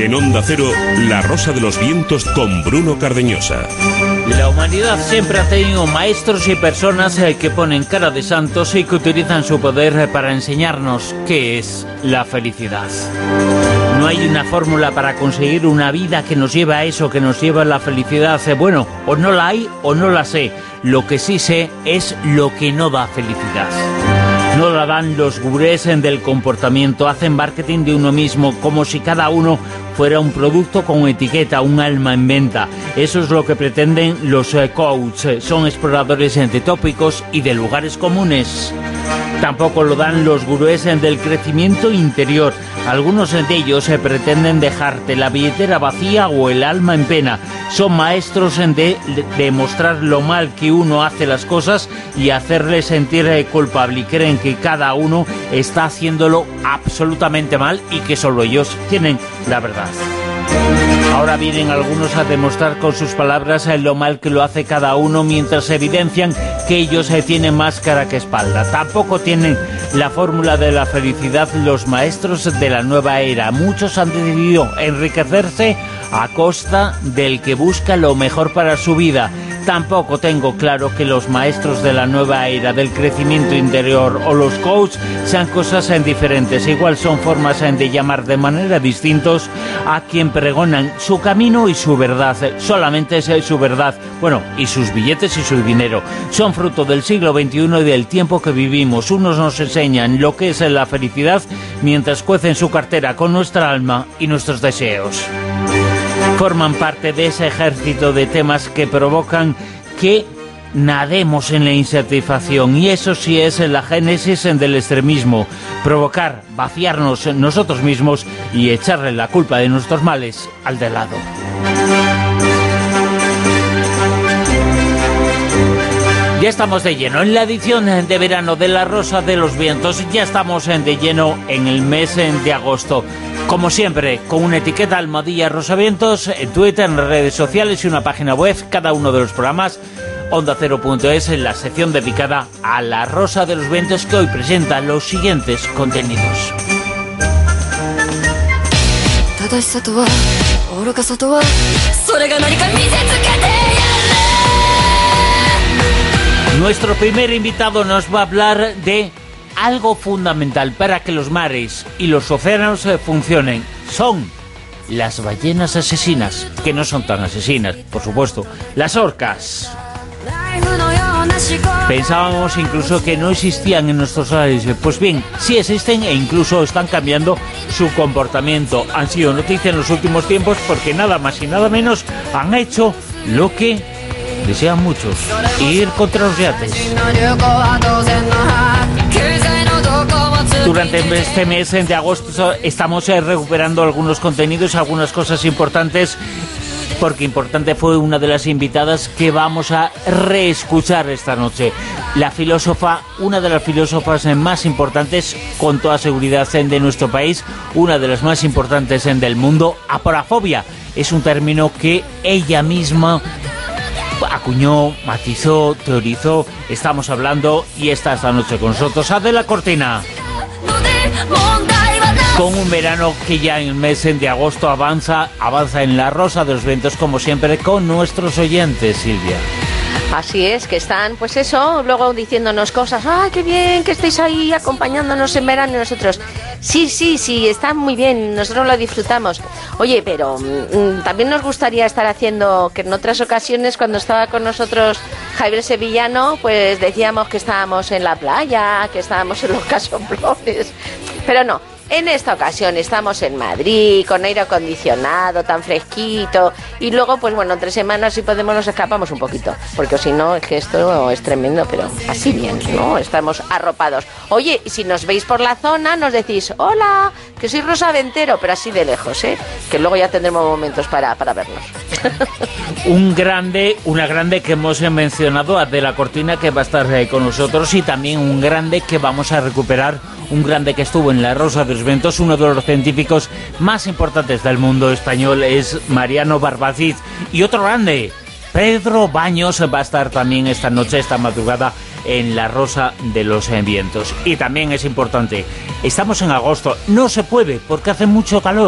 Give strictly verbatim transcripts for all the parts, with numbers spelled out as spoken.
En Onda Cero, La Rosa de los Vientos con Bruno Cardeñosa. La humanidad siempre ha tenido maestros y personas eh, que ponen cara de santos y que utilizan su poder eh, para enseñarnos qué es la felicidad. No hay una fórmula para conseguir una vida que nos lleve a eso, que nos lleve a la felicidad. Eh, bueno, o no la hay o no la sé. Lo que sí sé es lo que no da felicidad. No la dan los gurúes del comportamiento, hacen marketing de uno mismo, como si cada uno fuera un producto con etiqueta, un alma en venta. Eso es lo que pretenden los eh, coaches, son exploradores de tópicos y de lugares comunes. Tampoco lo dan los gurúes del crecimiento interior. Algunos de ellos eh, pretenden dejarte la billetera vacía o el alma en pena. Son maestros de demostrar lo mal que uno hace las cosas y hacerle sentir eh, culpable. Y creen que cada uno está haciéndolo absolutamente mal y que solo ellos tienen la verdad. Ahora vienen algunos a demostrar con sus palabras eh, lo mal que lo hace cada uno, mientras evidencian que ellos eh, tienen más cara que espalda. Tampoco tienen la fórmula de la felicidad los maestros de la nueva era. Muchos han decidido enriquecerse a costa del que busca lo mejor para su vida. Tampoco tengo claro que los maestros de la nueva era del crecimiento interior o los coaches sean cosas en diferentes. Igual son formas en de llamar de manera distintos a quien pregonan su camino y su verdad. Solamente es su verdad. Bueno, y sus billetes y su dinero. Son fruto del siglo veintiuno y del tiempo que vivimos. Unos nos enseñan lo que es la felicidad mientras cuecen su cartera con nuestra alma y nuestros deseos. Forman parte de ese ejército de temas que provocan que nademos en la insatisfacción, y eso sí es la génesis del extremismo: provocar, vaciarnos nosotros mismos y echarle la culpa de nuestros males al de lado. Ya estamos de lleno en la edición de verano de La Rosa de los Vientos. Ya estamos de lleno en el mes de agosto. Como siempre, con una etiqueta almohadilla Rosavientos en Twitter, en redes sociales y una página web. Cada uno de los programas onda cero punto es, en la sección dedicada a La Rosa de los Vientos, que hoy presenta los siguientes contenidos. Nuestro primer invitado nos va a hablar de algo fundamental para que los mares y los océanos funcionen. Son las ballenas asesinas, que no son tan asesinas, por supuesto, las orcas. Pensábamos incluso que no existían en nuestros mares. Pues bien, sí existen e incluso están cambiando su comportamiento. Han sido noticia en los últimos tiempos porque nada más y nada menos han hecho lo que desean muchos: ir contra los yates. Durante este mes de agosto estamos recuperando algunos contenidos, algunas cosas importantes, porque importante fue una de las invitadas que vamos a reescuchar esta noche. La filósofa, una de las filósofas más importantes, con toda seguridad, de nuestro país, una de las más importantes del mundo. Aporafobia es un término que ella misma acuñó, matizó, teorizó. Estamos hablando y está esta noche con nosotros Adela Cortina. Con un verano que ya en el mes de agosto avanza, avanza en La Rosa de los Vientos, como siempre, con nuestros oyentes, Silvia. Así es, que están, pues eso, luego diciéndonos cosas. ¡Ay, qué bien que estéis ahí acompañándonos en verano! Y nosotros, sí, sí, sí, está muy bien, nosotros lo disfrutamos. Oye, pero mmm, también nos gustaría estar haciendo, que en otras ocasiones, cuando estaba con nosotros Javier Sevillano, pues decíamos que estábamos en la playa, que estábamos en los casoplones, pero no. En esta ocasión estamos en Madrid, con aire acondicionado, tan fresquito, y luego, pues bueno, tres semanas si podemos nos escapamos un poquito, porque si no, es que esto es tremendo, pero así bien, ¿no? Estamos arropados. Oye, y si nos veis por la zona, nos decís, hola, que soy Rosa Ventero, pero así de lejos, ¿eh? Que luego ya tendremos momentos para, para vernos. Un grande, una grande que hemos mencionado, Adela Cortina, que va a estar ahí con nosotros, y también un grande que vamos a recuperar, un grande que estuvo en La Rosa de los Vientos. Uno de los científicos más importantes del mundo español es Mariano Barbacid. Y otro grande, Pedro Baños, va a estar también esta noche, esta madrugada, en La Rosa de los Vientos. Y también es importante, estamos en agosto, no se puede porque hace mucho calor,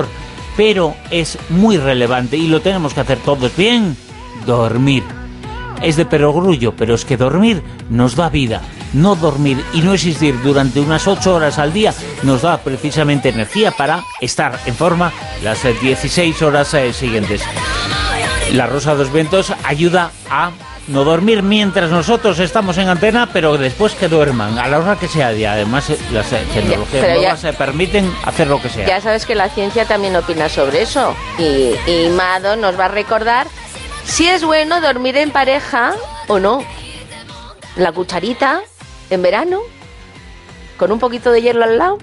pero es muy relevante y lo tenemos que hacer todos bien: dormir. Es de perogrullo, pero es que dormir nos da vida. No dormir y no existir durante unas ocho horas al día nos da precisamente energía para estar en forma las dieciséis horas eh, siguientes. La Rosa de los Vientos ayuda a no dormir mientras nosotros estamos en antena, pero después que duerman, a la hora que sea. Y además las eh, tecnologías ya, nuevas se permiten hacer lo que sea. Ya sabes que la ciencia también opina sobre eso. Y, y Mado nos va a recordar si es bueno dormir en pareja o no. La cucharita en verano, con un poquito de hielo al lado.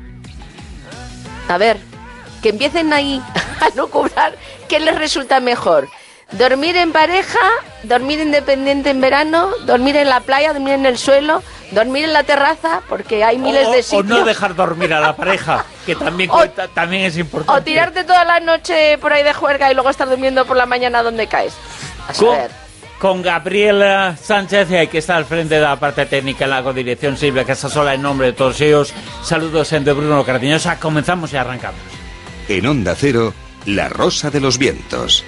A ver, que empiecen ahí a lucubrar qué les resulta mejor. Dormir en pareja, dormir independiente en verano, dormir en la playa, dormir en el suelo, dormir en la terraza, porque hay miles o, de sitios. O no dejar dormir a la pareja, que también, cuenta, o, también es importante. O tirarte toda la noche por ahí de juerga y luego estar durmiendo por la mañana donde caes. A saber. Con, con Gabriela Sánchez, que está al frente de la parte técnica en la codirección Silvia Casasola, en nombre de todos ellos. Saludos en de Bruno Cardeñosa. Comenzamos y arrancamos. En Onda Cero, La Rosa de los Vientos.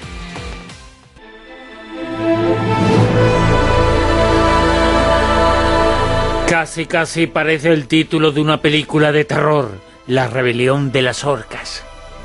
Casi, casi parece el título de una película de terror: La rebelión de las orcas.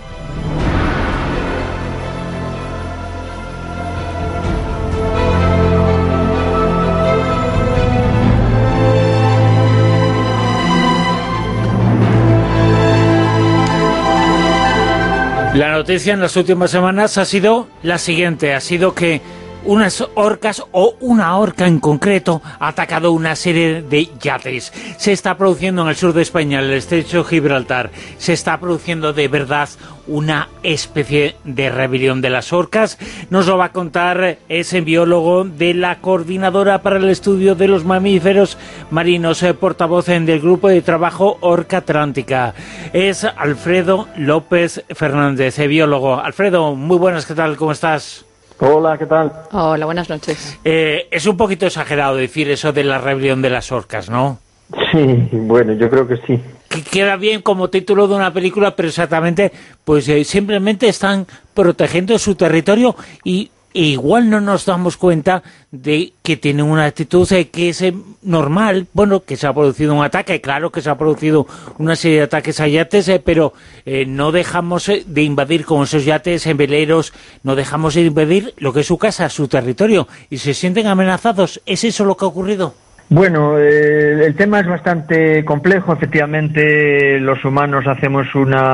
La noticia en las últimas semanas ha sido la siguiente: ha sido que unas orcas, o una orca en concreto, ha atacado una serie de yates. Se está produciendo en el sur de España, en el estrecho de Gibraltar, se está produciendo de verdad una especie de rebelión de las orcas. Nos lo va a contar ese biólogo de la Coordinadora para el Estudio de los Mamíferos Marinos, eh, portavoz del Grupo de Trabajo Orca Atlántica. Es Alfredo López Fernández, eh, biólogo. Alfredo, muy buenas, ¿qué tal? ¿Cómo estás? Hola, ¿qué tal? Hola, buenas noches. Eh, es un poquito exagerado decir eso de la rebelión de las orcas, ¿no? Sí, bueno, yo creo que sí. Que queda bien como título de una película, pero exactamente, pues eh, simplemente están protegiendo su territorio y e igual no nos damos cuenta de que tienen una actitud eh, que es eh, normal. Bueno, que se ha producido un ataque, claro que se ha producido una serie de ataques a yates, eh, pero eh, no dejamos eh, de invadir con esos yates en veleros, no dejamos de invadir lo que es su casa, su territorio, y se sienten amenazados. ¿Es eso lo que ha ocurrido? Bueno, eh, el tema es bastante complejo. Efectivamente, los humanos hacemos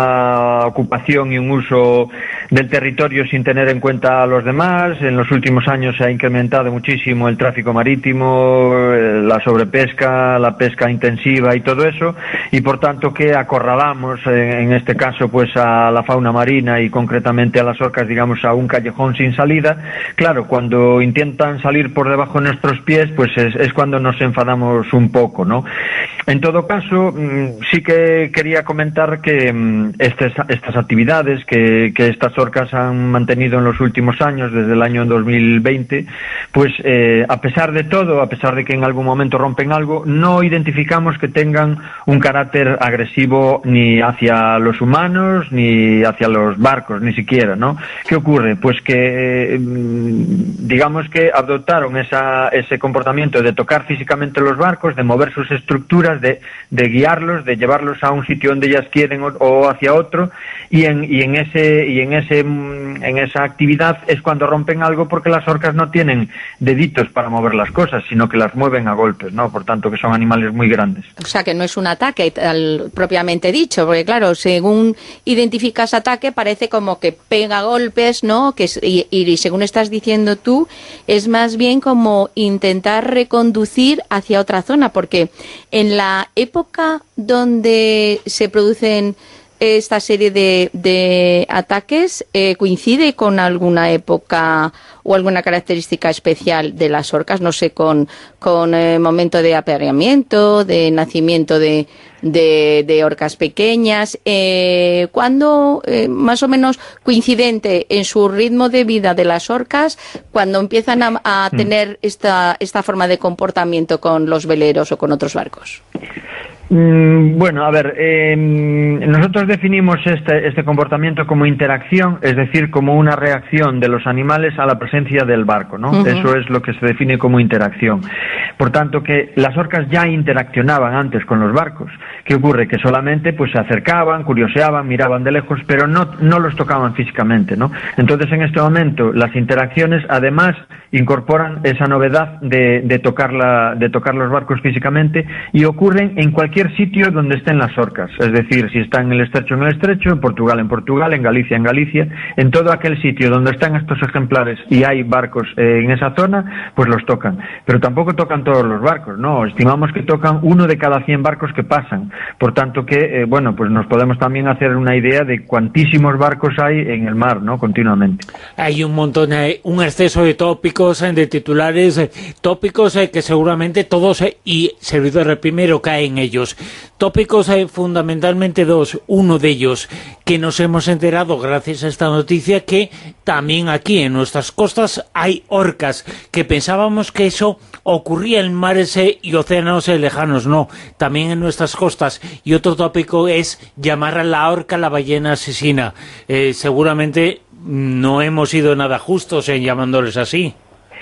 una ocupación y un uso del territorio sin tener en cuenta a los demás. En los últimos años se ha incrementado muchísimo el tráfico marítimo, eh, la sobrepesca, la pesca intensiva y todo eso, y por tanto que acorralamos, eh, en este caso, pues a la fauna marina y concretamente a las orcas, digamos, a un callejón sin salida. Claro, cuando intentan salir por debajo de nuestros pies, pues es, es cuando nos enfadamos un poco, ¿no? En todo caso, sí que quería comentar que estas, estas actividades que, que estas orcas han mantenido en los últimos años, desde el año dos mil veinte, pues eh, a pesar de todo, a pesar de que en algún momento rompen algo, no identificamos que tengan un carácter agresivo ni hacia los humanos ni hacia los barcos, ni siquiera, ¿no? ¿Qué ocurre? Pues que digamos que adoptaron esa, ese comportamiento de tocar físicamente los barcos, de mover sus estructuras, de, de guiarlos, de llevarlos a un sitio donde ellas quieren o, o hacia otro, y en, y en ese y en ese en esa actividad es cuando rompen algo, porque las orcas no tienen deditos para mover las cosas, sino que las mueven a golpes, ¿no? Por tanto, que son animales muy grandes. O sea, que no es un ataque tal, propiamente dicho, porque claro, según identificas ataque parece como que pega golpes, ¿no? Que y, y según estás diciendo tú, es más bien como intentar reconducir hacia otra zona, porque en la época donde se producen esta serie de, de ataques, eh, ¿coincide con alguna época o alguna característica especial de las orcas? No sé, con, con eh, momento de apareamiento, de nacimiento de, de, de orcas pequeñas. Eh, ¿Cuándo, eh, más o menos coincidente en su ritmo de vida de las orcas, cuando empiezan a, a tener esta, esta forma de comportamiento con los veleros o con otros barcos? Mm, bueno, a ver, eh, nosotros definimos este, este comportamiento como interacción, es decir, como una reacción de los animales a la presencia del barco, ¿no? Uh-huh. Eso es lo que se define como interacción. Por tanto, que las orcas ya interaccionaban antes con los barcos. ¿Qué ocurre? Que solamente pues se acercaban, curioseaban, miraban de lejos, pero no, no los tocaban físicamente, ¿no? Entonces, en este momento, las interacciones además incorporan esa novedad de, de, tocar la, de tocar los barcos físicamente, y ocurren en cualquier sitio donde estén las orcas, es decir, si están en el estrecho en el estrecho, en Portugal en Portugal, en Galicia en Galicia, en todo aquel sitio donde están estos ejemplares y hay barcos eh, en esa zona, pues los tocan. Pero tampoco tocan todos los barcos, no, estimamos que tocan uno de cada cien barcos que pasan, por tanto que, eh, bueno, pues nos podemos también hacer una idea de cuantísimos barcos hay en el mar, ¿no?, continuamente. Hay un montón, eh, un exceso de tópicos, eh, de titulares, eh, tópicos eh, que seguramente todos, eh, y servidor primero cae en ellos. Tópicos hay fundamentalmente dos. Uno de ellos, que nos hemos enterado gracias a esta noticia, que también aquí en nuestras costas hay orcas, que pensábamos que eso ocurría en mares y océanos lejanos. No, también en nuestras costas. Y otro tópico es llamar a la orca la ballena asesina. Eh, seguramente no hemos sido nada justos en llamándoles así.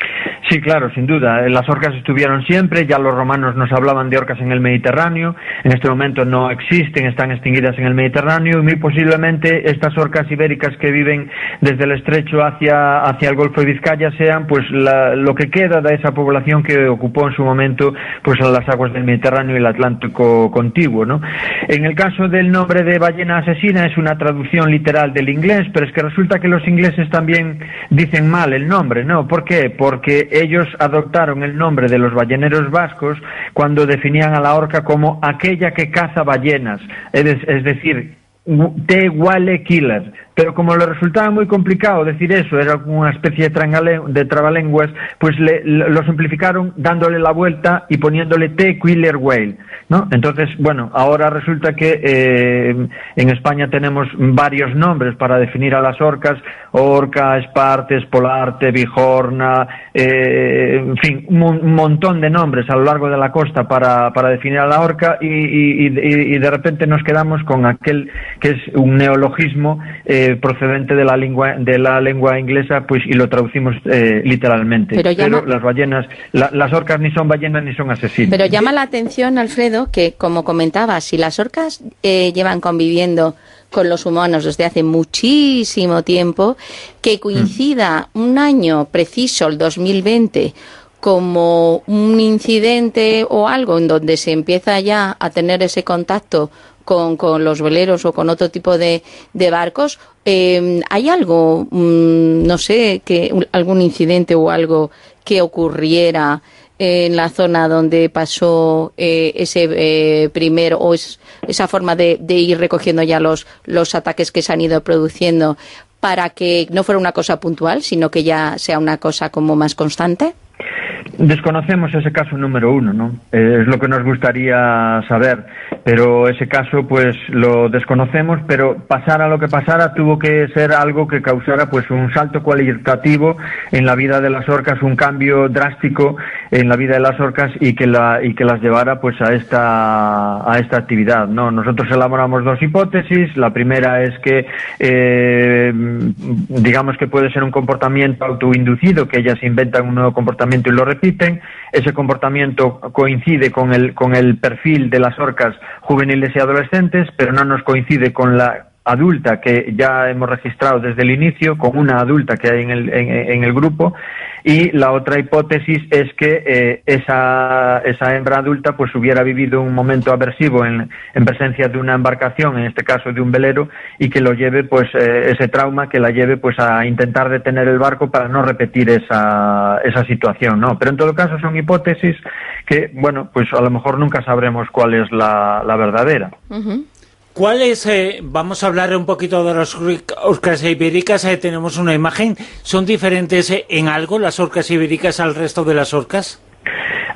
Sí, claro, sin duda. Las orcas estuvieron siempre, ya los romanos nos hablaban de orcas en el Mediterráneo, en este momento no existen, están extinguidas en el Mediterráneo, y muy posiblemente estas orcas ibéricas que viven desde el estrecho hacia, hacia el Golfo de Vizcaya sean pues la, lo que queda de esa población que ocupó en su momento pues las aguas del Mediterráneo y el Atlántico contiguo, ¿no? En el caso del nombre de ballena asesina es una traducción literal del inglés, pero es que resulta que los ingleses también dicen mal el nombre, ¿no? ¿Por qué? Porque ellos adoptaron el nombre de los balleneros vascos cuando definían a la orca como aquella que caza ballenas, es, es decir, the whale killer. Pero como le resultaba muy complicado decir eso, era una especie de, de trabalenguas, pues le, lo simplificaron dándole la vuelta y poniéndole The Killer Whale, ¿no? Entonces, bueno, ahora resulta que eh, en España tenemos varios nombres para definir a las orcas: orca, esparte, espolarte, bijorna, eh, en fin, un, un montón de nombres a lo largo de la costa para, para definir a la orca, y, y, y, y de repente nos quedamos con aquel que es un neologismo eh, procedente de la lengua de la lengua inglesa, pues, y lo traducimos eh, literalmente. Pero, llama... Pero las ballenas, la, las orcas ni son ballenas ni son asesinas. Pero llama la atención, Alfredo, que como comentaba, si las orcas eh, llevan conviviendo con los humanos desde hace muchísimo tiempo, que coincida mm. un año preciso, el dos mil veinte, como un incidente o algo en donde se empieza ya a tener ese contacto con, con los veleros o con otro tipo de, de barcos, eh, ¿hay algo, mmm, no sé, que algún incidente o algo que ocurriera en la zona donde pasó eh, ese eh, primer, o es, esa forma de, de ir recogiendo ya los, los ataques que se han ido produciendo, para que no fuera una cosa puntual, sino que ya sea una cosa como más constante? Desconocemos ese caso número uno, ¿no? Eh, es lo que nos gustaría saber, pero ese caso pues lo desconocemos, pero pasara lo que pasara tuvo que ser algo que causara pues un salto cualitativo en la vida de las orcas, un cambio drástico en la vida de las orcas, y que la y que las llevara pues a esta a esta actividad, ¿no? Nosotros elaboramos dos hipótesis. La primera es que eh, digamos que puede ser un comportamiento autoinducido, que ellas inventan un nuevo comportamiento y lo repiten. Ese comportamiento coincide con el con el perfil de las orcas juveniles y adolescentes, pero no nos coincide con la adulta que ya hemos registrado desde el inicio, con una adulta que hay en el, en, en el grupo. Y la otra hipótesis es que eh, esa, esa hembra adulta pues hubiera vivido un momento aversivo en, en presencia de una embarcación, en este caso de un velero, y que lo lleve pues eh, ese trauma, que la lleve pues a intentar detener el barco para no repetir esa, esa situación, ¿no? Pero en todo caso son hipótesis que, bueno, pues a lo mejor nunca sabremos cuál es la, la verdadera. Uh-huh. ¿Cuáles? Eh, vamos a hablar un poquito de las orcas ibéricas. Eh, tenemos una imagen. ¿Son diferentes eh, en algo las orcas ibéricas al resto de las orcas?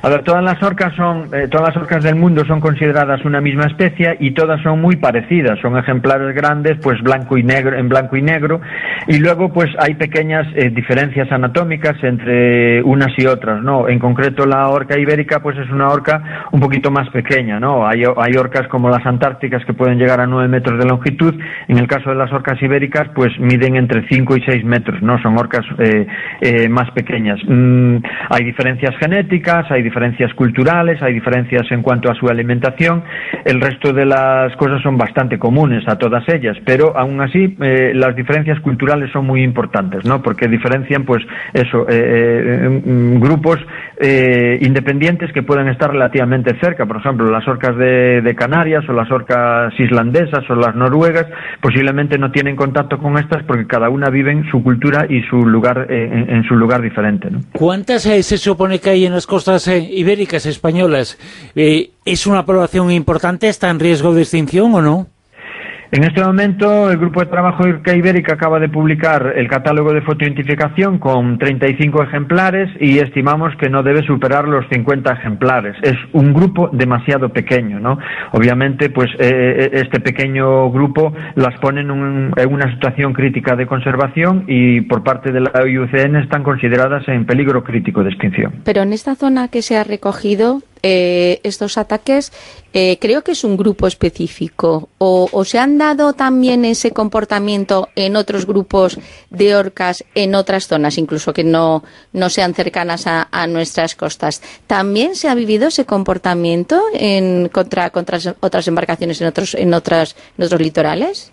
A ver, todas las orcas son, eh, todas las orcas del mundo son consideradas una misma especie y todas son muy parecidas. Son ejemplares grandes, pues blanco y negro, en blanco y negro. Y luego, pues hay pequeñas eh, diferencias anatómicas entre unas y otras, ¿no? En concreto, la orca ibérica, pues es una orca un poquito más pequeña, ¿no? Hay, hay orcas como las antárticas que pueden llegar a nueve metros de longitud. En el caso de las orcas ibéricas, pues miden entre cinco y seis metros, ¿no? Son orcas eh, eh, más pequeñas. Mm, hay diferencias genéticas, hay diferencias culturales, hay diferencias en cuanto a su alimentación. El resto de las cosas son bastante comunes a todas ellas, pero aún así eh, las diferencias culturales son muy importantes, ¿no? Porque diferencian, pues, eso, eh, eh, grupos eh, independientes que pueden estar relativamente cerca. Por ejemplo, las orcas de, de Canarias o las orcas islandesas o las noruegas posiblemente no tienen contacto con estas porque cada una vive en su cultura y su lugar eh, en, en su lugar diferente, ¿no? ¿Cuántas eh, se supone que hay en las costas eh, ibéricas españolas? Eh, ¿Es una población importante? ¿Está en riesgo de extinción o no? En este momento, el Grupo de Trabajo Orca Ibérica acaba de publicar el catálogo de fotoidentificación con treinta y cinco ejemplares y estimamos que no debe superar los cincuenta ejemplares. Es un grupo demasiado pequeño, ¿no? Obviamente, pues eh, este pequeño grupo las pone en, un, en una situación crítica de conservación y por parte de la I U C N están consideradas en peligro crítico de extinción. Pero en esta zona que se ha recogido eh, estos ataques, eh, creo que es un grupo específico. O, ¿O se han dado también ese comportamiento en otros grupos de orcas en otras zonas, incluso que no, no sean cercanas a, a nuestras costas? ¿También se ha vivido ese comportamiento en contra, contra otras embarcaciones en otros, en otras, en otros litorales?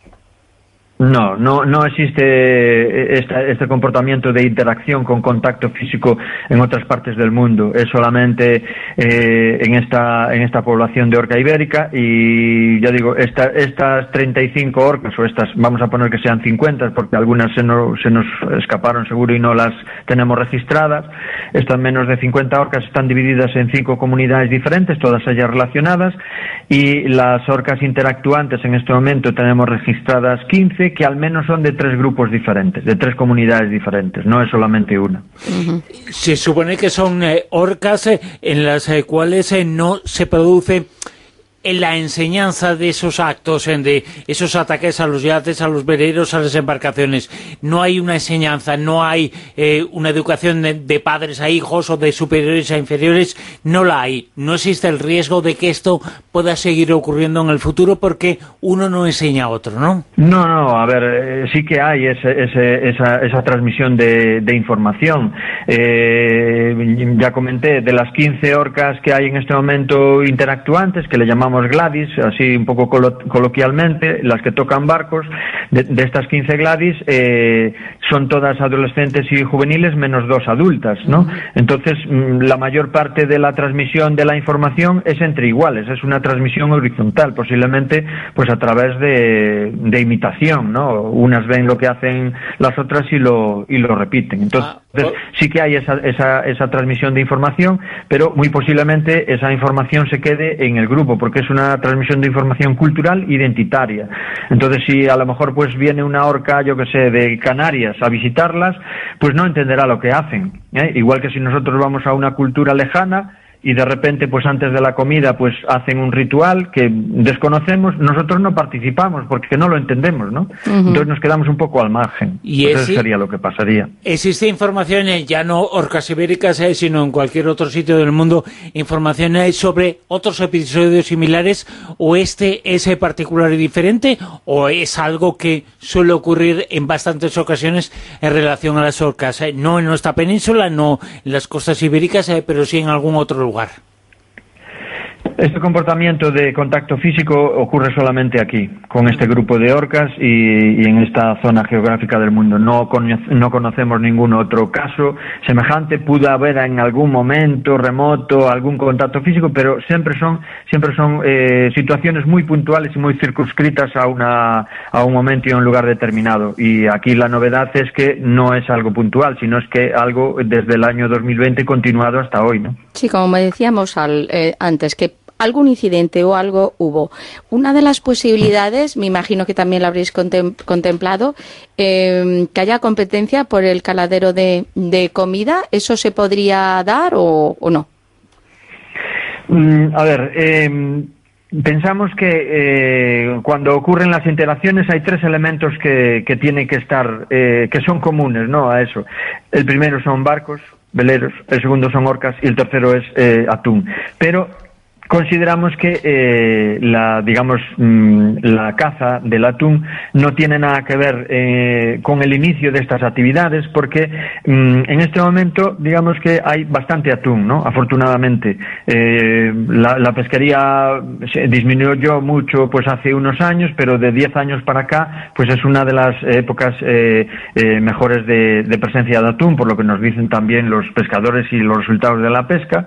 No, no, no existe este, este comportamiento de interacción con contacto físico en otras partes del mundo. Es solamente eh, en esta en esta población de orca ibérica y ya digo, esta, estas treinta y cinco orcas o estas, vamos a poner que sean cincuenta porque algunas se nos, se nos escaparon seguro y no las tenemos registradas. Estas menos de cincuenta orcas están divididas en cinco comunidades diferentes, todas ellas relacionadas, y las orcas interactuantes en este momento tenemos registradas quince, que al menos son de tres grupos diferentes, de tres comunidades diferentes, no es solamente una. Uh-huh. Se supone que son eh, orcas eh, en las eh, cuales eh, no se produce en la enseñanza de esos actos, en de esos ataques a los yates, a los veleros, a las embarcaciones. No hay una enseñanza, no hay eh, una educación de, de padres a hijos o de superiores a inferiores, no la hay. No existe el riesgo de que esto pueda seguir ocurriendo en el futuro porque uno no enseña a otro, ¿no? No, no, a ver, eh, sí que hay ese, ese, esa, esa transmisión de, de información. Eh, ya comenté, de las quince orcas que hay en este momento interactuantes, que le llamamos Gladys, así un poco colo coloquialmente, las que tocan barcos, de, de estas quince Gladys eh, son todas adolescentes y juveniles menos dos adultas, ¿no? Entonces, la mayor parte de la transmisión de la información es entre iguales, es una transmisión horizontal, posiblemente pues a través de, de imitación, ¿no? Unas ven lo que hacen las otras y lo, y lo repiten. Entonces, Entonces, sí que hay esa, esa, esa transmisión de información, pero muy posiblemente esa información se quede en el grupo, porque es una transmisión de información cultural identitaria. Entonces, si a lo mejor pues viene una orca, yo que sé, de Canarias a visitarlas, pues no entenderá lo que hacen, ¿eh? Igual que si nosotros vamos a una cultura lejana y de repente, pues antes de la comida, pues hacen un ritual que desconocemos, nosotros no participamos porque no lo entendemos, ¿no? Uh-huh. Entonces nos quedamos un poco al margen. Y pues eso sería lo que pasaría. Existe información, eh, ya no orcas ibéricas, eh, sino en cualquier otro sitio del mundo, información eh, sobre otros episodios similares, o este es eh, particular y diferente, o es algo que suele ocurrir en bastantes ocasiones en relación a las orcas, eh, no en nuestra península, no en las costas ibéricas, eh, pero sí en algún otro lugar. lugar. Este comportamiento de contacto físico ocurre solamente aquí, con este grupo de orcas y, y en esta zona geográfica del mundo. No, cono no conocemos ningún otro caso semejante. Pudo haber en algún momento remoto algún contacto físico, pero siempre son siempre son eh, situaciones muy puntuales y muy circunscritas a, una, a un momento y a un lugar determinado. Y aquí la novedad es que no es algo puntual, sino es que algo desde el año dos mil veinte continuado hasta hoy, ¿no? Sí, como me decíamos al, eh, antes, que algún incidente o algo hubo. Una de las posibilidades, me imagino que también lo habréis contem contemplado, eh, que haya competencia por el caladero de, de comida. ¿Eso se podría dar o, o no? Mm, a ver, eh, pensamos que eh, cuando ocurren las interacciones hay tres elementos que, que tienen que estar, eh, que son comunes, ¿no? A eso. El primero son barcos, veleros, el segundo son orcas y el tercero es eh, atún. Pero consideramos que eh, la, digamos, mmm, la caza del atún no tiene nada que ver eh, con el inicio de estas actividades, porque mmm, en este momento, digamos que hay bastante atún, ¿no? Afortunadamente, eh, la, la pesquería se disminuyó mucho, pues hace unos años, pero de diez años para acá, pues es una de las épocas eh, eh, mejores de, de presencia de atún, por lo que nos dicen también los pescadores y los resultados de la pesca.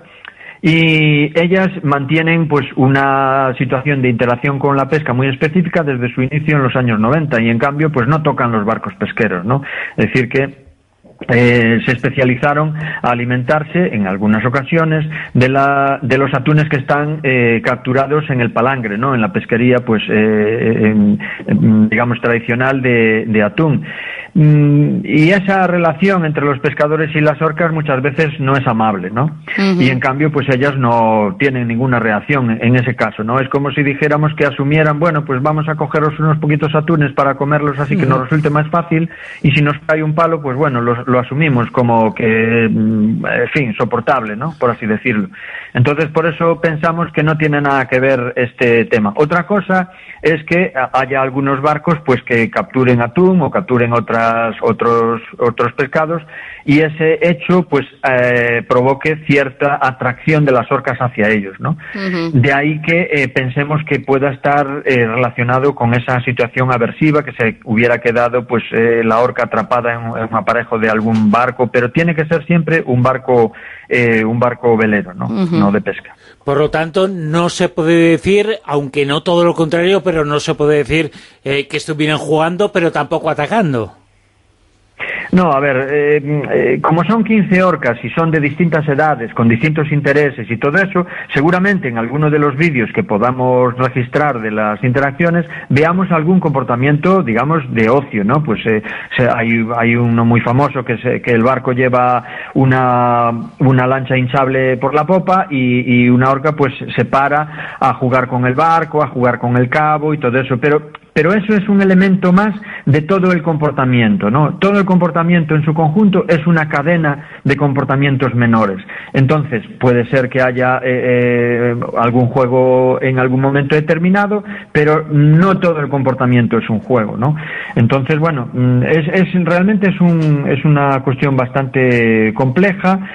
Y ellas mantienen pues una situación de interacción con la pesca muy específica desde su inicio en los años noventa, y en cambio pues no tocan los barcos pesqueros, ¿no? Es decir que Eh, se especializaron a alimentarse en algunas ocasiones de la de los atunes que están eh, capturados en el palangre, ¿no? En la pesquería, pues eh, en, en, digamos tradicional de, de atún. Mm, y esa relación entre los pescadores y las orcas muchas veces no es amable, ¿no? Uh-huh. Y en cambio, pues ellas no tienen ninguna reacción en, en ese caso, ¿no? Es como si dijéramos que asumieran, bueno, pues vamos a cogeros unos poquitos atunes para comerlos así, uh-huh, que nos resulte más fácil, y si nos cae un palo, pues bueno, los lo asumimos como que, en fin, soportable, ¿no? Por así decirlo. Entonces, por eso pensamos que no tiene nada que ver este tema. Otra cosa es que haya algunos barcos, pues, que capturen atún o capturen otras, otros, otros pescados, y ese hecho, pues, eh, provoque cierta atracción de las orcas hacia ellos, ¿no? Uh-huh. De ahí que eh, pensemos que pueda estar eh, relacionado con esa situación aversiva, que se hubiera quedado, pues, eh, la orca atrapada en, en un aparejo de algún barco, pero tiene que ser siempre un barco eh, un barco velero, ¿no? Uh-huh. No de pesca. Por lo tanto, no se puede decir, aunque no todo lo contrario, pero no se puede decir eh, que estuvieran jugando, pero tampoco atacando. No, a ver, eh, eh, como son quince orcas y son de distintas edades, con distintos intereses y todo eso, seguramente en alguno de los vídeos que podamos registrar de las interacciones veamos algún comportamiento, digamos, de ocio, ¿no? Pues eh, se, hay, hay uno muy famoso que, se, que el barco lleva una, una lancha hinchable por la popa y, y una orca pues se para a jugar con el barco, a jugar con el cabo y todo eso, pero... Pero eso es un elemento más de todo el comportamiento, ¿no? Todo el comportamiento en su conjunto es una cadena de comportamientos menores. Entonces, puede ser que haya eh, eh, algún juego en algún momento determinado, pero no todo el comportamiento es un juego, ¿no? Entonces, bueno, es, es realmente es un es una cuestión bastante compleja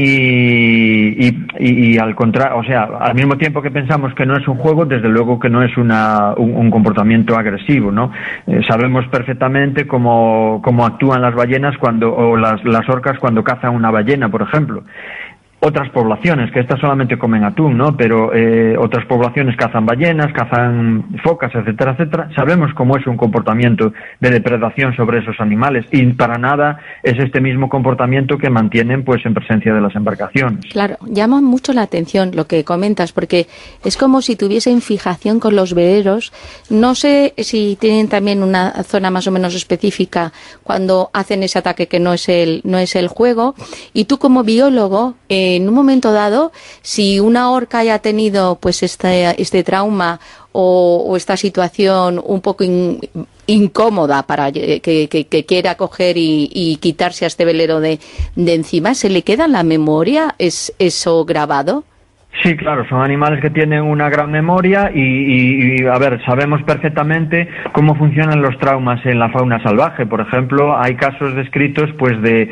y, y, y, y al contrario, o sea, al mismo tiempo que pensamos que no es un juego, desde luego que no es una un, un comportamiento agresivo. agresivo, ¿no? Eh, sabemos perfectamente cómo, cómo actúan las ballenas cuando, o las, las orcas cuando cazan una ballena, por ejemplo. Otras poblaciones, que estas solamente comen atún, ¿no? Pero eh, otras poblaciones cazan ballenas, cazan focas, etcétera, etcétera. Sabemos cómo es un comportamiento de depredación sobre esos animales y para nada es este mismo comportamiento que mantienen pues en presencia de las embarcaciones. Claro, llama mucho la atención lo que comentas, porque es como si tuviesen fijación con los veleros. No sé si tienen también una zona más o menos específica cuando hacen ese ataque que no es el, no es el juego. Y tú como biólogo, eh, en un momento dado, si una orca haya tenido pues este, este trauma o, o esta situación un poco in, incómoda para que, que, que quiera coger y, y quitarse a este velero de, de encima, ¿se le queda en la memoria es, eso grabado? Sí, claro, son animales que tienen una gran memoria y, y, y, a ver, sabemos perfectamente cómo funcionan los traumas en la fauna salvaje. Por ejemplo, hay casos descritos pues de,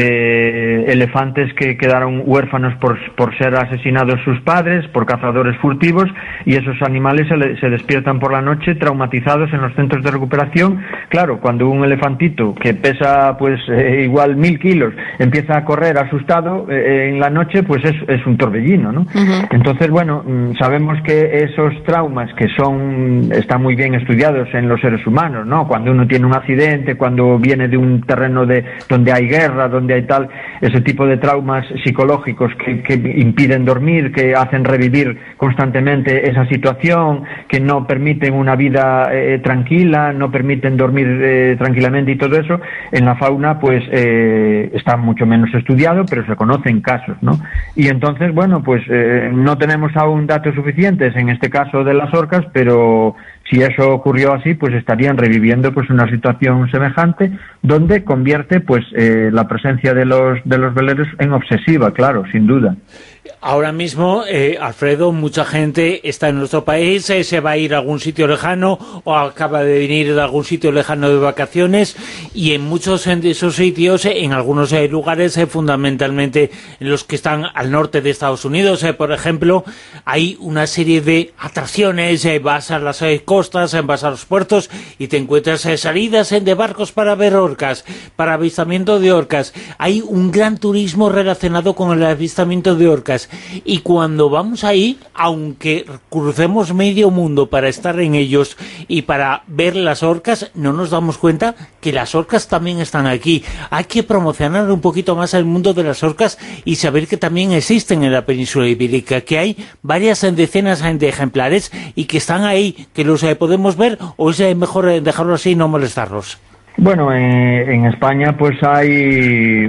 de elefantes que quedaron huérfanos por, por ser asesinados sus padres, por cazadores furtivos, y esos animales se, le, se despiertan por la noche traumatizados en los centros de recuperación. Claro, cuando un elefantito que pesa pues eh, igual mil kilos empieza a correr asustado eh, en la noche, pues es, es un torbellino, ¿no? Uh-huh. Entonces, bueno, sabemos que esos traumas que son están muy bien estudiados en los seres humanos, ¿no? Cuando uno tiene un accidente, cuando viene de un terreno de donde hay guerra, donde hay tal, ese tipo de traumas psicológicos que, que impiden dormir, que hacen revivir constantemente esa situación, que no permiten una vida eh, tranquila, no permiten dormir eh, tranquilamente y todo eso, en la fauna pues eh, está mucho menos estudiado, pero se conocen casos, ¿no? Y entonces, bueno, pues eh, eh, no tenemos aún datos suficientes en este caso de las orcas, pero si eso ocurrió así, pues estarían reviviendo pues una situación semejante, donde convierte pues eh, la presencia de los de los veleros en obsesiva, claro, sin duda. Ahora mismo, eh, Alfredo, mucha gente está en nuestro país, eh, se va a ir a algún sitio lejano o acaba de venir de algún sitio lejano de vacaciones, y en muchos de esos sitios, eh, en algunos eh, lugares, eh, fundamentalmente en los que están al norte de Estados Unidos, eh, por ejemplo, hay una serie de atracciones, eh, vas a las eh, costas, eh, vas a los puertos y te encuentras eh, salidas eh, de barcos para ver orcas, para avistamiento de orcas. Hay un gran turismo relacionado con el avistamiento de orcas. Y cuando vamos ahí, aunque crucemos medio mundo para estar en ellos y para ver las orcas, no nos damos cuenta que las orcas también están aquí. Hay que promocionar un poquito más el mundo de las orcas y saber que también existen en la península ibérica, que hay varias decenas de ejemplares y que están ahí, que los eh, podemos ver, o es eh, mejor eh, dejarlo así y no molestarlos. Bueno, eh, en España pues hay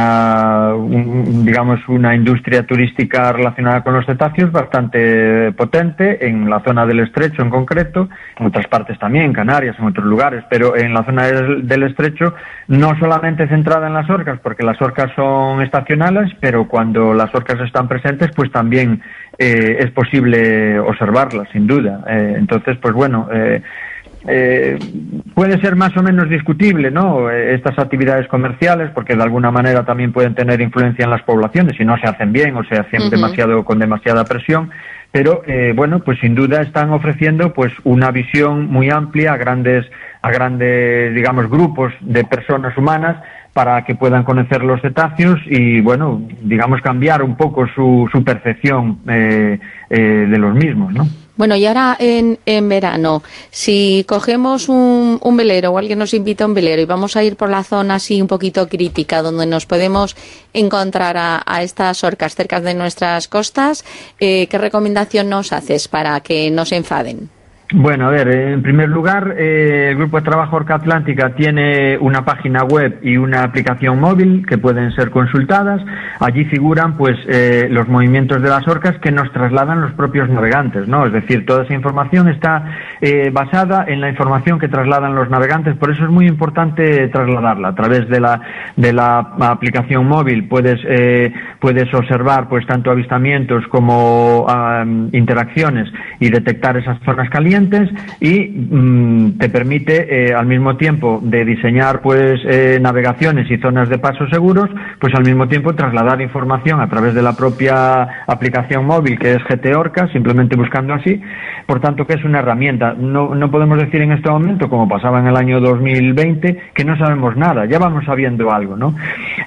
una, un, digamos, una industria turística relacionada con los cetáceos bastante potente, en la zona del Estrecho en concreto, en otras partes también, Canarias, en otros lugares, pero en la zona del, del Estrecho no solamente centrada en las orcas, porque las orcas son estacionales, pero cuando las orcas están presentes pues también eh, es posible observarlas, sin duda. Eh, entonces, pues bueno... Eh, Eh, puede ser más o menos discutible, ¿no?, estas actividades comerciales, porque de alguna manera también pueden tener influencia en las poblaciones si no se hacen bien o se hacen uh-huh. demasiado con demasiada presión, pero eh, bueno, pues sin duda están ofreciendo pues una visión muy amplia a grandes a grandes digamos grupos de personas humanas para que puedan conocer los cetáceos y, bueno, digamos cambiar un poco su, su percepción eh, eh, de los mismos, ¿no? Bueno, y ahora en, en verano, si cogemos un, un velero o alguien nos invita a un velero y vamos a ir por la zona así un poquito crítica, donde nos podemos encontrar a, a estas orcas cerca de nuestras costas, eh, ¿qué recomendación nos haces para que no se enfaden? Bueno, a ver, en primer lugar, eh, el Grupo de Trabajo Orca Atlántica tiene una página web y una aplicación móvil que pueden ser consultadas. Allí figuran, pues, eh, los movimientos de las orcas que nos trasladan los propios navegantes, ¿no? Es decir, toda esa información está eh, basada en la información que trasladan los navegantes, por eso es muy importante trasladarla. A través de la de la aplicación móvil puedes eh, puedes observar, pues, tanto avistamientos como um, interacciones y detectar esas zonas calientes. Y mmm, te permite eh, al mismo tiempo de diseñar pues eh, navegaciones y zonas de paso seguros, pues al mismo tiempo trasladar información a través de la propia aplicación móvil que es G T Orca, simplemente buscando así. Por tanto, que es una herramienta. No, no podemos decir en este momento, como pasaba en el año dos mil veinte, que no sabemos nada, ya vamos sabiendo algo, ¿no?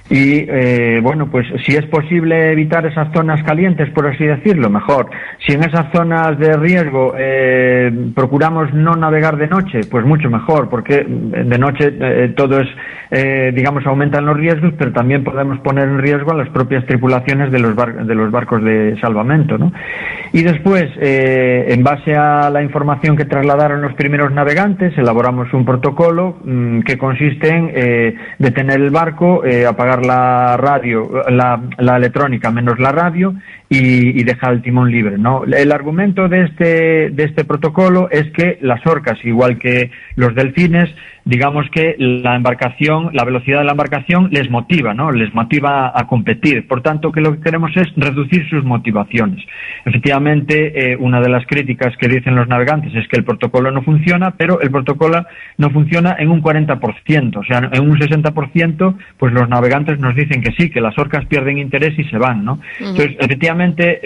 Y eh, bueno, pues si es posible evitar esas zonas calientes, por así decirlo, mejor. Si en esas zonas de riesgo eh, procuramos no navegar de noche, pues mucho mejor, porque de noche eh, todo es, eh, digamos, aumentan los riesgos, pero también podemos poner en riesgo a las propias tripulaciones de los, bar de los barcos de salvamento, ¿no? Y después, eh, en base a la información que trasladaron los primeros navegantes, elaboramos un protocolo mmm, que consiste en eh, detener el barco, eh, apagar la radio, la, la electrónica menos la radio, y, y dejar el timón libre, ¿no? El argumento de este, de este protocolo es que las orcas, igual que los delfines, digamos que la embarcación, la velocidad de la embarcación les motiva, ¿no? Les motiva a competir. Por tanto, que lo que queremos es reducir sus motivaciones. Efectivamente, eh, una de las críticas que dicen los navegantes es que el protocolo no funciona, pero el protocolo no funciona en un cuarenta por ciento. O sea, en un sesenta por ciento, pues los navegantes nos dicen que sí, que las orcas pierden interés y se van, ¿no? Uh-huh. Entonces, efectivamente,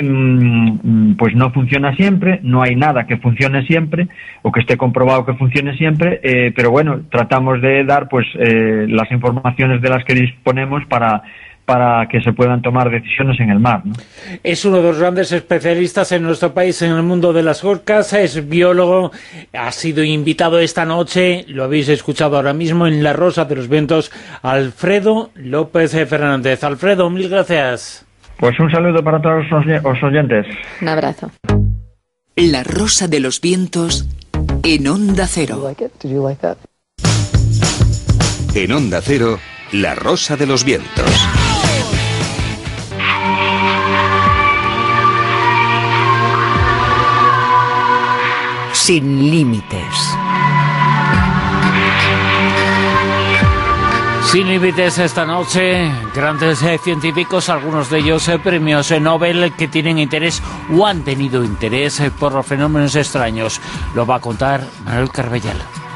mmm, pues no funciona siempre, no hay nada que funcione siempre, o que esté comprobado que funcione siempre, eh, pero bueno, tratamos de dar pues eh, las informaciones de las que disponemos para para que se puedan tomar decisiones en el mar, ¿no? Es uno de los grandes especialistas en nuestro país en el mundo de las orcas, es biólogo, ha sido invitado esta noche, lo habéis escuchado ahora mismo en La Rosa de los Vientos, Alfredo López Fernández. Alfredo, mil gracias. Pues un saludo para todos los oyentes. Un abrazo. La Rosa de los Vientos en Onda Cero. En Onda Cero, La Rosa de los Vientos. sin límites. Sin límites esta noche, grandes eh, científicos, algunos de ellos eh, premios eh, Nobel, que tienen interés o han tenido interés eh, por los fenómenos extraños. Lo va a contar Manuel Carbellal.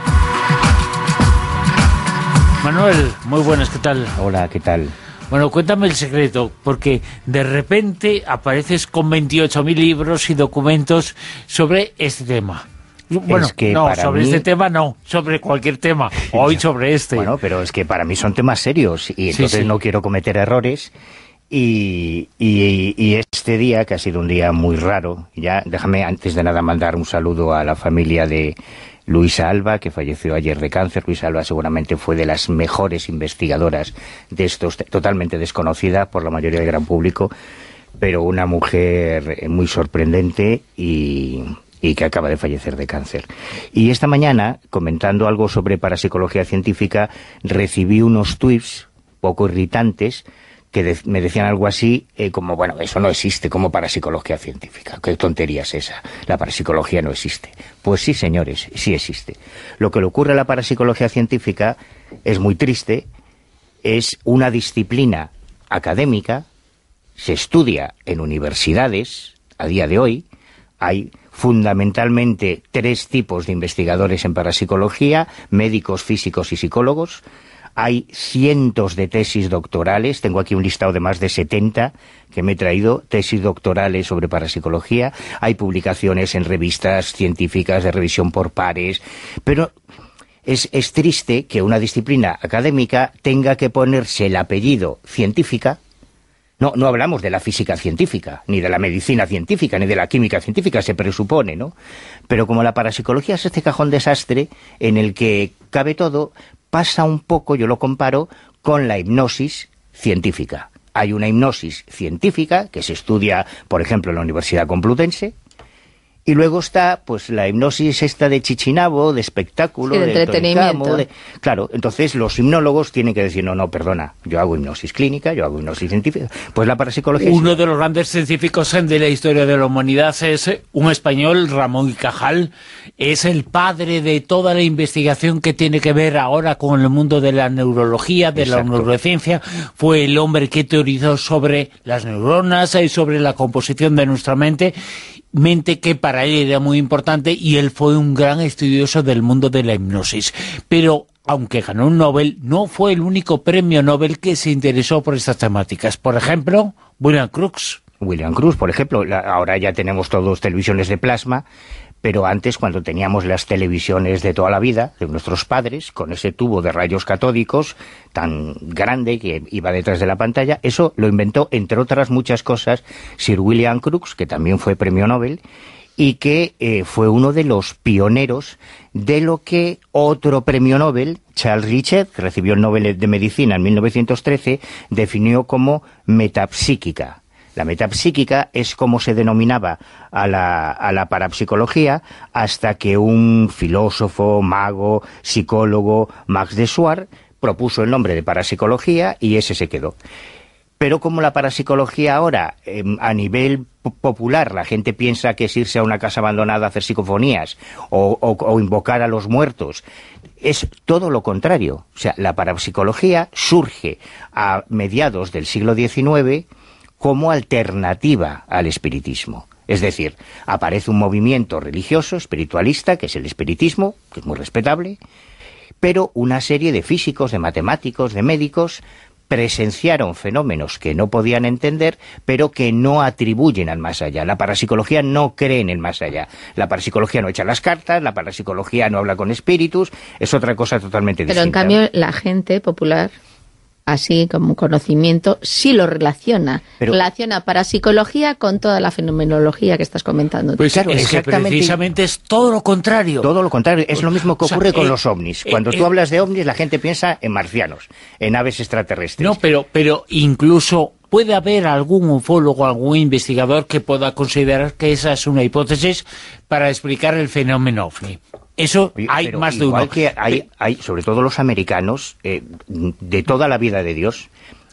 Manuel, muy buenas, ¿qué tal? Hola, ¿qué tal? Bueno, cuéntame el secreto, porque de repente apareces con veintiocho mil libros y documentos sobre este tema. Bueno, es que no, para sobre mí... este tema no, sobre cualquier tema, hoy sobre este. Bueno, pero es que para mí son temas serios y entonces sí, sí. no quiero cometer errores y, y, y este día, que ha sido un día muy raro, ya déjame antes de nada mandar un saludo a la familia de Luisa Alba, que falleció ayer de cáncer. Luisa Alba seguramente fue de las mejores investigadoras de estos, totalmente desconocida por la mayoría del gran público, pero una mujer muy sorprendente y... y que acaba de fallecer de cáncer. Y esta mañana, comentando algo sobre parapsicología científica, recibí unos tweets poco irritantes que de, me decían algo así eh, como, bueno, eso no existe como parapsicología científica. ¿Qué tontería es esa? La parapsicología no existe. Pues sí, señores, sí existe. Lo que le ocurre a la parapsicología científica es muy triste, es una disciplina académica, se estudia en universidades a día de hoy, hay fundamentalmente tres tipos de investigadores en parapsicología: médicos, físicos y psicólogos. Hay cientos de tesis doctorales, tengo aquí un listado de más de setenta que me he traído, tesis doctorales sobre parapsicología. Hay publicaciones en revistas científicas de revisión por pares, pero es, es triste que una disciplina académica tenga que ponerse el apellido científica. No, no hablamos de la física científica, ni de la medicina científica, ni de la química científica, se presupone, ¿no? Pero como la parapsicología es este cajón desastre en el que cabe todo, pasa un poco, yo lo comparo, con la hipnosis científica. Hay una hipnosis científica que se estudia, por ejemplo, en la Universidad Complutense, y luego está, pues, la hipnosis esta de Chichinabo, de espectáculo, sí, de, de entretenimiento. de... Claro, entonces los hipnólogos tienen que decir, no, no, perdona, yo hago hipnosis clínica, yo hago hipnosis científica. Pues la parapsicología... Uno es... de los grandes científicos de la historia de la humanidad es un español, Ramón y Cajal, es el padre de toda la investigación que tiene que ver ahora con el mundo de la neurología, de Exacto. la neurociencia. Fue el hombre que teorizó sobre las neuronas y sobre la composición de nuestra mente, mente que para él era muy importante, y él fue un gran estudioso del mundo de la hipnosis. Pero aunque ganó un Nobel, no fue el único premio Nobel que se interesó por estas temáticas. Por ejemplo, William Crookes. William Crookes, por ejemplo, la, ahora ya tenemos todos televisiones de plasma, pero antes, cuando teníamos las televisiones de toda la vida, de nuestros padres, con ese tubo de rayos catódicos tan grande que iba detrás de la pantalla, eso lo inventó, entre otras muchas cosas, Sir William Crookes, que también fue premio Nobel, y que eh, fue uno de los pioneros de lo que otro premio Nobel, Charles Richet, que recibió el Nobel de Medicina en mil novecientos trece, definió como metapsíquica. La metapsíquica es como se denominaba a la, a la parapsicología hasta que un filósofo, mago, psicólogo, Max de Suar, propuso el nombre de parapsicología y ese se quedó. Pero como la parapsicología ahora, eh, a nivel popular, la gente piensa que es irse a una casa abandonada a hacer psicofonías o, o, o invocar a los muertos, es todo lo contrario. O sea, la parapsicología surge a mediados del siglo diecinueve como alternativa al espiritismo. Es decir, aparece un movimiento religioso, espiritualista, que es el espiritismo, que es muy respetable, pero una serie de físicos, de matemáticos, de médicos presenciaron fenómenos que no podían entender, pero que no atribuyen al más allá. La parapsicología no cree en el más allá. La parapsicología no echa las cartas, la parapsicología no habla con espíritus, es otra cosa totalmente Pero distinta. en cambio la gente popular, así como conocimiento, sí lo relaciona. Pero, relaciona parapsicología con toda la fenomenología que estás comentando tú. Pues claro, es que exactamente. precisamente es todo lo contrario. Todo lo contrario, es lo mismo que O sea, ocurre con eh, los ovnis. eh, Cuando eh, tú hablas de ovnis, la gente piensa en marcianos, en aves extraterrestres. No, pero, pero incluso puede haber algún ufólogo, algún investigador que pueda considerar que esa es una hipótesis para explicar el fenómeno ovni. Eso Oye, hay pero más de igual uno. que hay, hay, sobre todo los americanos, eh, de toda la vida de Dios,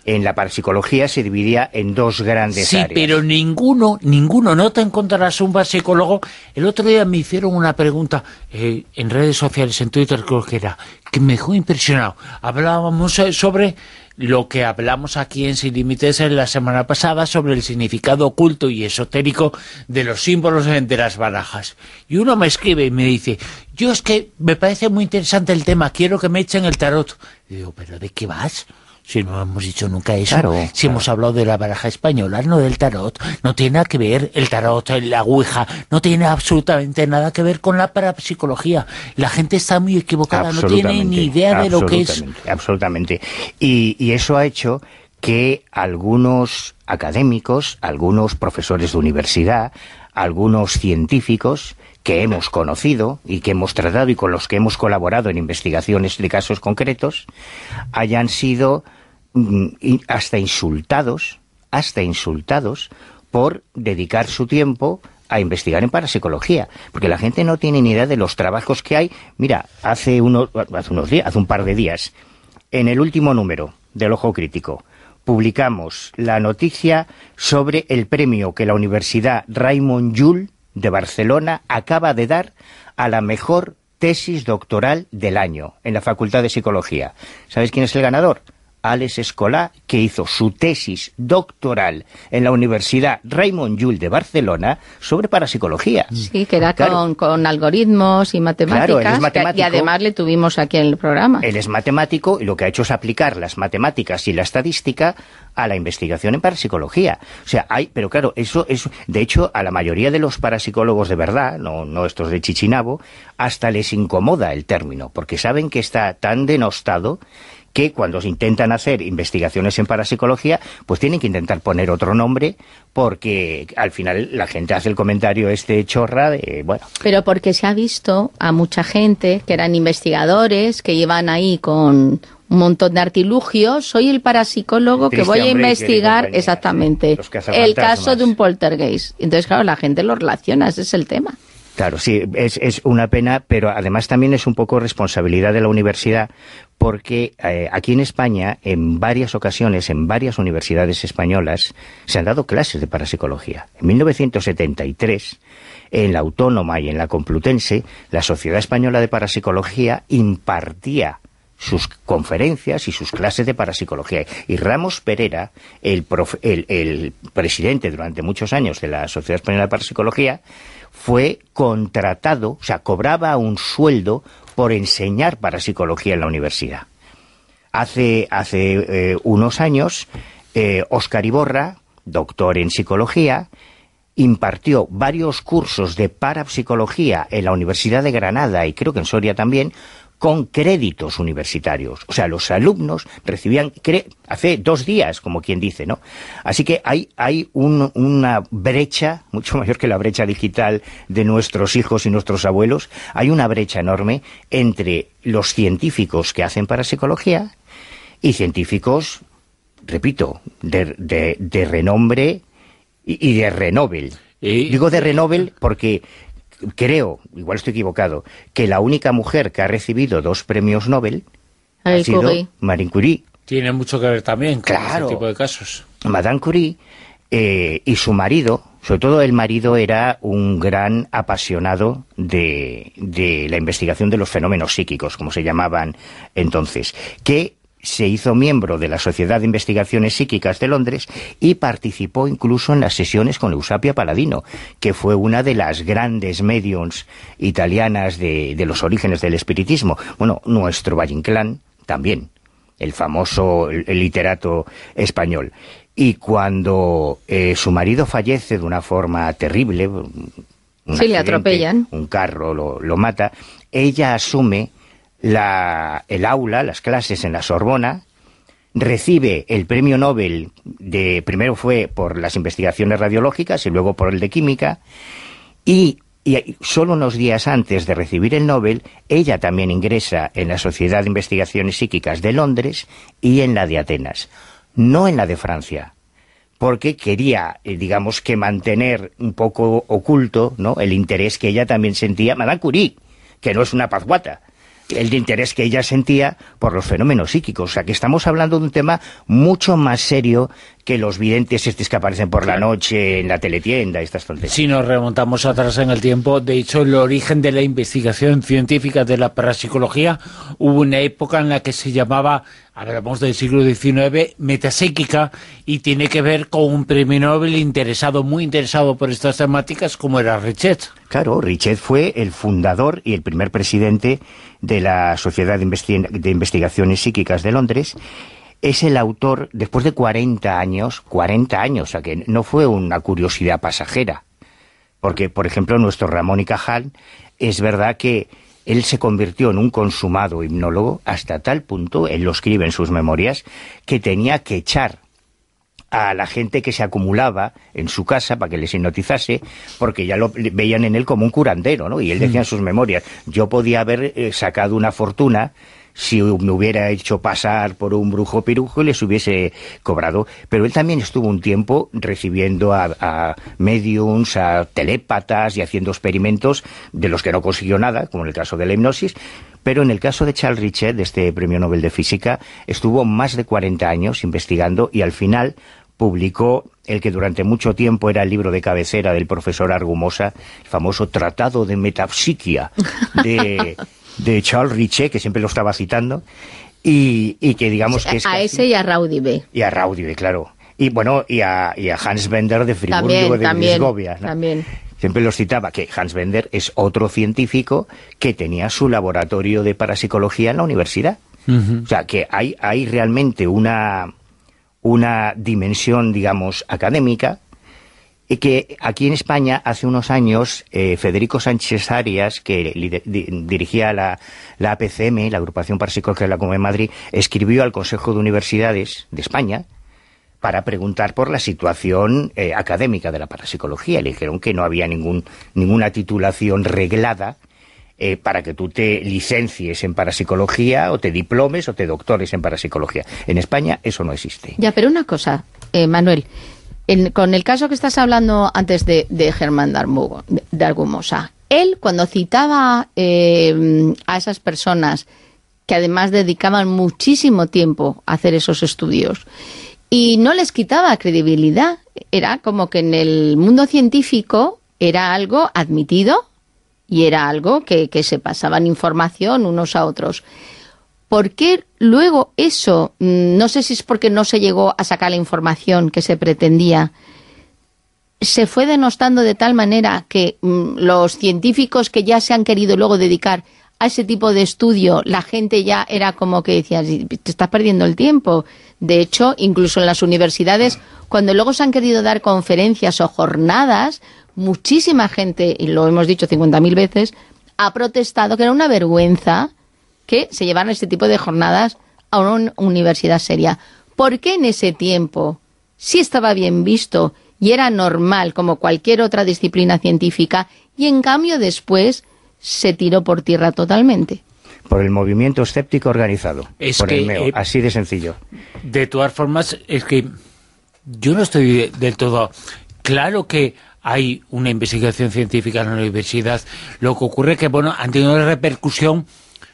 en la parapsicología se dividía en dos grandes sí, áreas. Sí, pero ninguno, ninguno, no te encontrarás un parapsicólogo. El otro día me hicieron una pregunta eh, en redes sociales, en Twitter creo que era, que me dejó impresionado. Hablábamos eh, sobre lo que hablamos aquí en Sin Límites en la semana pasada, sobre el significado oculto y esotérico de los símbolos de las barajas. Y uno me escribe y me dice, yo es que me parece muy interesante el tema, quiero que me echen el tarot. Y digo, ¿pero de qué vas? Si no hemos dicho nunca eso, claro, si claro. hemos hablado de la baraja española, no del tarot, no tiene nada que ver el tarot, la ouija, no tiene absolutamente nada que ver con la parapsicología. La gente está muy equivocada, no tiene ni idea de lo que es. Absolutamente, y, y eso ha hecho que algunos académicos, algunos profesores de universidad, algunos científicos que hemos conocido y que hemos tratado y con los que hemos colaborado en investigaciones de casos concretos, hayan sido mm, hasta insultados, hasta insultados por dedicar su tiempo a investigar en parapsicología, porque la gente no tiene ni idea de los trabajos que hay. Mira, hace unos, hace unos días, hace un par de días, en el último número del Ojo Crítico, publicamos la noticia sobre el premio que la Universidad Raymond Llull de Barcelona acaba de dar a la mejor tesis doctoral del año en la Facultad de Psicología. ¿Sabes quién es el ganador? Alex Escolà, que hizo su tesis doctoral en la Universidad Raymond Llull de Barcelona sobre parapsicología. Sí, que era claro. con, con algoritmos y matemáticas, claro, él es matemático, y además le tuvimos aquí en el programa. Él es matemático y lo que ha hecho es aplicar las matemáticas y la estadística a la investigación en parapsicología. O sea, hay, pero claro, eso es, de hecho, a la mayoría de los parapsicólogos de verdad, no, no estos de Chichinabo, hasta les incomoda el término, porque saben que está tan denostado que cuando se intentan hacer investigaciones en parapsicología, pues tienen que intentar poner otro nombre, porque al final la gente hace el comentario este chorra de, bueno... Pero porque se ha visto a mucha gente que eran investigadores, que iban ahí con un montón de artilugios, soy el parapsicólogo que voy a investigar exactamente sí, el caso de un poltergeist. Entonces, claro, la gente lo relaciona, ese es el tema. Claro, sí, es, es una pena, pero además también es un poco responsabilidad de la universidad, porque eh, aquí en España, en varias ocasiones, en varias universidades españolas, se han dado clases de parapsicología. En mil novecientos setenta y tres, en la Autónoma y en la Complutense, la Sociedad Española de Parapsicología impartía sus conferencias y sus clases de parapsicología. Y Ramos Pereira, el, profe, el, el presidente durante muchos años de la Sociedad Española de Parapsicología, fue contratado, o sea, cobraba un sueldo por enseñar parapsicología en la universidad. Hace, hace eh, unos años, eh, Óscar Iborra, doctor en psicología, impartió varios cursos de parapsicología en la Universidad de Granada y creo que en Soria también, con créditos universitarios. O sea, los alumnos recibían hace dos días, como quien dice, ¿no? Así que hay, hay un, una brecha, mucho mayor que la brecha digital de nuestros hijos y nuestros abuelos, hay una brecha enorme entre los científicos que hacen parapsicología y científicos, repito, de, de, de renombre y, y de renobel. ¿Y? Digo de renobel porque... creo, igual estoy equivocado, que la única mujer que ha recibido dos premios Nobel Ay, ha sido Curie. Marie Curie. Tiene mucho que ver también con claro. este tipo de casos. Madame Curie eh, y su marido, sobre todo el marido, era un gran apasionado de, de la investigación de los fenómenos psíquicos, como se llamaban entonces, que se hizo miembro de la Sociedad de Investigaciones Psíquicas de Londres y participó incluso en las sesiones con Eusapia Paladino, que fue una de las grandes mediums italianas de, de los orígenes del espiritismo. Bueno, nuestro Valle Inclán también, el famoso el, el literato español. Y cuando eh, su marido fallece de una forma terrible, un sí, le atropellan, un carro lo, lo mata, ella asume La, el aula, las clases en la Sorbona, recibe el premio Nobel, de primero fue por las investigaciones radiológicas y luego por el de química, y, y solo unos días antes de recibir el Nobel, ella también ingresa en la Sociedad de Investigaciones Psíquicas de Londres y en la de Atenas, no en la de Francia, porque quería, digamos que mantener un poco oculto, ¿no?, el interés que ella también sentía, Madame Curie, que no es una pazguata. el interés que ella sentía por los fenómenos psíquicos. O sea, que estamos hablando de un tema mucho más serio que los videntes estos que aparecen por la noche en la teletienda, estas tonterías. Si nos remontamos atrás en el tiempo, de hecho, el origen de la investigación científica de la parapsicología, hubo una época en la que se llamaba, hablamos del siglo diecinueve, metapsíquica, y tiene que ver con un premio Nobel interesado, muy interesado por estas temáticas, como era Richet. Claro, Richet fue el fundador y el primer presidente de la Sociedad de, Investi- de Investigaciones Psíquicas de Londres. Es el autor, después de cuarenta años, cuarenta años, o sea que no fue una curiosidad pasajera. Porque, por ejemplo, nuestro Ramón y Cajal, es verdad que él se convirtió en un consumado hipnólogo hasta tal punto, él lo escribe en sus memorias, que tenía que echar a la gente que se acumulaba en su casa para que les hipnotizase, porque ya lo veían en él como un curandero, ¿no? Y él decía en sus memorias, yo podía haber eh, sacado una fortuna si me hubiera hecho pasar por un brujo pirujo y les hubiese cobrado. Pero él también estuvo un tiempo recibiendo a, a mediums, a telépatas y haciendo experimentos de los que no consiguió nada, como en el caso de la hipnosis. Pero en el caso de Charles Richet, de este premio Nobel de Física, estuvo más de cuarenta años investigando y al final publicó el que durante mucho tiempo era el libro de cabecera del profesor Argumosa, el famoso Tratado de Metapsiquia de... de Charles Richet, que siempre lo estaba citando, y, y que digamos que es... A casi... ese y a Raudive. Y a Raudive, claro. Y bueno, y a, y a Hans Bender de Friburgo, también, de también, Brisgovia, ¿no? También. Siempre los citaba, que Hans Bender es otro científico que tenía su laboratorio de parapsicología en la universidad. Uh-huh. O sea, que hay, hay realmente una, una dimensión, digamos, académica, y que aquí en España, hace unos años, eh, Federico Sánchez Arias, que lider, di, dirigía la, la A P C M, la Agrupación Parapsicológica de la Comunidad de Madrid, escribió al Consejo de Universidades de España para preguntar por la situación eh, académica de la parapsicología. Le dijeron que no había ningún, ninguna titulación reglada eh, para que tú te licencies en parapsicología, o te diplomes, o te doctores en parapsicología. En España eso no existe. Ya, pero una cosa, eh, Manuel... En, con el caso que estás hablando antes de, de Germán Darmugo, de, de Argumosa, él cuando citaba eh, a esas personas que además dedicaban muchísimo tiempo a hacer esos estudios y no les quitaba credibilidad, era como que en el mundo científico era algo admitido y era algo que, que se pasaban información unos a otros. ¿Por qué luego eso, no sé si es porque no se llegó a sacar la información que se pretendía, se fue denostando de tal manera que mmm, los científicos que ya se han querido luego dedicar a ese tipo de estudio, la gente ya era como que decía, te estás perdiendo el tiempo? De hecho, incluso en las universidades, cuando luego se han querido dar conferencias o jornadas, muchísima gente, y lo hemos dicho cincuenta mil veces, ha protestado que era una vergüenza que se llevaran este tipo de jornadas a una universidad seria. ¿Por qué en ese tiempo sí estaba bien visto y era normal como cualquier otra disciplina científica y en cambio después se tiró por tierra totalmente? Por el movimiento escéptico organizado, es por que, el M E O, eh, así de sencillo. De todas formas, es que yo no estoy del todo... Claro que hay una investigación científica en la universidad, lo que ocurre es que, bueno, han tenido una repercusión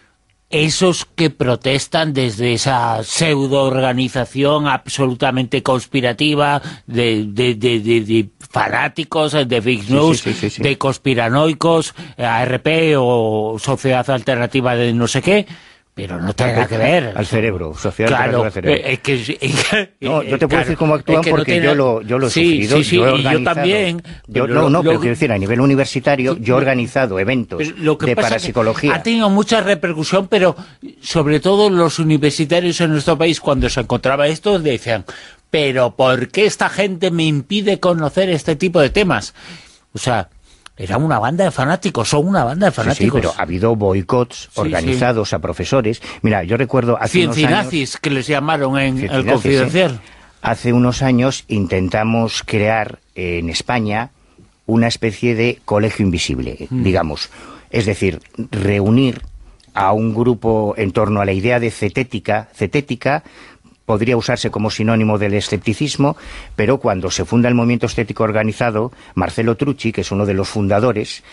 esos que protestan desde esa pseudo-organización absolutamente conspirativa de, de, de, de, de fanáticos, de fake news, sí, sí, sí, sí, sí. de conspiranoicos, A R P o Sociedad Alternativa de no sé qué, pero no tiene nada que ver. Al cerebro, Sociedad claro, Alternativa al Cerebro. Es que, es que, no, yo te puedo claro, decir cómo actúan porque no tiene... yo lo, yo lo he sí, sufrido, sí, sí, yo he y organizado. yo también. Yo, pero no, no, lo, pero quiero decir, a nivel universitario, yo he organizado eventos lo que de pasa parapsicología. Que ha tenido mucha repercusión, pero sobre todo los universitarios en nuestro país, cuando se encontraba esto, decían, pero ¿por qué esta gente me impide conocer este tipo de temas? O sea... Era una banda de fanáticos, son una banda de fanáticos. Sí, sí, pero ha habido boicots sí, organizados sí. a profesores. Mira, yo recuerdo hace unos años... Ciencinazis, que les llamaron en el Confidencial. ¿eh? Hace unos años intentamos crear eh, en España una especie de colegio invisible, mm. digamos. Es decir, reunir a un grupo en torno a la idea de cetética, cetética podría usarse como sinónimo del escepticismo, pero cuando se funda el movimiento estético organizado, Marcelo Trucci, que es uno de los fundadores,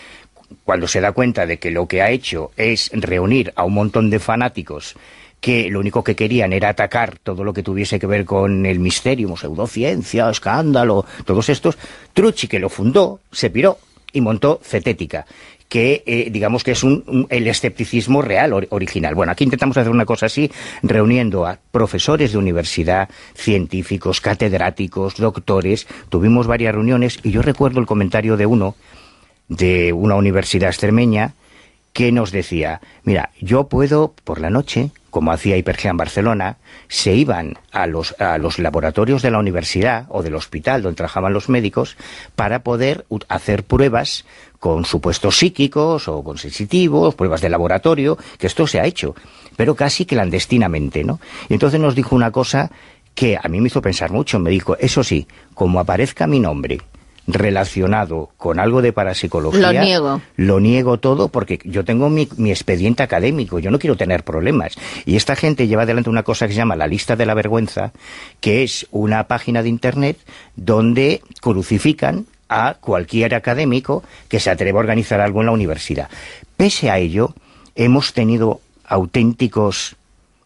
cuando se da cuenta de que lo que ha hecho es reunir a un montón de fanáticos que lo único que querían era atacar todo lo que tuviese que ver con el misterio, pseudociencia, escándalo, todos estos, Trucchi, que lo fundó, se piró y montó Cetética, que eh, digamos que es un, un, el escepticismo real, or, original. Bueno, aquí intentamos hacer una cosa así, reuniendo a profesores de universidad, científicos, catedráticos, doctores, tuvimos varias reuniones, y yo recuerdo el comentario de uno, de una universidad extremeña, que nos decía, mira, yo puedo por la noche, como hacía Hipergea en Barcelona, se iban a los, a los laboratorios de la universidad o del hospital donde trabajaban los médicos para poder hacer pruebas con supuestos psíquicos o con sensitivos, pruebas de laboratorio, que esto se ha hecho, pero casi clandestinamente, ¿no? Y entonces nos dijo una cosa que a mí me hizo pensar mucho, me dijo, eso sí, como aparezca mi nombre relacionado con algo de parapsicología, lo niego. Lo niego todo porque yo tengo mi, mi expediente académico, yo no quiero tener problemas. Y esta gente lleva adelante una cosa que se llama la lista de la vergüenza, que es una página de internet donde crucifican a cualquier académico que se atreva a organizar algo en la universidad. Pese a ello, hemos tenido auténticos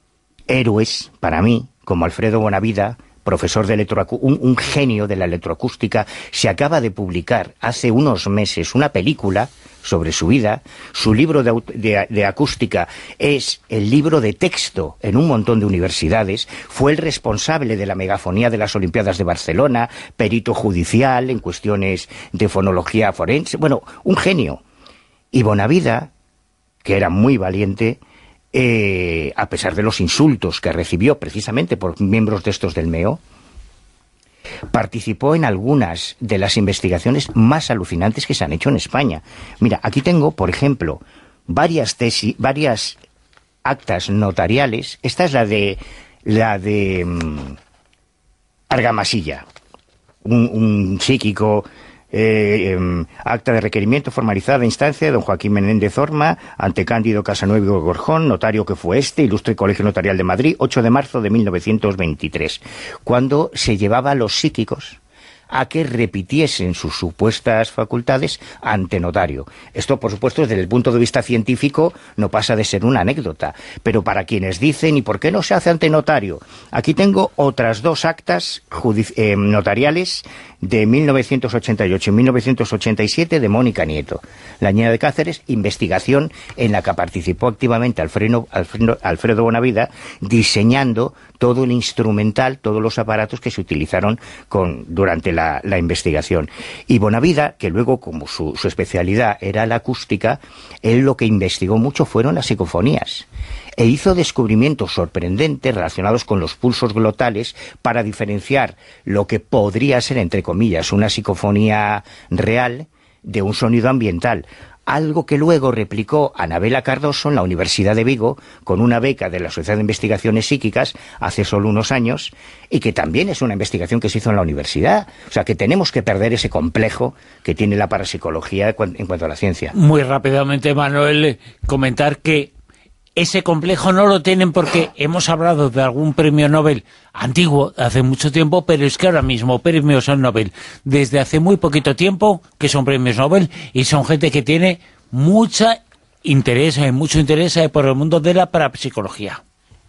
héroes, para mí, como Alfredo Bonavida, profesor de electroacústica, un, un genio de la electroacústica. Se acaba de publicar hace unos meses una película sobre su vida. Su libro de, de, de acústica es el libro de texto en un montón de universidades. Fue el responsable de la megafonía de las Olimpiadas de Barcelona, perito judicial en cuestiones de fonología forense. Bueno, un genio. Y Bonavida, que era muy valiente, Eh, a pesar de los insultos que recibió precisamente por miembros de estos del M E O, participó en algunas de las investigaciones más alucinantes que se han hecho en España. Mira, aquí tengo, por ejemplo, varias tesis, varias actas notariales. Esta es la de la de um, Argamasilla, un, un psíquico. Eh, eh, acta de requerimiento formalizada de instancia de don Joaquín Menéndez Orma ante Cándido Casanuevo Gorjón, notario que fue este, Ilustre Colegio Notarial de Madrid, ocho de marzo de mil novecientos veintitrés, cuando se llevaba a los psíquicos a que repitiesen sus supuestas facultades ante notario. Esto, por supuesto, desde el punto de vista científico no pasa de ser una anécdota, pero para quienes dicen, ¿y por qué no se hace ante notario? Aquí tengo otras dos actas eh, notariales de mil novecientos ochenta y ocho y mil novecientos ochenta y siete de Mónica Nieto, la niña de Cáceres, investigación en la que participó activamente Alfredo, Alfredo, Alfredo Bonavida, diseñando todo el instrumental, todos los aparatos que se utilizaron con, durante la, la investigación. Y Bonavida, que luego, como su, su especialidad era la acústica, él lo que investigó mucho fueron las psicofonías. E hizo descubrimientos sorprendentes relacionados con los pulsos glotales para diferenciar lo que podría ser, entre comillas, una psicofonía real de un sonido ambiental. Algo que luego replicó Anabela Cardoso en la Universidad de Vigo con una beca de la Sociedad de Investigaciones Psíquicas hace solo unos años, y que también es una investigación que se hizo en la universidad. O sea, que tenemos que perder ese complejo que tiene la parapsicología en cuanto a la ciencia. Muy rápidamente, Manuel, comentar que ese complejo no lo tienen porque hemos hablado de algún premio Nobel antiguo, hace mucho tiempo, pero es que ahora mismo premios Nobel desde hace muy poquito tiempo que son premios Nobel, y son gente que tiene mucha interés, mucho interés por el mundo de la parapsicología.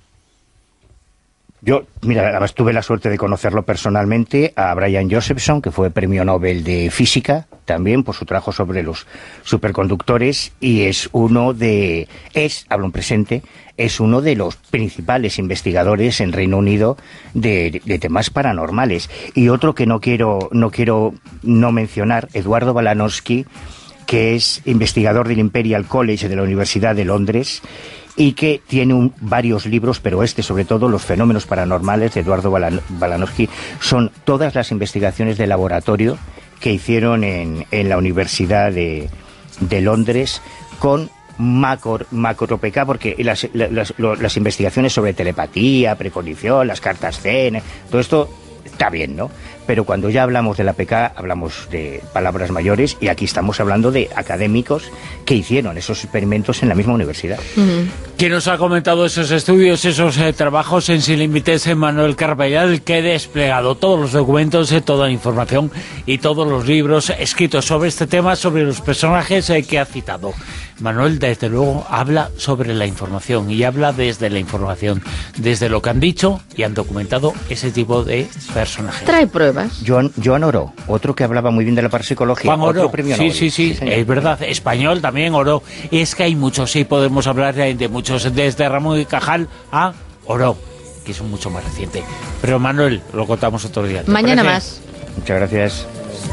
Yo, mira, además tuve la suerte de conocerlo personalmente, a Brian Josephson, que fue premio Nobel de Física, también por su trabajo sobre los superconductores, y es uno de, es, hablo en presente, es uno de los principales investigadores en Reino Unido de, de temas paranormales. Y otro que no quiero, no quiero no mencionar, Eduardo Balanowski, que es investigador del Imperial College de la Universidad de Londres, y que tiene un, varios libros, pero este sobre todo, Los fenómenos paranormales de Eduardo Balan Balanowski, son todas las investigaciones de laboratorio que hicieron en, en la Universidad de, de Londres con macro, macro P K, porque las, las, las investigaciones sobre telepatía, precognición, las cartas Zen, todo esto está bien, ¿no? Pero cuando ya hablamos de la P K, hablamos de palabras mayores, y aquí estamos hablando de académicos que que hicieron esos experimentos en la misma universidad. Uh-huh. ¿Quién nos ha comentado esos estudios, esos eh, trabajos en Sin Límites? En Manuel Carballal, que ha desplegado todos los documentos, eh, toda la información y todos los libros escritos sobre este tema, sobre los personajes eh, que ha citado. Manuel, desde luego, habla sobre la información y habla desde la información, desde lo que han dicho y han documentado ese tipo de personajes. Trae pruebas. Joan, Joan Oró, otro que hablaba muy bien de la parapsicología. Juan Oró, otro premio sí, Nobel. sí, sí, sí, es verdad. Español también, Oró. Es que hay muchos, sí, podemos hablar de, de muchos, desde Ramón y Cajal a Oró, que es mucho más reciente. Pero Manuel, lo contamos otro día. Mañana parece? más. Muchas gracias.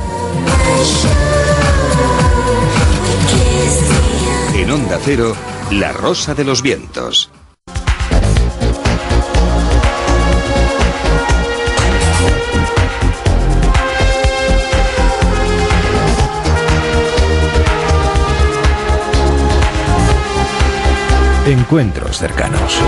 En Onda Cero, La Rosa de los Vientos. Encuentros cercanos.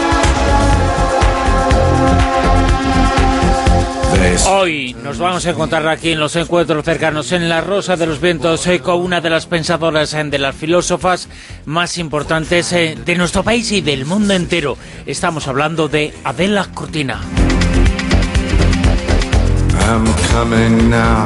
Hoy nos vamos a encontrar aquí en los encuentros cercanos, en La Rosa de los Vientos, eh, con una de las pensadoras, eh, de las filósofas más importantes eh, de nuestro país y del mundo entero. Estamos hablando de Adela Cortina. I'm coming now.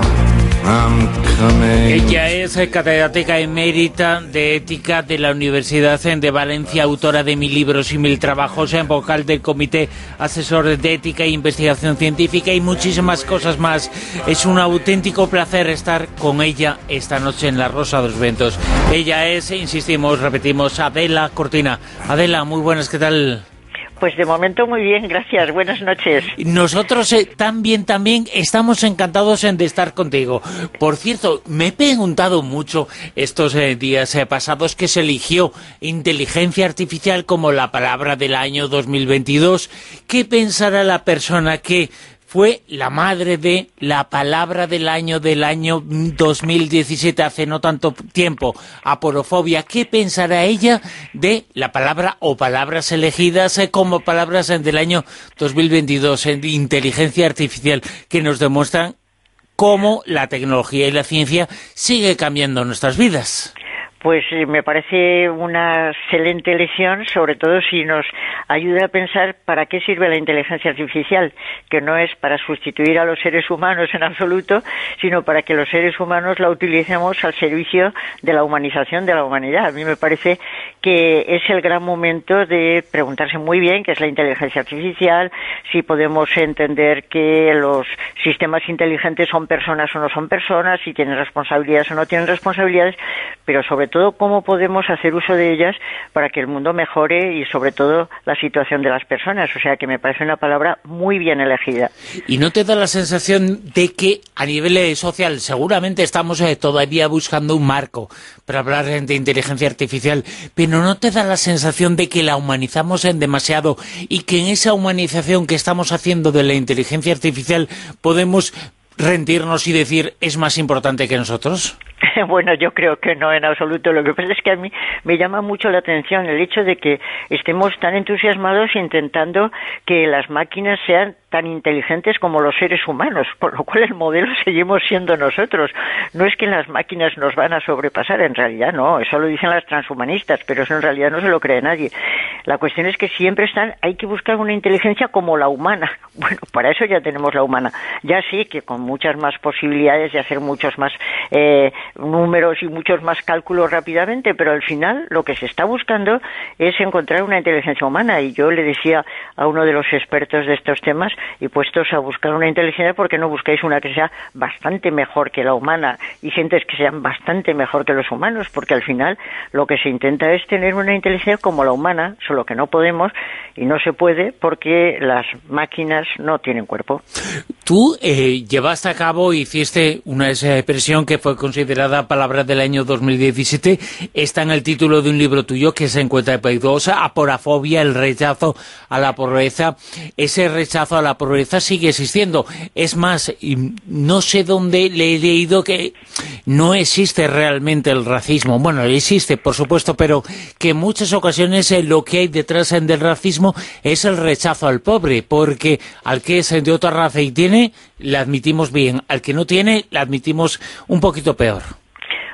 I'm coming. Ella es eh, catedrática emérita de ética de la Universidad de Valencia, autora de mil libros y mil trabajos, en vocal del Comité Asesor de Ética e Investigación Científica y muchísimas cosas más. Es un auténtico placer estar con ella esta noche en La Rosa de los Vientos. Ella es, insistimos, repetimos, Adela Cortina. Adela, muy buenas, ¿qué tal? Pues de momento muy bien, gracias. Buenas noches. Nosotros eh, también, también estamos encantados en de estar contigo. Por cierto, me he preguntado mucho estos eh, días eh, pasados que se eligió inteligencia artificial como la palabra del año dos mil veintidós. ¿Qué pensará la persona que fue la madre de la palabra del año del año dos mil diecisiete, hace no tanto tiempo, aporofobia? ¿Qué pensará ella de la palabra o palabras elegidas eh, como palabras eh, del año dos mil veintidós en inteligencia artificial, que nos demuestran cómo la tecnología y la ciencia sigue cambiando nuestras vidas? Pues me parece una excelente lección, sobre todo si nos ayuda a pensar para qué sirve la inteligencia artificial, que no es para sustituir a los seres humanos en absoluto, sino para que los seres humanos la utilicemos al servicio de la humanización de la humanidad. A mí me parece que es el gran momento de preguntarse muy bien qué es la inteligencia artificial, si podemos entender que los sistemas inteligentes son personas o no son personas, si tienen responsabilidades o no tienen responsabilidades, pero sobre todo cómo podemos hacer uso de ellas para que el mundo mejore y sobre todo la situación de las personas. O sea que me parece una palabra muy bien elegida. ¿Y no te da la sensación de que a nivel eh, social seguramente estamos eh, todavía buscando un marco para hablar eh, de inteligencia artificial, pero no te da la sensación de que la humanizamos en demasiado y que en esa humanización que estamos haciendo de la inteligencia artificial podemos rendirnos y decir es más importante que nosotros? Bueno, yo creo que no en absoluto. Lo que pasa es que a mí me llama mucho la atención el hecho de que estemos tan entusiasmados intentando que las máquinas sean tan inteligentes como los seres humanos, por lo cual el modelo seguimos siendo nosotros. No es que las máquinas nos van a sobrepasar, en realidad no, eso lo dicen las transhumanistas, pero eso en realidad no se lo cree nadie. La cuestión es que siempre están, hay que buscar una inteligencia como la humana. Bueno, para eso ya tenemos la humana. Ya sí que con muchas más posibilidades de hacer muchos más eh, números y muchos más cálculos rápidamente, pero al final lo que se está buscando es encontrar una inteligencia humana. Y yo le decía a uno de los expertos de estos temas, y puestos a buscar una inteligencia, ¿por qué no buscáis una que sea bastante mejor que la humana y gentes que sean bastante mejor que los humanos? Porque al final lo que se intenta es tener una inteligencia como la humana, solo que no podemos y no se puede porque las máquinas no tienen cuerpo. Tú eh, llevaste a cabo, hiciste una expresión que fue considerada palabra del año dos mil diecisiete, está en el título de un libro tuyo que se encuentra en Paidosa, Aporafobia, el rechazo a la pobreza. Ese rechazo a la pobreza sigue existiendo. Es más, no sé dónde le he leído que no existe realmente el racismo. Bueno, existe, por supuesto, pero que en muchas ocasiones eh, lo que hay detrás eh, del racismo es el rechazo al pobre, porque al que es de otra raza y tiene, le admitimos bien, al que no tiene, le admitimos un poquito peor.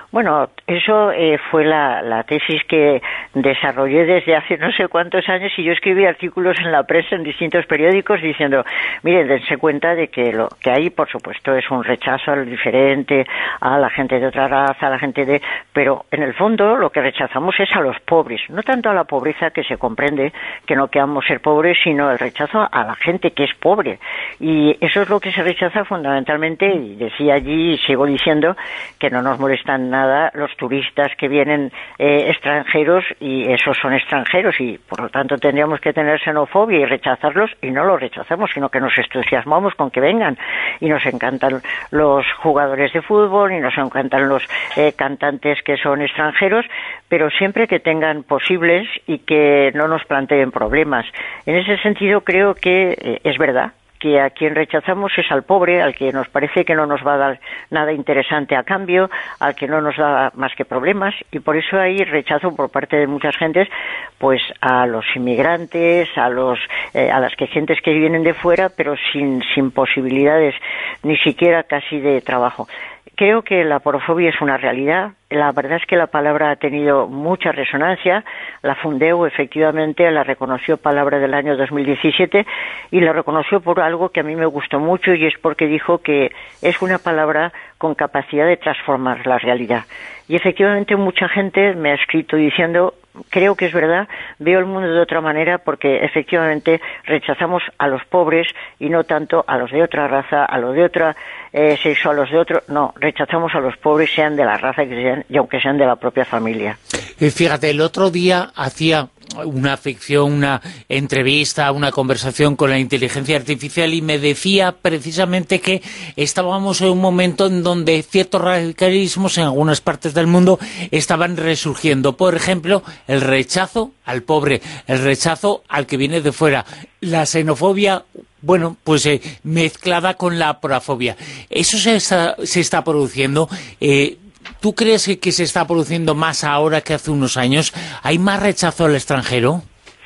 Bueno, eso eh, fue la, la tesis que desarrollé desde hace no sé cuántos años, y yo escribí artículos en la prensa, en distintos periódicos, diciendo, miren, dense cuenta de que lo que hay, por supuesto, es un rechazo al diferente, a la gente de otra raza, a la gente de... Pero, en el fondo, lo que rechazamos es a los pobres, no tanto a la pobreza, que se comprende que no queramos ser pobres, sino el rechazo a la gente que es pobre. Y eso es lo que se rechaza fundamentalmente, y decía allí, y sigo diciendo, que no nos molestan nada los turistas que vienen eh, extranjeros, y esos son extranjeros, y por lo tanto tendríamos que tener xenofobia y rechazarlos, y no los rechazamos, sino que nos entusiasmamos con que vengan, y nos encantan los jugadores de fútbol, y nos encantan los eh, cantantes que son extranjeros, pero siempre que tengan posibles y que no nos planteen problemas. En ese sentido creo que eh, es verdad que a quien rechazamos es al pobre, al que nos parece que no nos va a dar nada interesante a cambio, al que no nos da más que problemas, y por eso hay rechazo por parte de muchas gentes, pues a los inmigrantes, a los eh, a las que gentes que vienen de fuera, pero sin sin posibilidades ni siquiera casi de trabajo. Creo que la aporofobia es una realidad. La verdad es que la palabra ha tenido mucha resonancia. La Fundeu, efectivamente, la reconoció palabra del año dos mil diecisiete, y la reconoció por algo que a mí me gustó mucho, y es porque dijo que es una palabra con capacidad de transformar la realidad. Y efectivamente mucha gente me ha escrito diciendo, creo que es verdad, veo el mundo de otra manera, porque efectivamente rechazamos a los pobres y no tanto a los de otra raza, a los de otra eh, sexo, a los de otro, no, rechazamos a los pobres, sean de la raza que sean, y aunque sean de la propia familia. Eh, fíjate, el otro día hacía una ficción, una entrevista, una conversación con la inteligencia artificial, y me decía precisamente que estábamos en un momento en donde ciertos radicalismos en algunas partes del mundo estaban resurgiendo. Por ejemplo, el rechazo al pobre, el rechazo al que viene de fuera, la xenofobia, bueno, pues eh, mezclada con la aporofobia. Eso se está, se está produciendo. Eh, ¿Tú crees que, que se está produciendo más ahora que hace unos años? ¿Hay más rechazo al extranjero?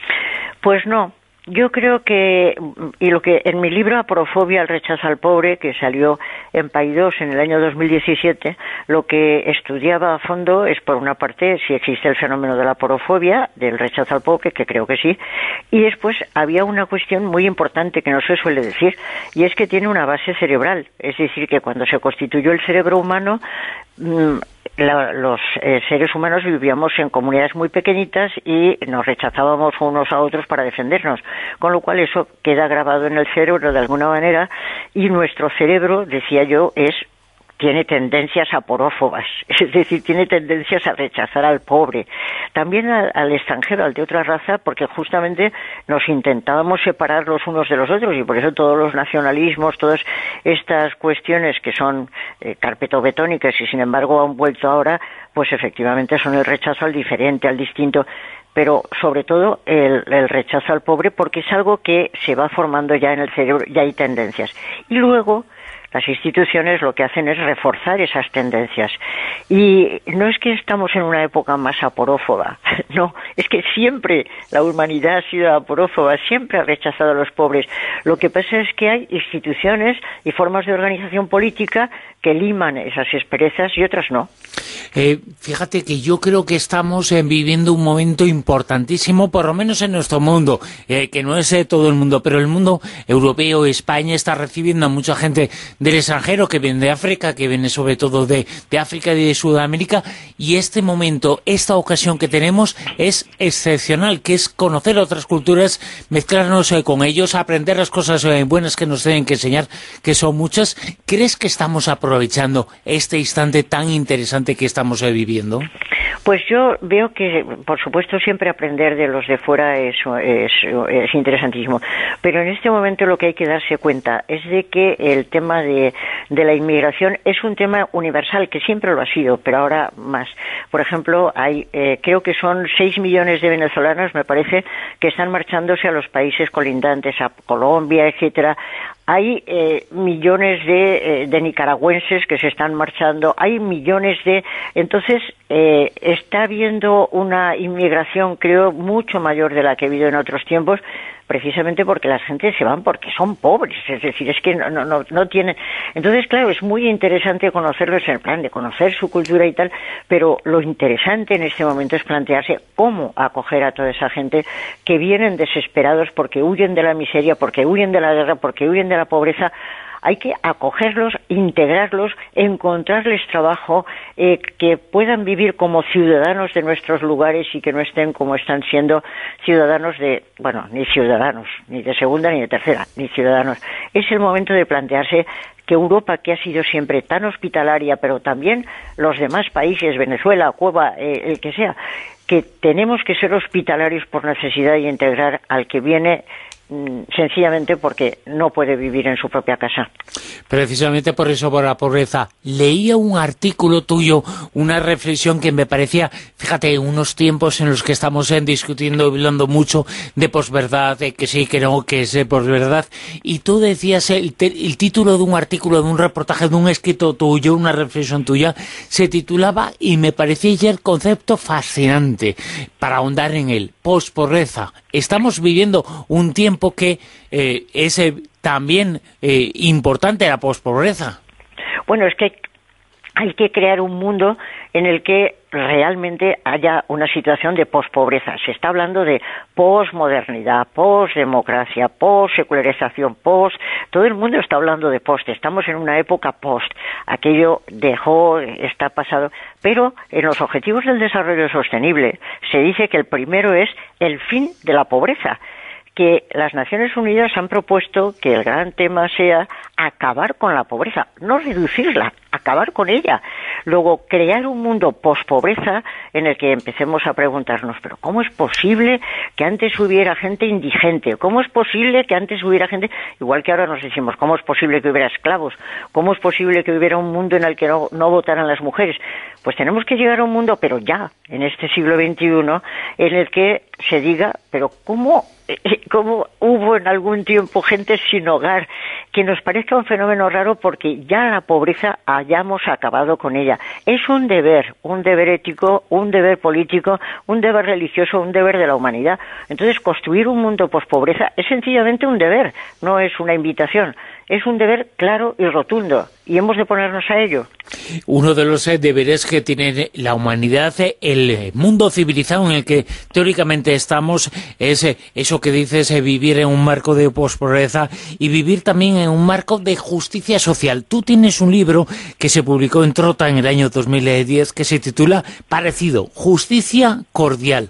Pues no. Yo creo que, y lo que en mi libro Aporofobia, el rechazo al pobre, que salió en Paidós en el año dos mil diecisiete, lo que estudiaba a fondo es, por una parte, si existe el fenómeno de la aporofobia, del rechazo al pobre, que creo que sí, y después había una cuestión muy importante que no se suele decir, y es que tiene una base cerebral. Es decir, que cuando se constituyó el cerebro humano, mmm, La, los eh, seres humanos vivíamos en comunidades muy pequeñitas y nos rechazábamos unos a otros para defendernos, con lo cual eso queda grabado en el cerebro de alguna manera, y nuestro cerebro, decía yo, es tiene tendencias aporófobas, es decir, tiene tendencias a rechazar al pobre, también al, al extranjero, al de otra raza, porque justamente nos intentábamos separar los unos de los otros, y por eso todos los nacionalismos, todas estas cuestiones que son eh, carpetobetónicas y sin embargo han vuelto ahora, pues efectivamente son el rechazo al diferente, al distinto, pero sobre todo el, el rechazo al pobre, porque es algo que se va formando ya en el cerebro, ya hay tendencias. Y luego las instituciones lo que hacen es reforzar esas tendencias. Y no es que estamos en una época más aporófoba, no, es que siempre la humanidad ha sido aporófoba, siempre ha rechazado a los pobres. Lo que pasa es que hay instituciones y formas de organización política que liman esas asperezas y otras no. Eh, fíjate que yo creo que estamos eh, viviendo un momento importantísimo, por lo menos en nuestro mundo, eh, que no es eh, todo el mundo, pero el mundo europeo, España, está recibiendo a mucha gente del extranjero que viene de África, que viene sobre todo de, de África y de Sudamérica, y este momento, esta ocasión que tenemos es excepcional, que es conocer otras culturas, mezclarnos eh, con ellos, aprender las cosas eh, buenas que nos tienen que enseñar, que son muchas. ¿Crees que estamos aprovechando este instante tan interesante que estamos eh, viviendo? Pues yo veo que, por supuesto, siempre aprender de los de fuera es, es, es interesantísimo, pero en este momento lo que hay que darse cuenta es de que el tema de, de la inmigración es un tema universal, que siempre lo ha sido, pero ahora más. Por ejemplo, hay eh, creo que son seis millones de venezolanos, me parece, que están marchándose a los países colindantes, a Colombia, etcétera. Hay eh, millones de, eh, de nicaragüenses que se están marchando, hay millones de... Entonces, eh, está habiendo una inmigración, creo, mucho mayor de la que ha habido en otros tiempos, precisamente porque las gentes se van porque son pobres, es decir, es que no, no, no, no tienen... Entonces, claro, es muy interesante conocerlos en el plan de conocer su cultura y tal, pero lo interesante en este momento es plantearse cómo acoger a toda esa gente que vienen desesperados porque huyen de la miseria, porque huyen de la guerra, porque huyen de la pobreza. Hay que acogerlos, integrarlos, encontrarles trabajo, eh, que puedan vivir como ciudadanos de nuestros lugares y que no estén como están siendo ciudadanos de, bueno, ni ciudadanos, ni de segunda ni de tercera, ni ciudadanos. Es el momento de plantearse que Europa, que ha sido siempre tan hospitalaria, pero también los demás países, Venezuela, Cuba, eh, el que sea, que tenemos que ser hospitalarios por necesidad y integrar al que viene sencillamente porque no puede vivir en su propia casa. Precisamente por eso, por la pobreza. Leía un artículo tuyo, una reflexión que me parecía, fíjate, unos tiempos en los que estamos eh, discutiendo, hablando mucho de posverdad, de que sí, que no, que es eh, posverdad, y tú decías, el, el título de un artículo, de un reportaje, de un escrito tuyo, una reflexión tuya, se titulaba, y me parecía ya el concepto fascinante, para ahondar en él, pospobreza. Estamos viviendo un tiempo que eh, es eh, también eh, importante, la pospobreza. Bueno, es que hay que crear un mundo en el que realmente haya una situación de pospobreza. Se está hablando de posmodernidad, posdemocracia, possecularización, post... Todo el mundo está hablando de post. Estamos en una época post. Aquello dejó, está pasado. Pero en los Objetivos del Desarrollo Sostenible se dice que el primero es el fin de la pobreza, que las Naciones Unidas han propuesto que el gran tema sea acabar con la pobreza, no reducirla, acabar con ella. Luego, crear un mundo pospobreza en el que empecemos a preguntarnos, pero ¿cómo es posible que antes hubiera gente indigente? ¿Cómo es posible que antes hubiera gente, igual que ahora nos decimos, ¿cómo es posible que hubiera esclavos? ¿Cómo es posible que hubiera un mundo en el que no, no votaran las mujeres? Pues tenemos que llegar a un mundo, pero ya, en este siglo veintiuno, en el que se diga, pero ¿cómo, cómo hubo en algún tiempo gente sin hogar? Que nos parezca un fenómeno raro porque ya la pobreza hayamos acabado con ella. Es un deber, un deber ético, un deber político, un deber religioso, un deber de la humanidad. Entonces, construir un mundo pospobreza es sencillamente un deber, no es una invitación. Es un deber claro y rotundo, y hemos de ponernos a ello. Uno de los eh, deberes que tiene la humanidad, eh, el mundo civilizado en el que teóricamente estamos, es eh, eso que dices, eh, vivir en un marco de pospobreza y vivir también en un marco de justicia social. Tú tienes un libro que se publicó en Trota en el año dos mil diez que se titula parecido, Justicia Cordial.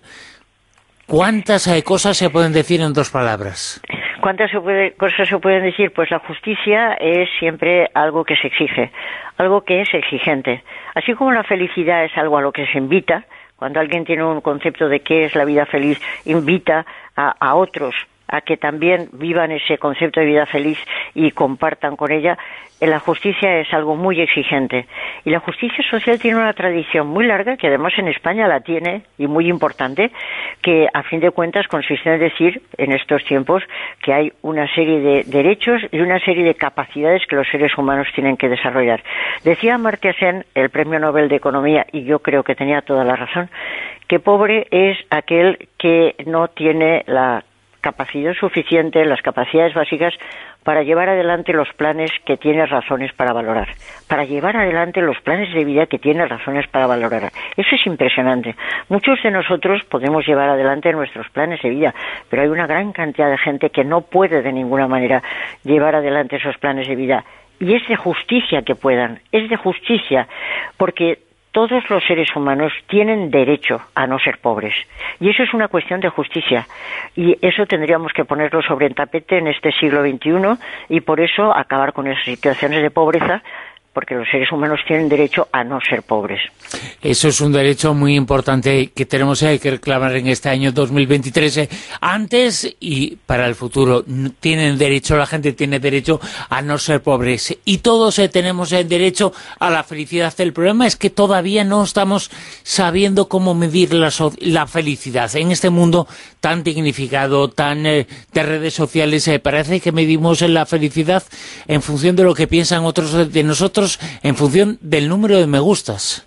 ¿Cuántas eh, cosas se pueden decir en dos palabras? ¿Cuántas se puede, cosas se pueden decir? Pues la justicia es siempre algo que se exige, algo que es exigente. Así como la felicidad es algo a lo que se invita, cuando alguien tiene un concepto de qué es la vida feliz, invita a, a otros a que también vivan ese concepto de vida feliz y compartan con ella. La justicia es algo muy exigente. Y la justicia social tiene una tradición muy larga, que además en España la tiene, y muy importante, que a fin de cuentas consiste en decir, en estos tiempos, que hay una serie de derechos y una serie de capacidades que los seres humanos tienen que desarrollar. Decía Amartya Sen, el Premio Nobel de Economía, y yo creo que tenía toda la razón, que pobre es aquel que no tiene la capacidad suficiente, las capacidades básicas para llevar adelante los planes que tiene razones para valorar, para llevar adelante los planes de vida que tiene razones para valorar. Eso es impresionante. Muchos de nosotros podemos llevar adelante nuestros planes de vida, pero hay una gran cantidad de gente que no puede de ninguna manera llevar adelante esos planes de vida. Y es de justicia que puedan, es de justicia, porque todos los seres humanos tienen derecho a no ser pobres. Y eso es una cuestión de justicia. Y eso tendríamos que ponerlo sobre el tapete en este siglo veintiuno y por eso acabar con esas situaciones de pobreza, porque los seres humanos tienen derecho a no ser pobres. Eso es un derecho muy importante que tenemos eh, que reclamar en este año dos mil veintitrés. Eh, antes y para el futuro, tienen derecho, la gente tiene derecho a no ser pobres. Y todos eh, tenemos el derecho a la felicidad. El problema es que todavía no estamos sabiendo cómo medir la, so la felicidad. En este mundo tan dignificado, tan eh, de redes sociales, eh, parece que medimos la felicidad en función de lo que piensan otros de nosotros, en función del número de me gustas.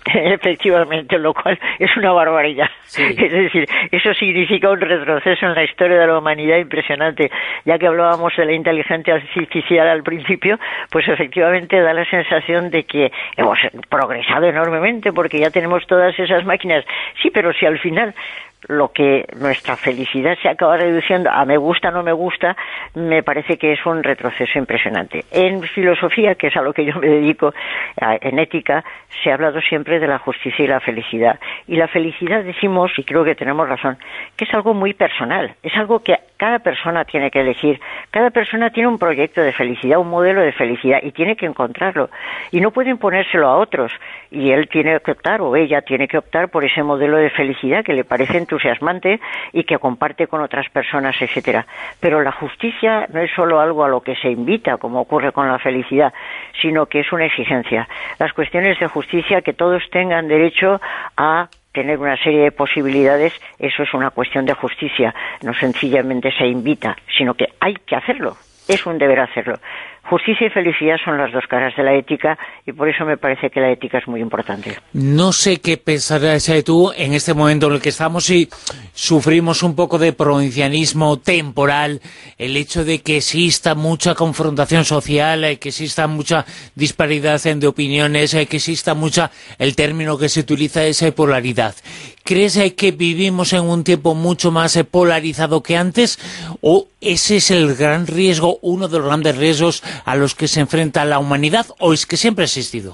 Efectivamente, lo cual es una barbaridad. Sí. Es decir, eso significa un retroceso en la historia de la humanidad impresionante. Ya que hablábamos de la inteligencia artificial al principio, pues efectivamente da la sensación de que hemos progresado enormemente porque ya tenemos todas esas máquinas. Sí, pero si al final lo que nuestra felicidad se acaba reduciendo a me gusta, no me gusta, me parece que es un retroceso impresionante. En filosofía, que es a lo que yo me dedico, en ética, se ha hablado siempre de la justicia y la felicidad. Y la felicidad, decimos, y creo que tenemos razón, que es algo muy personal, es algo que cada persona tiene que elegir. Cada persona tiene un proyecto de felicidad, un modelo de felicidad, y tiene que encontrarlo. Y no puede imponérselo a otros. Y él tiene que optar, o ella tiene que optar por ese modelo de felicidad que le parece entusiasmante y que comparte con otras personas, etcétera. Pero la justicia no es solo algo a lo que se invita, como ocurre con la felicidad, sino que es una exigencia. Las cuestiones de justicia, que todos tengan derecho a tener una serie de posibilidades, eso es una cuestión de justicia, no sencillamente se invita, sino que hay que hacerlo, es un deber hacerlo. Justicia y felicidad son las dos caras de la ética y por eso me parece que la ética es muy importante. No sé qué pensarás tú en este momento en el que estamos y sufrimos un poco de provincianismo temporal, el hecho de que exista mucha confrontación social, que exista mucha disparidad de opiniones, que exista mucha, el término que se utiliza es polaridad. ¿Crees que vivimos en un tiempo mucho más polarizado que antes o ese es el gran riesgo, uno de los grandes riesgos a los que se enfrenta la humanidad, o es que siempre ha existido?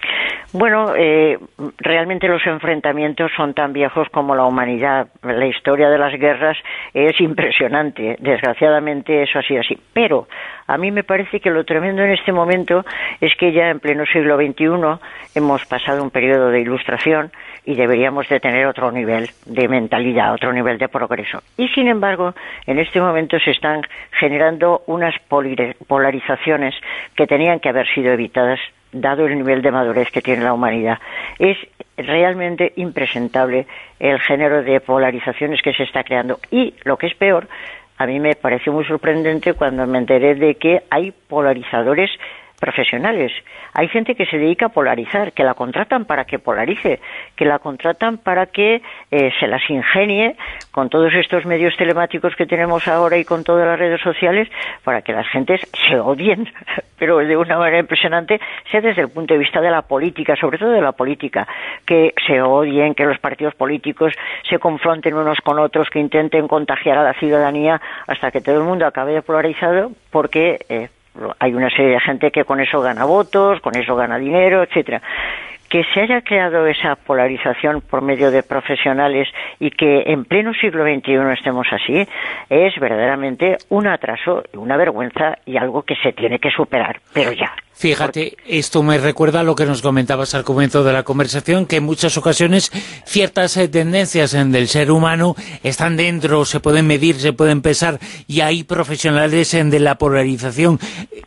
Bueno, eh, realmente los enfrentamientos son tan viejos como la humanidad. La historia de las guerras es impresionante. Desgraciadamente eso ha sido así. Pero a mí me parece que lo tremendo en este momento es que ya en pleno siglo veintiuno hemos pasado un periodo de ilustración y deberíamos de tener otro nivel de mentalidad, otro nivel de progreso. Y sin embargo, en este momento se están generando unas polarizaciones que tenían que haber sido evitadas dado el nivel de madurez que tiene la humanidad. Es realmente impresentable el género de polarizaciones que se está creando. Y lo que es peor, a mí me pareció muy sorprendente cuando me enteré de que hay polarizadores profesionales. Hay gente que se dedica a polarizar, que la contratan para que polarice, que la contratan para que eh, se las ingenie con todos estos medios telemáticos que tenemos ahora y con todas las redes sociales para que las gentes se odien, pero de una manera impresionante, sea desde el punto de vista de la política, sobre todo de la política, que se odien, que los partidos políticos se confronten unos con otros, que intenten contagiar a la ciudadanía hasta que todo el mundo acabe de polarizado porque eh, hay una serie de gente que con eso gana votos, con eso gana dinero, etcétera. Que se haya creado esa polarización por medio de profesionales y que en pleno siglo veintiuno estemos así, es verdaderamente un atraso, una vergüenza y algo que se tiene que superar, pero ya. Fíjate, esto me recuerda a lo que nos comentabas al comienzo de la conversación, que en muchas ocasiones ciertas eh, tendencias en del ser humano están dentro, se pueden medir, se pueden pesar, y hay profesionales en de la polarización.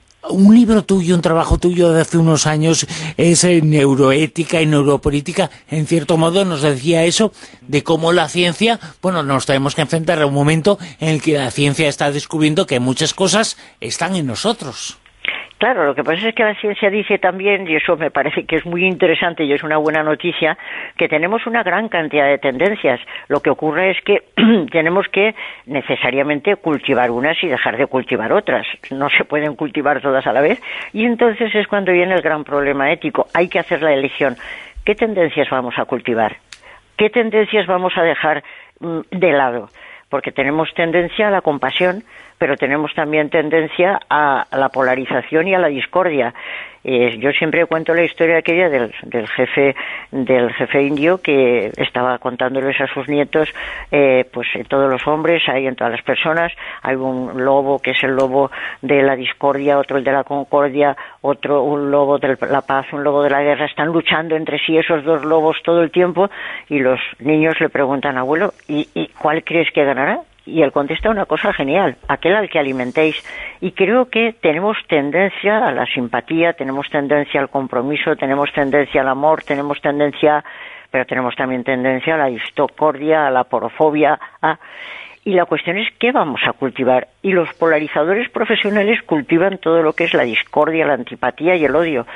Un libro tuyo, un trabajo tuyo de hace unos años es eh, neuroética y neuropolítica, en cierto modo nos decía eso, de cómo la ciencia, bueno, nos tenemos que enfrentar a un momento en el que la ciencia está descubriendo que muchas cosas están en nosotros. Claro, lo que pasa es que la ciencia dice también, y eso me parece que es muy interesante y es una buena noticia, que tenemos una gran cantidad de tendencias. Lo que ocurre es que tenemos que necesariamente cultivar unas y dejar de cultivar otras. No se pueden cultivar todas a la vez. Y entonces es cuando viene el gran problema ético. Hay que hacer la elección. ¿Qué tendencias vamos a cultivar? ¿Qué tendencias vamos a dejar de lado? Porque tenemos tendencia a la compasión, pero tenemos también tendencia a la polarización y a la discordia. Eh, yo siempre cuento la historia aquella del, del jefe del jefe indio que estaba contándoles a sus nietos, eh, pues en todos los hombres, hay en todas las personas, hay un lobo que es el lobo de la discordia, otro el de la concordia, otro un lobo de la paz, un lobo de la guerra. Están luchando entre sí esos dos lobos todo el tiempo y los niños le preguntan, abuelo, ¿y, y cuál crees que ganará? Y él contesta una cosa genial, aquel al que alimentéis. Y creo que tenemos tendencia a la simpatía, tenemos tendencia al compromiso, tenemos tendencia al amor, tenemos tendencia, pero tenemos también tendencia a la discordia, a la porofobia, a... Y la cuestión es qué vamos a cultivar. Y los polarizadores profesionales cultivan todo lo que es la discordia, la antipatía y el odio.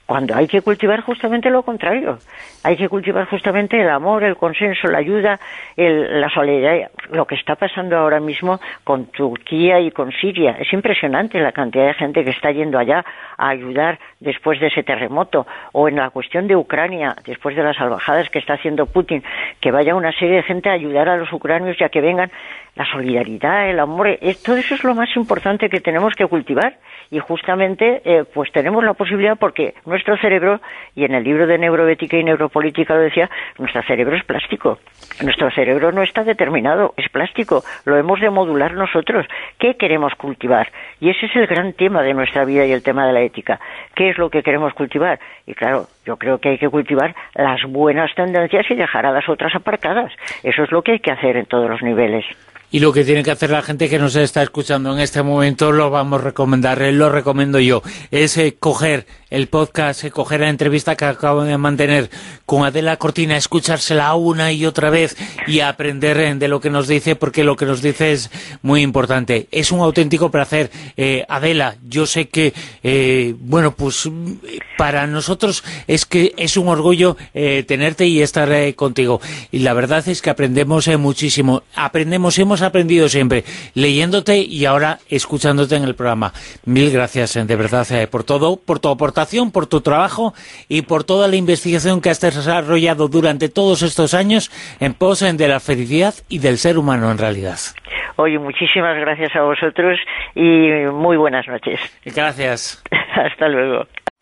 cuando hay que cultivar justamente lo contrario. Hay que cultivar justamente el amor, el consenso, la ayuda, el, la solidaridad. Lo que está pasando ahora mismo con Turquía y con Siria, es impresionante la cantidad de gente que está yendo allá a ayudar después de ese terremoto, o en la cuestión de Ucrania, después de las salvajadas que está haciendo Putin, que vaya una serie de gente a ayudar a los ucranios ya que vengan. La solidaridad, el amor, es, todo eso es lo más importante que tenemos que cultivar, y justamente eh, pues tenemos la posibilidad, porque nuestro cerebro, y en el libro de Neuroética y Neuropolítica lo decía, nuestro cerebro es plástico, nuestro cerebro no está determinado, es plástico, lo hemos de modular nosotros. ¿Qué queremos cultivar? Y ese es el gran tema de nuestra vida y el tema de la ética. ¿Qué es lo que queremos cultivar? Y claro, yo creo que hay que cultivar las buenas tendencias y dejar a las otras aparcadas. Eso es lo que hay que hacer en todos los niveles. Y lo que tiene que hacer la gente que nos está escuchando en este momento, lo vamos a recomendar, lo recomiendo yo, es eh, coger el podcast, eh, coger la entrevista que acabo de mantener con Adela Cortina, escuchársela una y otra vez y aprender eh, de lo que nos dice, porque lo que nos dice es muy importante. Es un auténtico placer. Eh, Adela, yo sé que, eh, bueno, pues para nosotros es que es un orgullo eh, tenerte y estar eh, contigo. Y la verdad es que aprendemos eh, muchísimo. Aprendemos, hemos aprendido siempre leyéndote y ahora escuchándote en el programa. Mil gracias, de verdad, eh, por todo, por tu aportación, por tu trabajo y por toda la investigación que has desarrollado durante todos estos años en pos de la felicidad y del ser humano en realidad. Oye, muchísimas gracias a vosotros y muy buenas noches. Gracias. Hasta luego.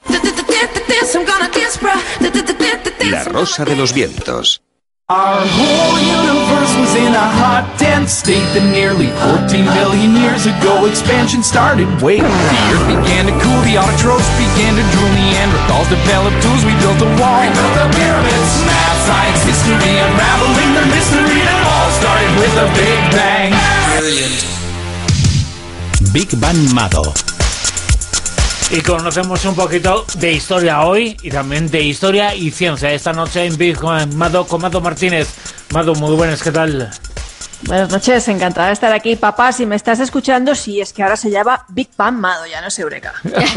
La Rosa de los Vientos. Our whole universe was in a hot, dense state that nearly fourteen billion years ago expansion started. Wait, the earth began to cool, the autotrophs began to drool, Neanderthals developed tools, we built a wall, we built the pyramids. Math, science, history, unraveling the mystery that all started with a Big Bang. Brilliant. Big Bang Mado. Y conocemos un poquito de historia hoy y también de historia y ciencia esta noche en Big Bang Mado con Mado Martínez. Mado, muy buenas, ¿qué tal? Buenas noches, encantada de estar aquí. Papá, si me estás escuchando, sí, es que ahora se llama Big Bang Mado, ya no es Eureka.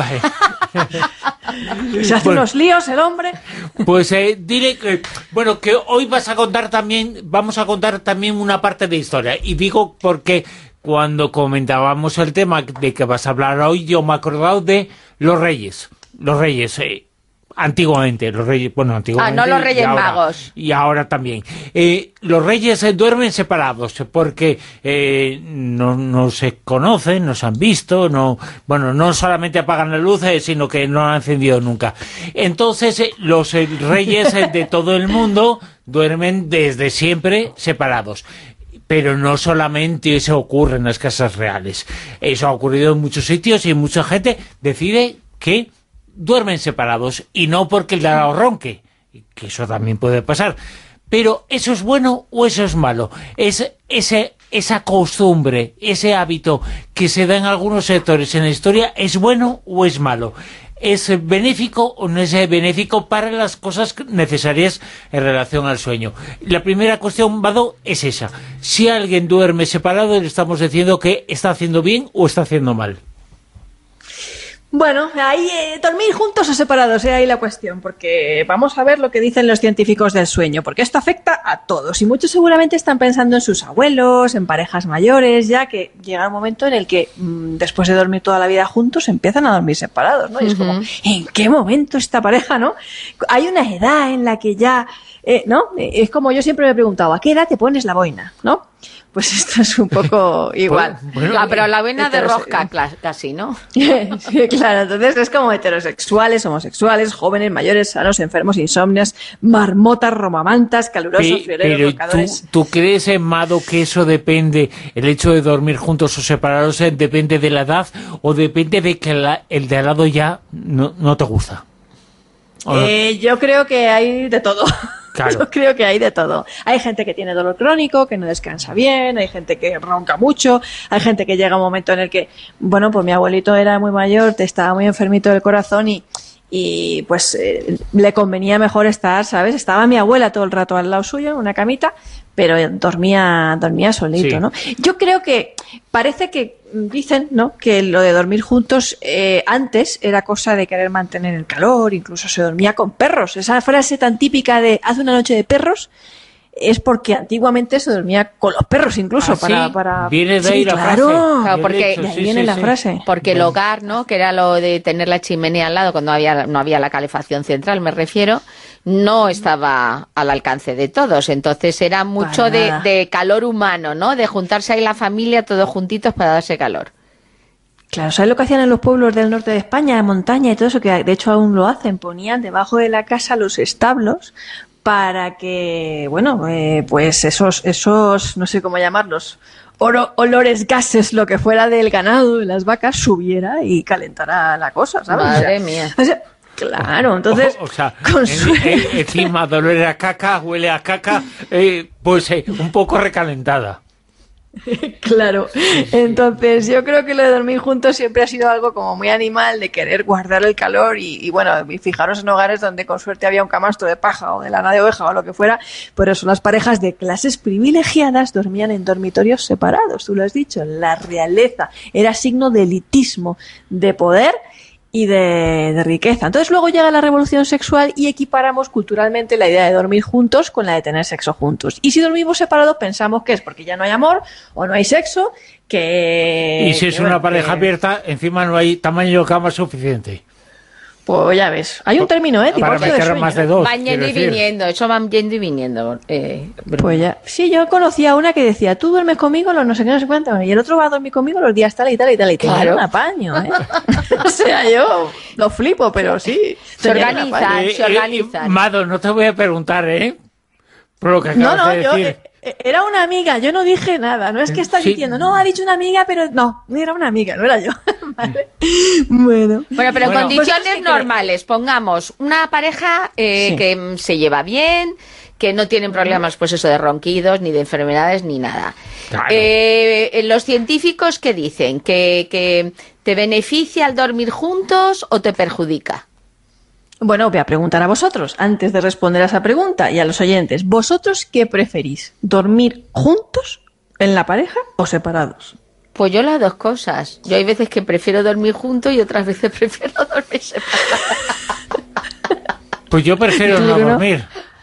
Se hace bueno, unos líos el hombre. Pues eh, dile que, bueno, que hoy vas a contar también, vamos a contar también una parte de historia. Y digo porque cuando comentábamos el tema de que vas a hablar hoy, yo me he acordado de los reyes. Los reyes, eh, antiguamente, los reyes, bueno, antiguamente. Ah, no los reyes y ahora, magos. Y ahora también. Eh, los reyes eh, duermen separados porque eh, no, no se conocen, no se han visto, no, bueno, no solamente apagan la luz, eh, sino que no han encendido nunca. Entonces, eh, los eh, reyes eh, de todo el mundo duermen desde siempre separados. Pero no solamente eso ocurre en las casas reales. Eso ha ocurrido en muchos sitios y mucha gente decide que duermen separados y no porque el lado ronque, que eso también puede pasar. Pero ¿eso es bueno o eso es malo? Es ese, esa costumbre, ese hábito que se da en algunos sectores en la historia, ¿es bueno o es malo? ¿Es benéfico o no es benéfico para las cosas necesarias en relación al sueño? La primera cuestión, Mado, es esa. Si alguien duerme separado, le estamos diciendo que está haciendo bien o está haciendo mal. Bueno, ahí eh, dormir juntos o separados, eh, ahí la cuestión, porque vamos a ver lo que dicen los científicos del sueño, porque esto afecta a todos, y muchos seguramente están pensando en sus abuelos, en parejas mayores, ya que llega un momento en el que mmm, después de dormir toda la vida juntos empiezan a dormir separados, ¿no? Y es como, ¿en qué momento esta pareja, no? Hay una edad en la que ya, eh, ¿no? Es como yo siempre me he preguntado, ¿a qué edad te pones la boina, no? Pues esto es un poco igual. Bueno, la, pero la vena de rosca casi, ¿no? Sí, claro, entonces es como heterosexuales, homosexuales, jóvenes, mayores, sanos, enfermos, insomnias, marmotas, romamantas, calurosos, Pe frioleros, pero rocadores. ¿tú, ¿tú crees, Mado, que eso depende, el hecho de dormir juntos o separados, depende de la edad o depende de que la, el de al lado ya no, no te gusta? Eh, no? Yo creo que hay de todo. Claro. Yo creo que hay de todo. Hay gente que tiene dolor crónico, que no descansa bien, hay gente que ronca mucho, hay gente que llega a un momento en el que, bueno, pues mi abuelito era muy mayor, estaba muy enfermito del corazón y, y pues eh, le convenía mejor estar, ¿sabes? Estaba mi abuela todo el rato al lado suyo, en una camita, pero dormía, dormía solito, Sí. ¿no? Yo creo que parece que dicen, ¿no?, que lo de dormir juntos eh, antes era cosa de querer mantener el calor, incluso se dormía con perros. Esa frase tan típica de haz una noche de perros es porque antiguamente se dormía con los perros incluso. ¿Ah, para, sí? para... Viene de sí, ahí la claro. frase. Claro, porque De hecho, de ahí sí, viene sí, la sí. frase. Porque el hogar, ¿no?, que era lo de tener la chimenea al lado, cuando había, no había la calefacción central, me refiero, no estaba al alcance de todos. Entonces era mucho Para de, nada. de calor humano, ¿no?, de juntarse ahí la familia todos juntitos para darse calor. Claro, ¿sabes lo que hacían en los pueblos del norte de España, de montaña y todo eso? Que de hecho aún lo hacen. Ponían debajo de la casa los establos para que, bueno, eh, pues esos, esos, no sé cómo llamarlos, oro- olores, gases, lo que fuera del ganado, de las vacas, subiera y calentara la cosa, ¿sabes? Madre O sea, mía. o sea, claro, entonces... O, o sea, con en- su- en- encima de oler a caca, huele a caca, eh, pues eh, un poco recalentada. Claro, entonces yo creo que lo de dormir juntos siempre ha sido algo como muy animal, de querer guardar el calor y, y bueno, y fijaros en hogares donde con suerte había un camastro de paja o de lana de oveja o lo que fuera, por eso las parejas de clases privilegiadas dormían en dormitorios separados, tú lo has dicho, la realeza era signo de elitismo, de poder y de, de riqueza. Entonces luego llega la revolución sexual y equiparamos culturalmente la idea de dormir juntos con la de tener sexo juntos. Y si dormimos separados pensamos que es porque ya no hay amor o no hay sexo, que... Y si es que, una bueno, pareja que- abierta, encima no hay tamaño de cama suficiente. Pues ya ves. Hay un término, ¿eh? Para Divorcio de meter sueño. más de dos. Van yendo y quiero decir. viniendo, eso van yendo y viniendo. Eh, Pues ya. Sí, yo conocía una que decía, tú duermes conmigo los no sé qué, no sé cuánto, y el otro va a dormir conmigo los días tal y tal y tal, y tenía Claro. un apaño, ¿eh? O sea, yo lo flipo, pero sí. Se tenía un organizan. apaño. se organizan. Mado, no te voy a preguntar, ¿eh? Por lo que No, acabas no, de yo... decir. eh, eh, Era una amiga, yo no dije nada, no es que está Sí. diciendo, no, ha dicho una amiga, pero no, era una amiga, no era yo. Vale. Bueno. Bueno, pero en Bueno. condiciones ¿Vosotros qué normales, pongamos una pareja eh, Sí. que mm, se lleva bien, que no tienen problemas, pues eso, de ronquidos, ni de enfermedades, ni nada. Claro. Eh, los científicos, ¿qué dicen? ¿Que, que te beneficia al dormir juntos o te perjudica? Bueno, voy a preguntar a vosotros, antes de responder a esa pregunta, y a los oyentes, ¿vosotros qué preferís? ¿Dormir juntos en la pareja o separados? Pues yo las dos cosas. Yo hay veces que prefiero dormir juntos y otras veces prefiero dormir separados. Pues yo prefiero ¿Tú, no Bruno? dormir.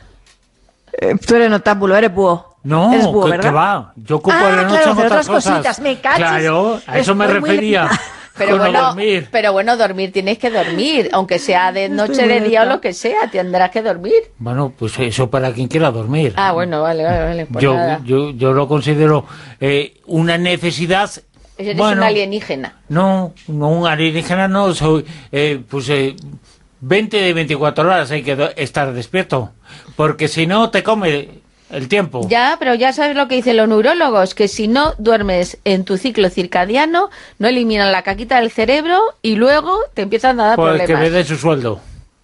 Eh, tú eres notámbulo, eres búho. No, Eres búho, que, ¿verdad? que va. Yo ocupo Ah, la noche claro, en hacer otras otras cosas. cositas, me cachis. Claro, a eso me Estoy muy refería. lenta. Pero Con no bueno, dormir. pero bueno, dormir tienes que dormir, aunque sea de Estoy noche, muy de día o lenta. lo que sea, tendrás que dormir. Bueno, pues eso para quien quiera dormir. Ah, bueno, vale, vale, vale. Pues yo, nada. yo, yo lo considero eh, una necesidad. Eres bueno, un alienígena. No, no un alienígena, no soy. Eh, pues eh, veinte de veinticuatro horas hay que do- estar despierto. Porque si no, te come el tiempo. Ya, pero ya sabes lo que dicen los neurólogos, que si no duermes en tu ciclo circadiano, no eliminan la caquita del cerebro y luego te empiezan a dar Pues que problemas. me dé su sueldo.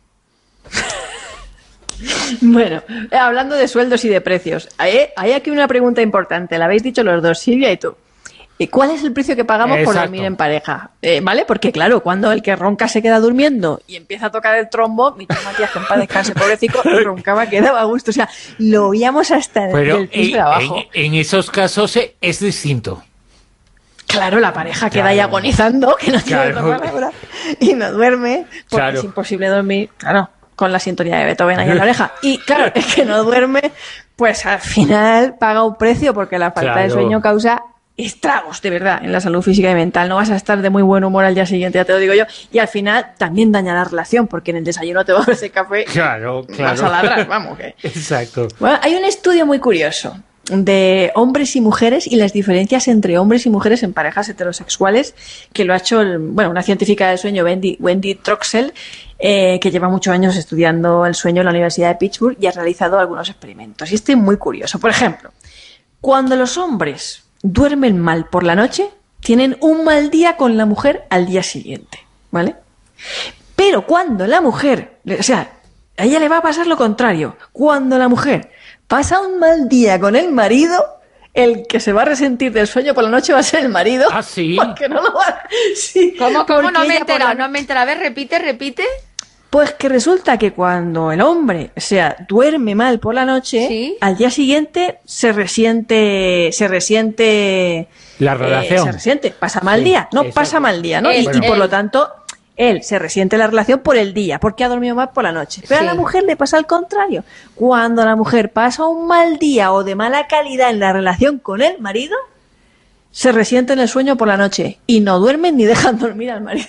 Bueno, eh, hablando de sueldos y de precios, hay, hay aquí una pregunta importante, la habéis dicho los dos, Silvia y tú. ¿Y ¿Cuál es el precio que pagamos por Exacto. dormir en pareja? Eh, ¿Vale? Porque claro, cuando el que ronca se queda durmiendo y empieza a tocar el trombo, mi tío Matías, que en paz descanse, pobrecito, roncaba, quedaba a gusto. O sea, lo oíamos hasta Pero del piso en, de abajo. en- en esos casos eh, es distinto. Claro, la pareja queda Claro. ahí agonizando, que no tiene Claro. otra palabra, y no duerme, porque Claro. es imposible dormir, claro, con la sintonía de Beethoven ahí en la oreja. Y claro, es que no duerme, pues al final paga un precio, porque la falta de Claro. sueño causa estragos, de verdad, en la salud física y mental. No vas a estar de muy buen humor al día siguiente, ya te lo digo yo, y al final también daña la relación, porque en el desayuno te vas a ese café Claro, y claro. vas a ladrar, vamos, que... Exacto. Bueno, hay un estudio muy curioso de hombres y mujeres y las diferencias entre hombres y mujeres en parejas heterosexuales, que lo ha hecho el- bueno, una científica del sueño, Wendy, Wendy Troxel, eh, que lleva muchos años estudiando el sueño en la Universidad de Pittsburgh y ha realizado algunos experimentos. Y este es muy curioso. Por ejemplo, cuando los hombres duermen mal por la noche, tienen un mal día con la mujer al día siguiente, ¿vale? Pero cuando la mujer, o sea, a ella le va a pasar lo contrario. Cuando la mujer pasa un mal día con el marido, el que se va a resentir del sueño por la noche va a ser el marido. Ah, sí. Porque no lo va sí, ¿Cómo, cómo? porque No me he ella por la enterado, no me he enterado. A ver, repite, repite. Pues que resulta que cuando el hombre, o sea, duerme mal por la noche, ¿sí? Al día siguiente se resiente, se resiente la relación. Eh, se resiente, pasa mal sí, día, no, exacto. pasa mal día, ¿no? Él, y, bueno. y por lo tanto, él se resiente la relación por el día, porque ha dormido mal por la noche. Pero sí. a la mujer le pasa al contrario. Cuando la mujer pasa un mal día o de mala calidad en la relación con el marido, se resiente en el sueño por la noche y no duermen ni dejan dormir al marido.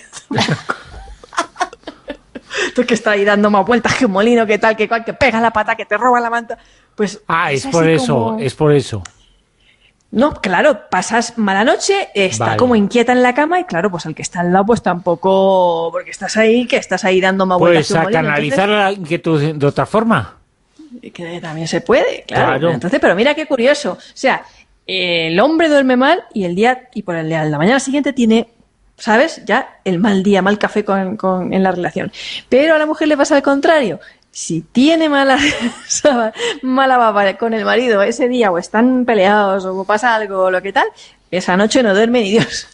Tú que está ahí dando más vueltas que un molino, que tal, que cual, que pega la pata, que te roba la manta. Pues ah, es, es por eso, como... es por eso. No, claro, pasas mala noche, está vale. como inquieta en la cama y claro, pues al que está al lado pues tampoco, porque estás ahí, que estás ahí dando más vueltas que un molino. Pues a canalizar la inquietud de otra forma. Que también se puede, claro. claro. Entonces, pero mira qué curioso. O sea, el hombre duerme mal y el día, y por el día, la mañana siguiente tiene... ¿Sabes? Ya el mal día, mal café con, con, en la relación. Pero a la mujer le pasa al contrario. Si tiene mala, mala baba con el marido ese día, o están peleados, o pasa algo, o lo que tal, esa noche no duerme ni Dios.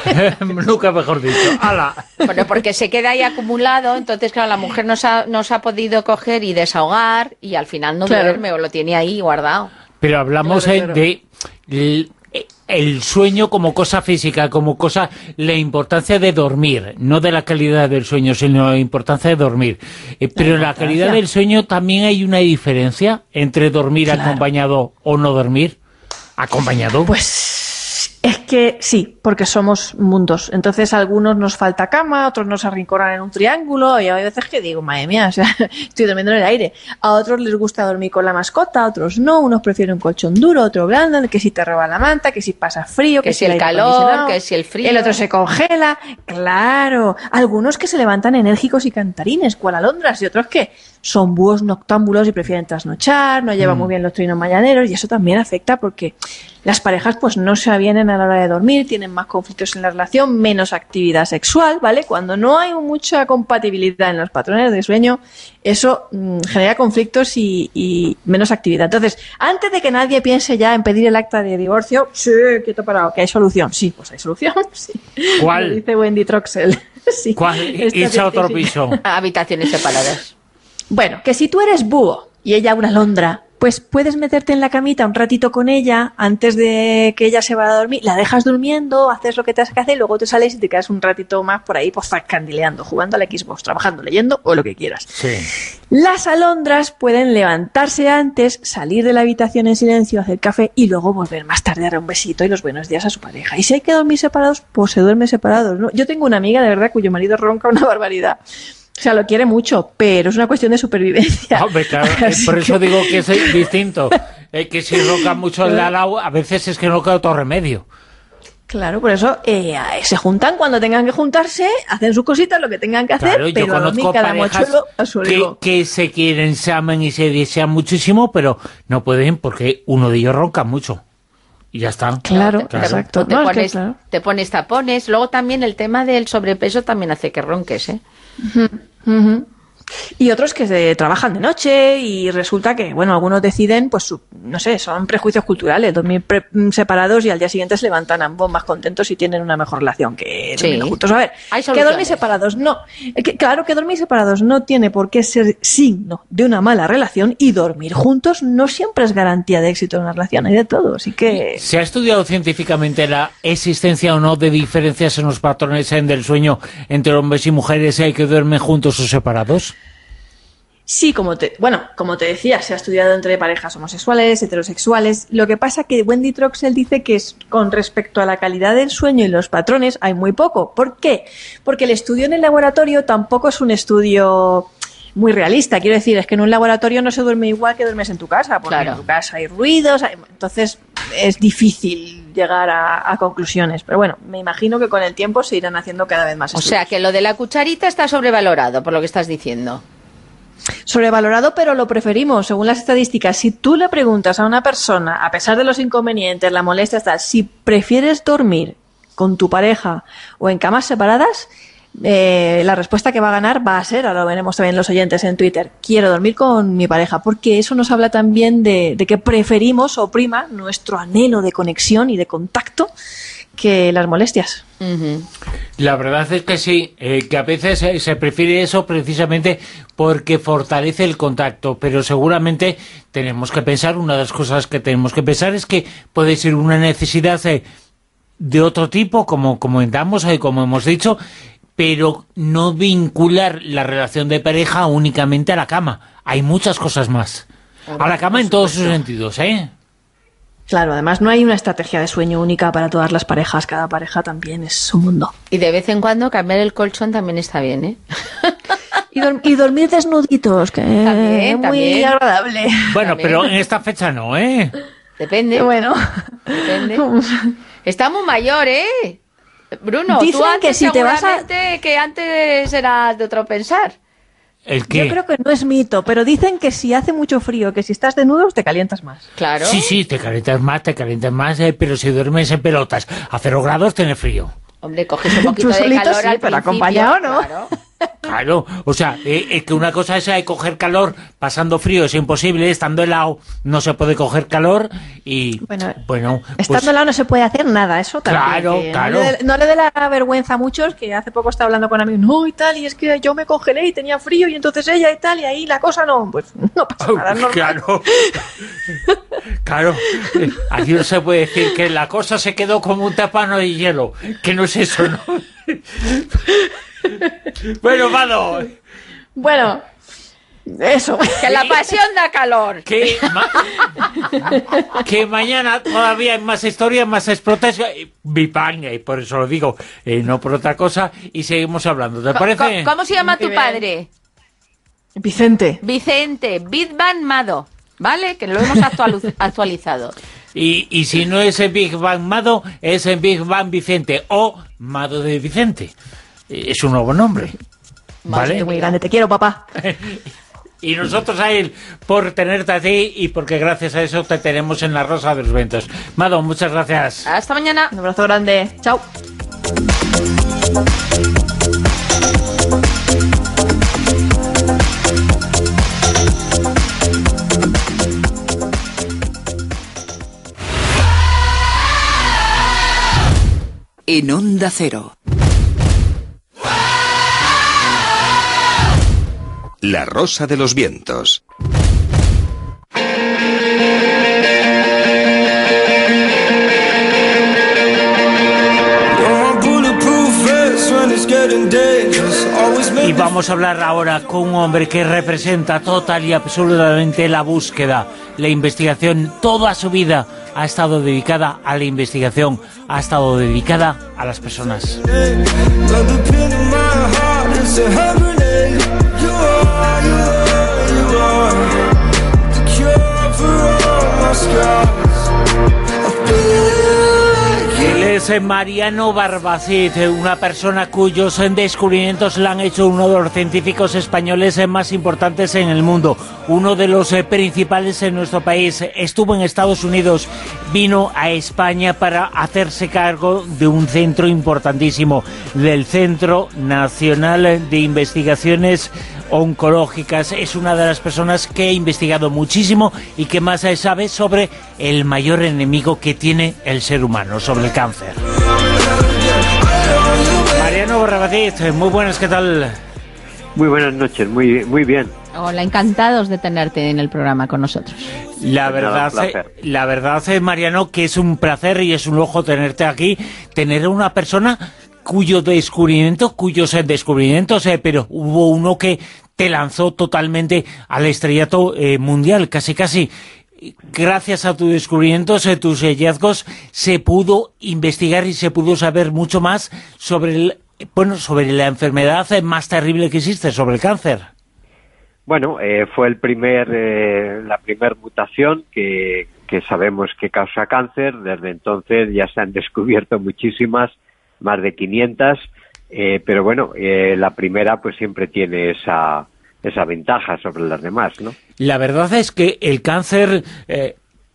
Nunca mejor dicho. ¡Hala! Bueno, porque se queda ahí acumulado, entonces, claro, la mujer no se ha, no se ha podido coger y desahogar, y al final no claro. duerme, o lo tiene ahí guardado. Pero hablamos claro, claro. de... El, el sueño como cosa física, como cosa, la importancia de dormir, no de la calidad del sueño, sino la importancia de dormir. Eh, pero en la calidad del sueño también hay una diferencia entre dormir claro. acompañado o no dormir. ¿Acompañado? Pues es que sí, porque somos mundos. Entonces a algunos nos falta cama, a otros nos arrinconan en un triángulo, y hay veces que digo, madre mía, o sea, estoy durmiendo en el aire. A otros les gusta dormir con la mascota, a otros no, unos prefieren un colchón duro, otro blando, que si te roba la manta, que si pasa frío, que, que si el calor, que si el frío. El otro se congela, claro. Algunos que se levantan enérgicos y cantarines, cual alondras, y otros que son búhos noctámbulos y prefieren trasnochar, no llevan mm. muy bien los trinos mañaneros, y eso también afecta porque las parejas pues no se avienen a la hora de dormir, tienen más conflictos en la relación, menos actividad sexual, ¿vale? Cuando no hay mucha compatibilidad en los patrones de sueño, eso mmm, genera conflictos y, y menos actividad. Entonces, antes de que nadie piense ya en pedir el acta de divorcio, sí, quieto parado, que hay solución. Sí, pues hay solución, sí. ¿Cuál? Lo dice Wendy Troxel. Sí. ¿Cuál? Irse otro piso. Habitaciones separadas. Bueno, que si tú eres búho y ella una alondra, pues puedes meterte en la camita un ratito con ella antes de que ella se vaya a dormir, la dejas durmiendo, haces lo que te has que hacer y luego te sales y te quedas un ratito más por ahí pues candileando, jugando al Xbox, trabajando, leyendo o lo que quieras. Sí. Las alondras pueden levantarse antes, salir de la habitación en silencio, hacer café y luego volver más tarde a dar un besito y los buenos días a su pareja. Y si hay que dormir separados, pues se duerme separados, ¿no? Yo tengo una amiga de verdad cuyo marido ronca una barbaridad. O sea, lo quiere mucho, pero es una cuestión de supervivencia. No, claro, por que... eso digo que es distinto. Eh, que si ronca mucho el de al lado, a veces es que no queda otro remedio. Claro, por eso eh, se juntan cuando tengan que juntarse, hacen sus cositas, lo que tengan que hacer, claro, pero yo conozco cada parejas a su que, que se quieren, se aman y se desean muchísimo, pero no pueden porque uno de ellos ronca mucho. Y ya está. Claro, claro. exacto. Te, no, pones, es que, claro. te pones tapones. Luego también el tema del sobrepeso también hace que ronques, ¿eh? Uh-huh. Uh-huh. Y otros que se trabajan de noche y resulta que, bueno, algunos deciden, pues, su, no sé, son prejuicios culturales, dormir pre separados y al día siguiente se levantan ambos más contentos y tienen una mejor relación que dormir sí. juntos. A ver, que dormir separados no, que, claro que dormir separados no tiene por qué ser signo de una mala relación y dormir juntos no siempre es garantía de éxito en una relación, hay de todo, así que... ¿Se ha estudiado científicamente la existencia o no de diferencias en los patrones del sueño entre hombres y mujeres que duermen juntos o separados? Sí, como te, bueno, como te decía, se ha estudiado entre parejas homosexuales, heterosexuales. Lo que pasa que Wendy Troxel dice que es, con respecto a la calidad del sueño y los patrones hay muy poco. ¿Por qué? Porque el estudio en el laboratorio tampoco es un estudio muy realista. Quiero decir, es que en un laboratorio no se duerme igual que duermes en tu casa, porque claro. en tu casa hay ruidos, hay, entonces es difícil llegar a, a conclusiones. Pero bueno, me imagino que con el tiempo se irán haciendo cada vez más estudios. O sea, que lo de la cucharita está sobrevalorado, por lo que estás diciendo. Sobrevalorado, pero lo preferimos, según las estadísticas. Si tú le preguntas a una persona, a pesar de los inconvenientes, la molestia, tal, si prefieres dormir con tu pareja o en camas separadas, eh, la respuesta que va a ganar va a ser, ahora lo veremos también los oyentes en Twitter, quiero dormir con mi pareja, porque eso nos habla también de, de que preferimos o prima nuestro anhelo de conexión y de contacto que las molestias. Uh-huh. La verdad es que sí, eh, que a veces eh, se prefiere eso precisamente porque fortalece el contacto, pero seguramente tenemos que pensar, una de las cosas que tenemos que pensar es que puede ser una necesidad eh, de otro tipo, como comentamos, eh, como hemos dicho, pero no vincular la relación de pareja únicamente a la cama. Hay muchas cosas más. A la cama en todos sus sentidos, ¿eh? Claro, además no hay una estrategia de sueño única para todas las parejas. Cada pareja también es un mundo. Y de vez en cuando cambiar el colchón también está bien, ¿eh? Y, dorm- y dormir desnuditos, que También, es muy también. agradable. Bueno, También. pero en esta fecha no, ¿eh? Depende. Bueno, Depende. Está muy mayor, ¿eh? Bruno, Dicen tú antes que si te vas a- seguramente que antes eras de otro pensar. ¿El qué? yo creo que no es mito, pero dicen que si hace mucho frío, que si estás desnudos te calientas más. Claro. Sí, sí, te calientas más, te calientas más, eh, pero si duermes en pelotas a cero grados, tienes frío. Hombre, coges un poquito Tú de solito calor sí, al pero principio, acompañado no. Claro. Claro, o sea, eh, eh, que una cosa es eh, coger calor pasando frío, es imposible, estando helado no se puede coger calor y, Bueno, bueno, Estando pues, al lado no se puede hacer nada, eso también. Claro, que claro. No le, dé- no le dé la vergüenza a muchos, que hace poco estaba hablando con amigos, no y tal, y es que yo me congelé y tenía frío y entonces ella y tal, y ahí la cosa no, pues no pasa nada, es normal. claro, claro, eh, aquí no se puede decir que la cosa se quedó como un tapano de hielo, que no es eso, ¿no? Bueno, Mado, Bueno, eso. Que la pasión da calor. que, ma- que mañana todavía hay más historias, más explotes, eh, Bipang, y por eso lo digo, eh, no por otra cosa, y seguimos hablando, ¿te Co- parece? co- ¿Cómo se llama tu Muy bien. padre? Vicente. Vicente, Bitban Mado, ¿vale? Que lo hemos actualu- actualizado. Y, y si no es en Big Bang Mado, es en Big Bang Vicente, o Mado de Vicente. Eh, Es un nuevo nombre, ¿vale? Muy grande, te quiero, papá. Y nosotros a él por tenerte a ti y porque gracias a eso te tenemos en la Rosa de los Vientos. Mado, muchas gracias. Hasta mañana. Un abrazo grande. Chao. En Onda Cero. La Rosa de los Vientos. Y vamos a hablar ahora con un hombre que representa total y absolutamente la búsqueda, la investigación. Toda su vida ha estado dedicada a la investigación, ha estado dedicada a las personas. Él es Mariano Barbacid, una persona cuyos descubrimientos le han hecho uno de los científicos españoles más importantes en el mundo, uno de los principales en nuestro país. Estuvo en Estados Unidos, vino a España para hacerse cargo de un centro importantísimo, del Centro Nacional de Investigaciones Oncológicas. Es una de las personas que ha investigado muchísimo y que más sabe sobre el mayor enemigo que tiene el ser humano, sobre el cáncer. Mariano Barbacid, muy buenas, ¿qué tal? Muy buenas noches, muy muy bien. Hola, encantados de tenerte en el programa con nosotros. La Pues nada, verdad, un placer. eh, la verdad, eh, Mariano, que es un placer y es un lujo tenerte aquí, tener a una persona cuyo descubrimiento, cuyos eh, descubrimientos, eh, pero hubo uno que te lanzó totalmente al estrellato eh, mundial, casi casi. Gracias a tus descubrimientos, eh, tus hallazgos, se pudo investigar y se pudo saber mucho más sobre el, bueno, sobre la enfermedad eh, más terrible que existe, sobre el cáncer. Bueno, eh, fue el primer, eh, la primera mutación que, que sabemos que causa cáncer. Desde entonces ya se han descubierto muchísimas, más de quinientas, eh, pero bueno, eh, la primera pues siempre tiene esa, esa ventaja sobre las demás, ¿no? La verdad es que el cáncer, eh,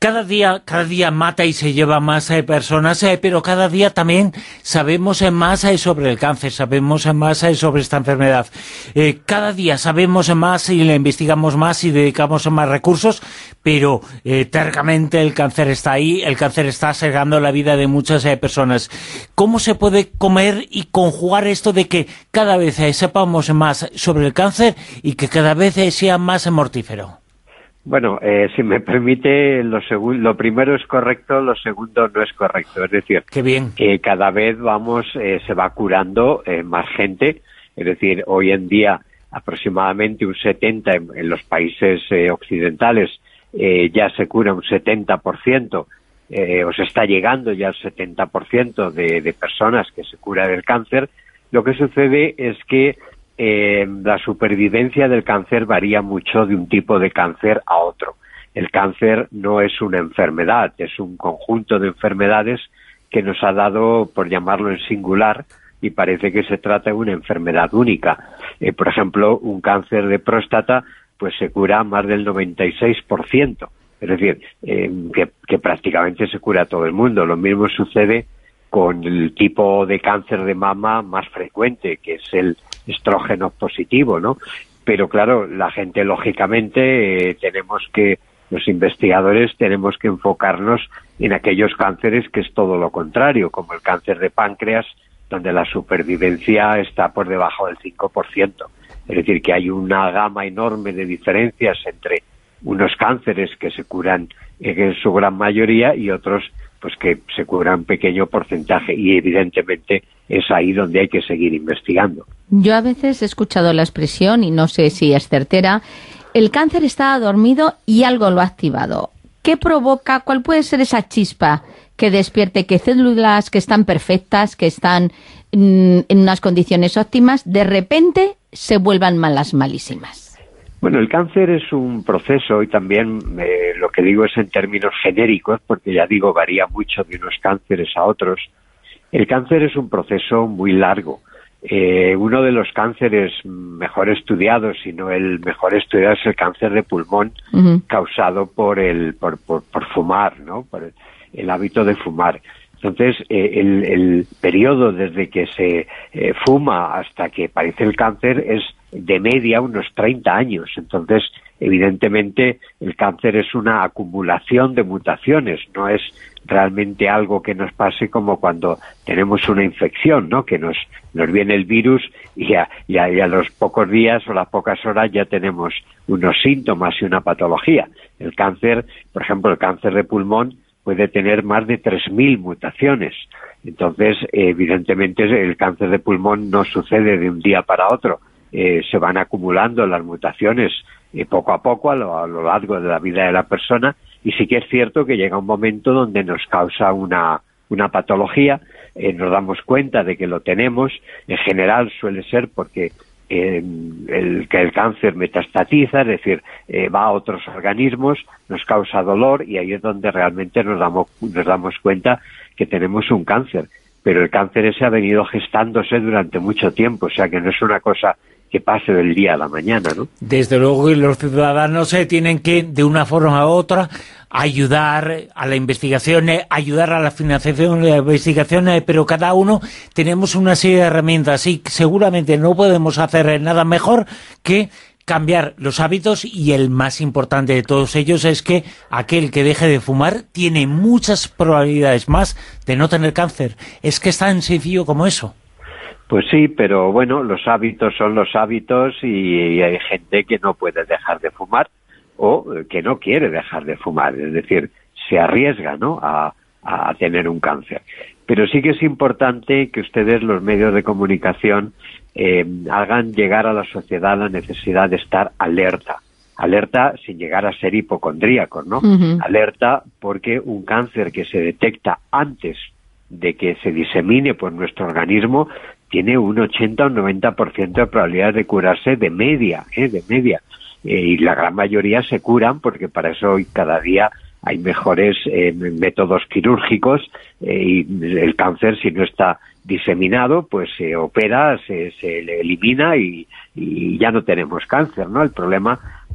Cada día, cada día mata y se lleva más eh, personas, eh, pero cada día también sabemos eh, más eh, sobre el cáncer, sabemos eh, más eh, sobre esta enfermedad. Eh, cada día sabemos más y le investigamos más y dedicamos más recursos, pero eh, tercamente el cáncer está ahí, el cáncer está segando la vida de muchas eh, personas. ¿Cómo se puede comer y conjugar esto de que cada vez eh, sepamos más sobre el cáncer y que cada vez eh, sea más mortífero? Bueno, eh, si me permite, lo, lo primero es correcto, lo segundo no es correcto. Es decir, Qué bien. que cada vez vamos, eh, se va curando eh, más gente. Es decir, hoy en día aproximadamente un setenta por ciento en, en los países eh, occidentales eh, ya se cura un setenta por ciento, eh, o se está llegando ya al setenta por ciento de, de personas que se cura del cáncer. Lo que sucede es que Eh, la supervivencia del cáncer varía mucho de un tipo de cáncer a otro. El cáncer no es una enfermedad, es un conjunto de enfermedades que nos ha dado, por llamarlo en singular, y parece que se trata de una enfermedad única. Eh, por ejemplo, un cáncer de próstata pues se cura más del noventa y seis por ciento, es decir, eh, que, que prácticamente se cura a todo el mundo. Lo mismo sucede con el tipo de cáncer de mama más frecuente, que es el estrógeno positivo, ¿no? Pero claro, la gente, lógicamente, eh, tenemos que, los investigadores, tenemos que enfocarnos en aquellos cánceres que es todo lo contrario, como el cáncer de páncreas, donde la supervivencia está por debajo del cinco por ciento. Es decir, que hay una gama enorme de diferencias entre unos cánceres que se curan en su gran mayoría y otros pues que se cubra un pequeño porcentaje, y evidentemente es ahí donde hay que seguir investigando. Yo a veces he escuchado la expresión, y no sé si es certera, el cáncer está dormido y algo lo ha activado. ¿Qué provoca? ¿Cuál puede ser esa chispa que despierte que células que están perfectas, que están mm, en unas condiciones óptimas, de repente se vuelvan malas, malísimas? Bueno, el cáncer es un proceso, y también eh, lo que digo es en términos genéricos, porque ya digo, varía mucho de unos cánceres a otros. El cáncer es un proceso muy largo. Eh, uno de los cánceres mejor estudiados, si no el mejor estudiado, es el cáncer de pulmón, uh-huh. causado por el por, por, por fumar, ¿no? Por el, el hábito de fumar. Entonces, eh, el, el periodo desde que se eh, fuma hasta que aparece el cáncer es de media unos treinta años. Entonces, evidentemente, el cáncer es una acumulación de mutaciones, no es realmente algo que nos pase como cuando tenemos una infección, ¿no? Que nos, nos viene el virus y a, y, a, y a los pocos días o las pocas horas ya tenemos unos síntomas y una patología. El cáncer, por ejemplo, el cáncer de pulmón, puede tener más de tres mil mutaciones. Entonces, evidentemente, el cáncer de pulmón no sucede de un día para otro. Eh, se van acumulando las mutaciones eh, poco a poco a lo, a lo largo de la vida de la persona, y sí que es cierto que llega un momento donde nos causa una, una patología, eh, nos damos cuenta de que lo tenemos. En general suele ser porque eh, el, que el cáncer metastatiza, es decir, eh, va a otros organismos, nos causa dolor, y ahí es donde realmente nos damos, nos damos cuenta que tenemos un cáncer. Pero el cáncer ese ha venido gestándose durante mucho tiempo, o sea que no es una cosa que pase del día a la mañana, ¿no? Desde luego, y los ciudadanos eh, tienen que, de una forma u otra, ayudar a la investigación, eh, ayudar a la financiación de la investigación, eh, pero cada uno tenemos una serie de herramientas, y seguramente no podemos hacer eh, nada mejor que cambiar los hábitos, y el más importante de todos ellos es que aquel que deje de fumar tiene muchas probabilidades más de no tener cáncer. Es que es tan sencillo como eso. Pues sí, pero bueno, los hábitos son los hábitos, y hay gente que no puede dejar de fumar o que no quiere dejar de fumar, es decir, se arriesga, ¿no?, a, a tener un cáncer. Pero sí que es importante que ustedes, los medios de comunicación, eh, hagan llegar a la sociedad la necesidad de estar alerta. Alerta sin llegar a ser hipocondríacos, ¿no? Uh-huh. Alerta porque un cáncer que se detecta antes de que se disemine por nuestro organismo tiene un ochenta o un noventa por ciento de probabilidad de curarse de media, ¿eh? de media. Eh, y la gran mayoría se curan, porque para eso hoy cada día hay mejores eh, métodos quirúrgicos, eh, y el cáncer, si no está diseminado, pues se opera, se, se le elimina y, y ya no tenemos cáncer, ¿no? El problema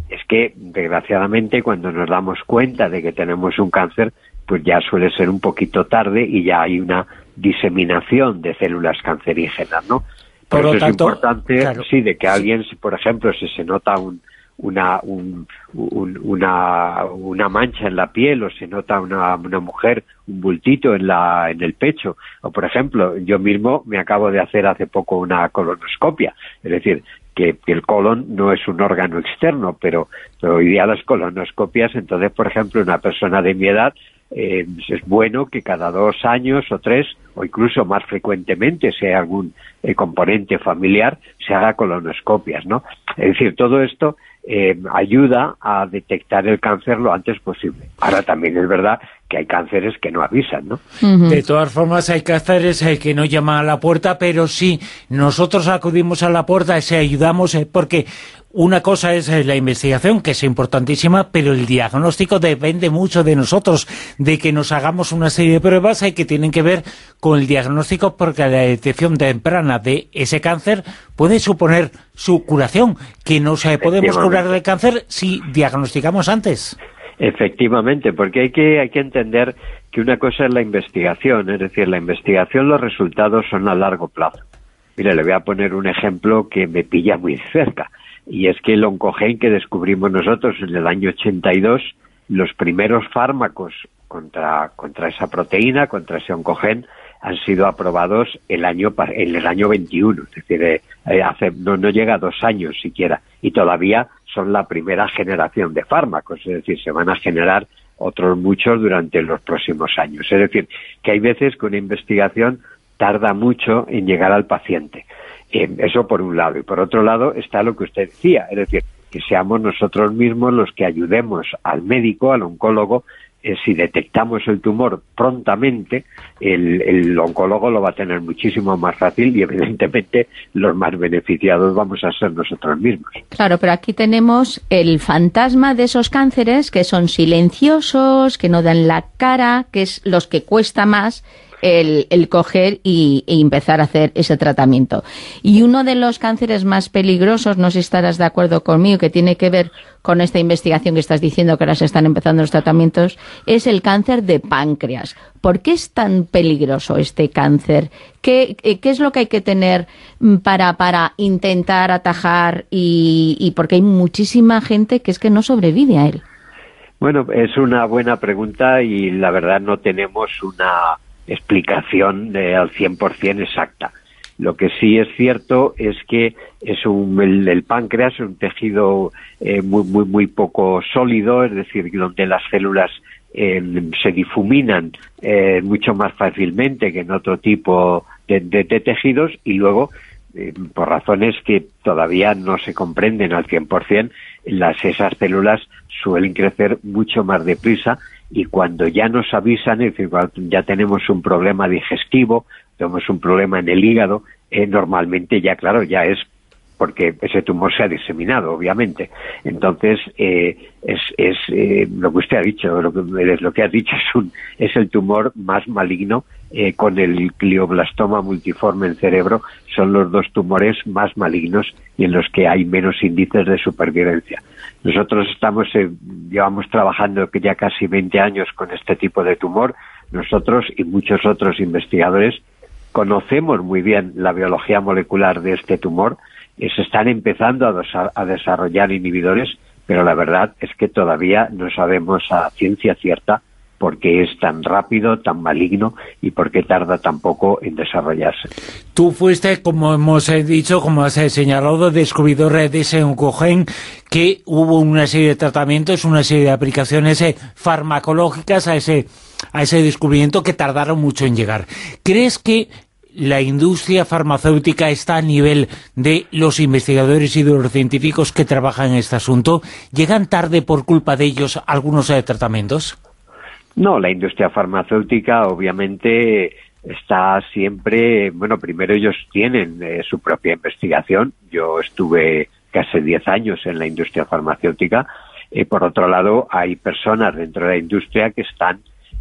es que, desgraciadamente, cuando nos damos cuenta de que tenemos un cáncer, pues ya suele ser un poquito tarde y ya hay una diseminación de células cancerígenas, ¿no? Por, por eso tanto, es importante, claro, sí, de que alguien, por ejemplo, si se nota un, una, un, un, una, una mancha en la piel o se nota una, una mujer, un bultito en, la, en el pecho, o por ejemplo, yo mismo me acabo de hacer hace poco una colonoscopia, es decir, que, que el colon no es un órgano externo, pero, pero hoy día las colonoscopias, entonces, por ejemplo, una persona de mi edad, Eh, es bueno que cada dos años o tres, o incluso más frecuentemente, si hay algún eh, componente familiar, se haga colonoscopias, ¿no? Es decir, todo esto eh, ayuda a detectar el cáncer lo antes posible. Ahora también es verdad que hay cánceres que no avisan, ¿no? Uh-huh. De todas formas, hay cánceres eh, que no llaman a la puerta, pero sí, nosotros acudimos a la puerta, se ayudamos, eh, porque una cosa es eh, la investigación, que es importantísima, pero el diagnóstico depende mucho de nosotros, de que nos hagamos una serie de pruebas eh, que tienen que ver con el diagnóstico, porque la detección temprana de ese cáncer puede suponer su curación, que nos eh, podemos curar del cáncer si diagnosticamos antes. Efectivamente, porque hay que hay que entender que una cosa es la investigación, es decir, la investigación, los resultados son a largo plazo. Mire, le voy a poner un ejemplo que me pilla muy cerca, y es que el oncogen que descubrimos nosotros en el año ochenta y dos, los primeros fármacos contra contra esa proteína, contra ese oncogen, han sido aprobados el año en el año veintiuno, es decir, eh, hace no, no llega a dos años siquiera, y todavía son la primera generación de fármacos, es decir, se van a generar otros muchos durante los próximos años. Es decir, que hay veces que una investigación tarda mucho en llegar al paciente. Eh, eso por un lado. Y por otro lado está lo que usted decía, es decir, que seamos nosotros mismos los que ayudemos al médico, al oncólogo. Eh, si detectamos el tumor prontamente, el, el oncólogo lo va a tener muchísimo más fácil y evidentemente los más beneficiados vamos a ser nosotros mismos. Claro, pero aquí tenemos el fantasma de esos cánceres que son silenciosos, que no dan la cara, que es los que cuesta más el, el coger y, y empezar a hacer ese tratamiento. Y uno de los cánceres más peligrosos, no sé si estarás de acuerdo conmigo, que tiene que ver con esta investigación que estás diciendo que ahora se están empezando los tratamientos, es el cáncer de páncreas. ¿Por qué es tan peligroso este cáncer? ¿Qué, qué es lo que hay que tener para, para intentar atajar? Y, y porque hay muchísima gente que es que no sobrevive a él. Bueno, es una buena pregunta y la verdad no tenemos una explicación de, al cien por cien exacta. Lo que sí es cierto es que es un, el, el páncreas es un tejido eh, muy muy muy poco sólido, es decir, donde las células eh, se difuminan eh, mucho más fácilmente que en otro tipo de, de, de tejidos, y luego, eh, por razones que todavía no se comprenden al cien por cien, las, esas células suelen crecer mucho más deprisa, y cuando ya nos avisan, es decir, cuando ya tenemos un problema digestivo, tenemos un problema en el hígado, eh, normalmente ya, claro, ya es porque ese tumor se ha diseminado, obviamente. Entonces, eh, es, es eh, lo que usted ha dicho, lo que, lo que ha dicho es, un, es el tumor más maligno, eh, con el glioblastoma multiforme en cerebro, son los dos tumores más malignos y en los que hay menos índices de supervivencia. Nosotros estamos, eh, llevamos trabajando ya casi veinte años con este tipo de tumor. Nosotros y muchos otros investigadores conocemos muy bien la biología molecular de este tumor, y se están empezando a, desa- a desarrollar inhibidores, pero la verdad es que todavía no sabemos a ciencia cierta por qué es tan rápido, tan maligno y por qué tarda tan poco en desarrollarse. Tú fuiste, como hemos dicho, como has señalado, descubridor de ese oncogen, que hubo una serie de tratamientos, una serie de aplicaciones eh, farmacológicas a ese, a ese descubrimiento que tardaron mucho en llegar. ¿Crees que la industria farmacéutica está a nivel de los investigadores y de los científicos que trabajan en este asunto? ¿Llegan tarde por culpa de ellos algunos eh, tratamientos? No, la industria farmacéutica obviamente está siempre, bueno, primero ellos tienen eh, su propia investigación. Yo estuve casi diez años en la industria farmacéutica. Eh, por otro lado, hay personas dentro de la industria que están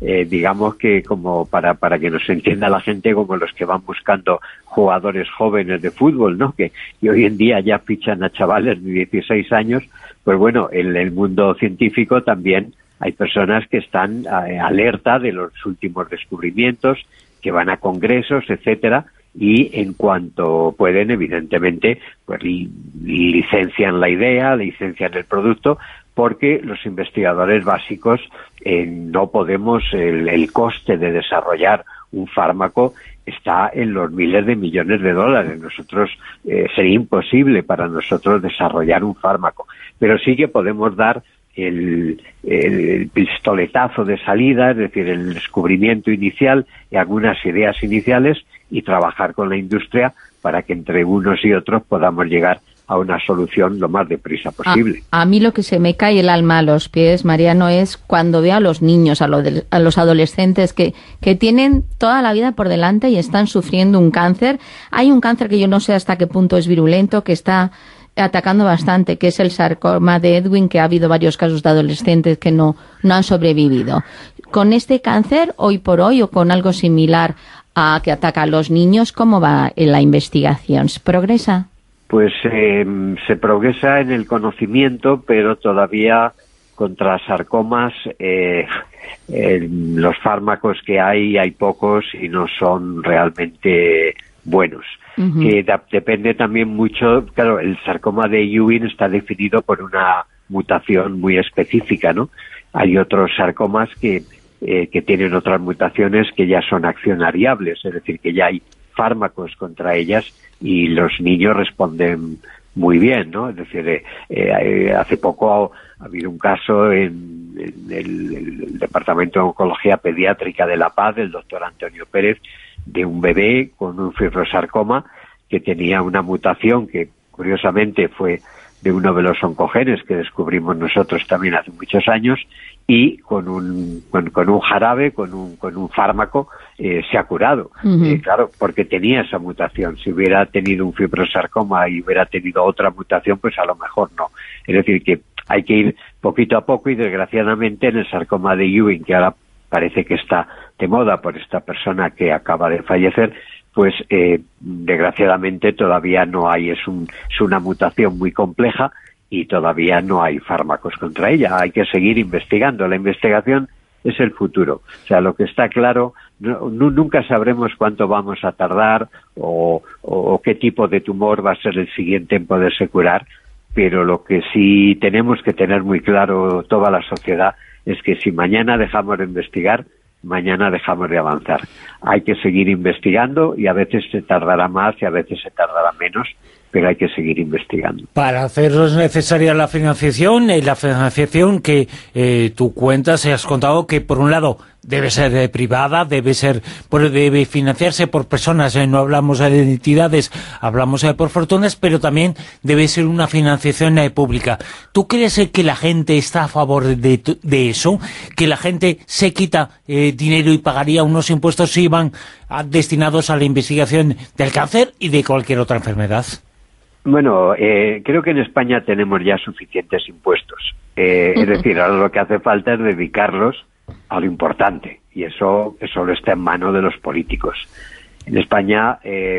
eh, digamos que como para, para que nos entienda la gente, como los que van buscando jugadores jóvenes de fútbol, ¿no? Que y hoy en día ya fichan a chavales de dieciséis años, pues bueno, en el mundo científico también hay personas que están eh, alerta de los últimos descubrimientos, que van a congresos, etcétera, y en cuanto pueden, evidentemente, pues li licencian la idea, licencian el producto, porque los investigadores básicos eh, no podemos, el, el coste de desarrollar un fármaco está en los miles de millones de dólares. Nosotros eh, sería imposible para nosotros desarrollar un fármaco, pero sí que podemos dar el, el pistoletazo de salida, es decir, el descubrimiento inicial y algunas ideas iniciales, y trabajar con la industria para que entre unos y otros podamos llegar a una solución lo más deprisa posible. A, a mí lo que se me cae el alma a los pies, Mariano, es cuando veo a los niños, a, lo de, a los adolescentes que, que tienen toda la vida por delante y están sufriendo un cáncer. Hay un cáncer que yo no sé hasta qué punto es virulento, que está atacando bastante, que es el sarcoma de Ewing, que ha habido varios casos de adolescentes que no, no han sobrevivido. Con este cáncer, hoy por hoy, o con algo similar a que ataca a los niños, ¿cómo va en la investigación? ¿Se progresa? Pues eh, se progresa en el conocimiento, pero todavía contra sarcomas eh, eh, los fármacos que hay, hay pocos y no son realmente buenos. Uh-huh. Que da, depende también mucho, claro, el sarcoma de Ewing está definido por una mutación muy específica, ¿no? Hay otros sarcomas que, eh, que tienen otras mutaciones que ya son accionariables, es decir, que ya hay fármacos contra ellas y los niños responden muy bien, ¿no? Es decir, eh, eh, hace poco ha, ha habido un caso en, en el, el Departamento de Oncología Pediátrica de La Paz, del doctor Antonio Pérez, de un bebé con un fibrosarcoma que tenía una mutación que curiosamente fue de uno de los oncogenes que descubrimos nosotros también hace muchos años, y con un con, con un jarabe, con un con un fármaco eh, se ha curado. Uh-huh. Eh, claro, porque tenía esa mutación. Si hubiera tenido un fibrosarcoma y hubiera tenido otra mutación, pues a lo mejor no. Es decir, que hay que ir poquito a poco, y desgraciadamente en el sarcoma de Ewing, que ahora parece que está de moda por esta persona que acaba de fallecer, pues eh, desgraciadamente todavía no hay, es, un, es una mutación muy compleja y todavía no hay fármacos contra ella. Hay que seguir investigando. La investigación es el futuro. O sea, lo que está claro, no, no, nunca sabremos cuánto vamos a tardar o, o qué tipo de tumor va a ser el siguiente en poderse curar, pero lo que sí tenemos que tener muy claro toda la sociedad es que si mañana dejamos de investigar, mañana dejamos de avanzar. Hay que seguir investigando, y a veces se tardará más y a veces se tardará menos, pero hay que seguir investigando. Para hacerlo es necesaria la financiación, y la financiación que eh, tú cuentas, y has contado que por un lado debe ser eh, privada, debe ser pues, debe financiarse por personas, eh, no hablamos de entidades, hablamos eh, por fortunas, pero también debe ser una financiación eh, pública. ¿Tú crees eh, que la gente está a favor de, de eso? ¿Que la gente se quita eh, dinero y pagaría unos impuestos si iban a, destinados a la investigación del cáncer y de cualquier otra enfermedad? Bueno, eh, creo que en España tenemos ya suficientes impuestos. Eh, es decir, ahora lo que hace falta es dedicarlos a lo importante, y eso, eso solo está en manos de los políticos. En España eh,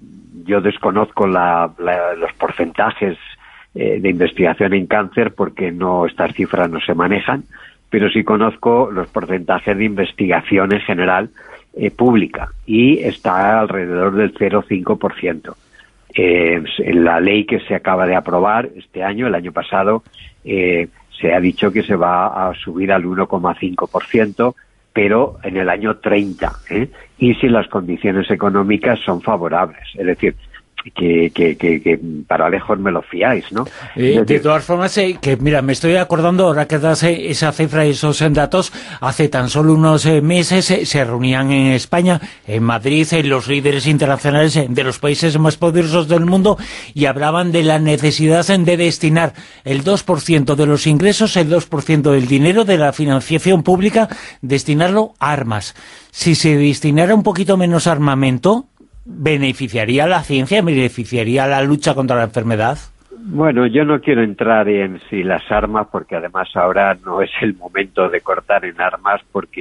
yo desconozco la, la, los porcentajes eh, de investigación en cáncer, porque no, estas cifras no se manejan, pero sí conozco los porcentajes de investigación en general eh, pública, y está alrededor del cero coma cinco por ciento. Eh, en la ley que se acaba de aprobar este año, el año pasado, eh, se ha dicho que se va a subir al uno coma cinco por ciento, pero en el año treinta, ¿eh? Y si las condiciones económicas son favorables, es decir, que, que, que, que para lejos me lo fiáis, ¿no? Eh, decir, de todas formas, eh, que mira, me estoy acordando, ahora que das eh, esa cifra y esos eh, datos, hace tan solo unos eh, meses eh, se reunían en España, en Madrid, eh, los líderes internacionales eh, de los países más poderosos del mundo, y hablaban de la necesidad eh, de destinar el dos por ciento de los ingresos, el dos por ciento del dinero de la financiación pública, destinarlo a armas. Si se destinara un poquito menos a armamento, ¿beneficiaría a la ciencia? ¿Beneficiaría a la lucha contra la enfermedad? Bueno, yo no quiero entrar en si las armas, porque además ahora no es el momento de cortar en armas, porque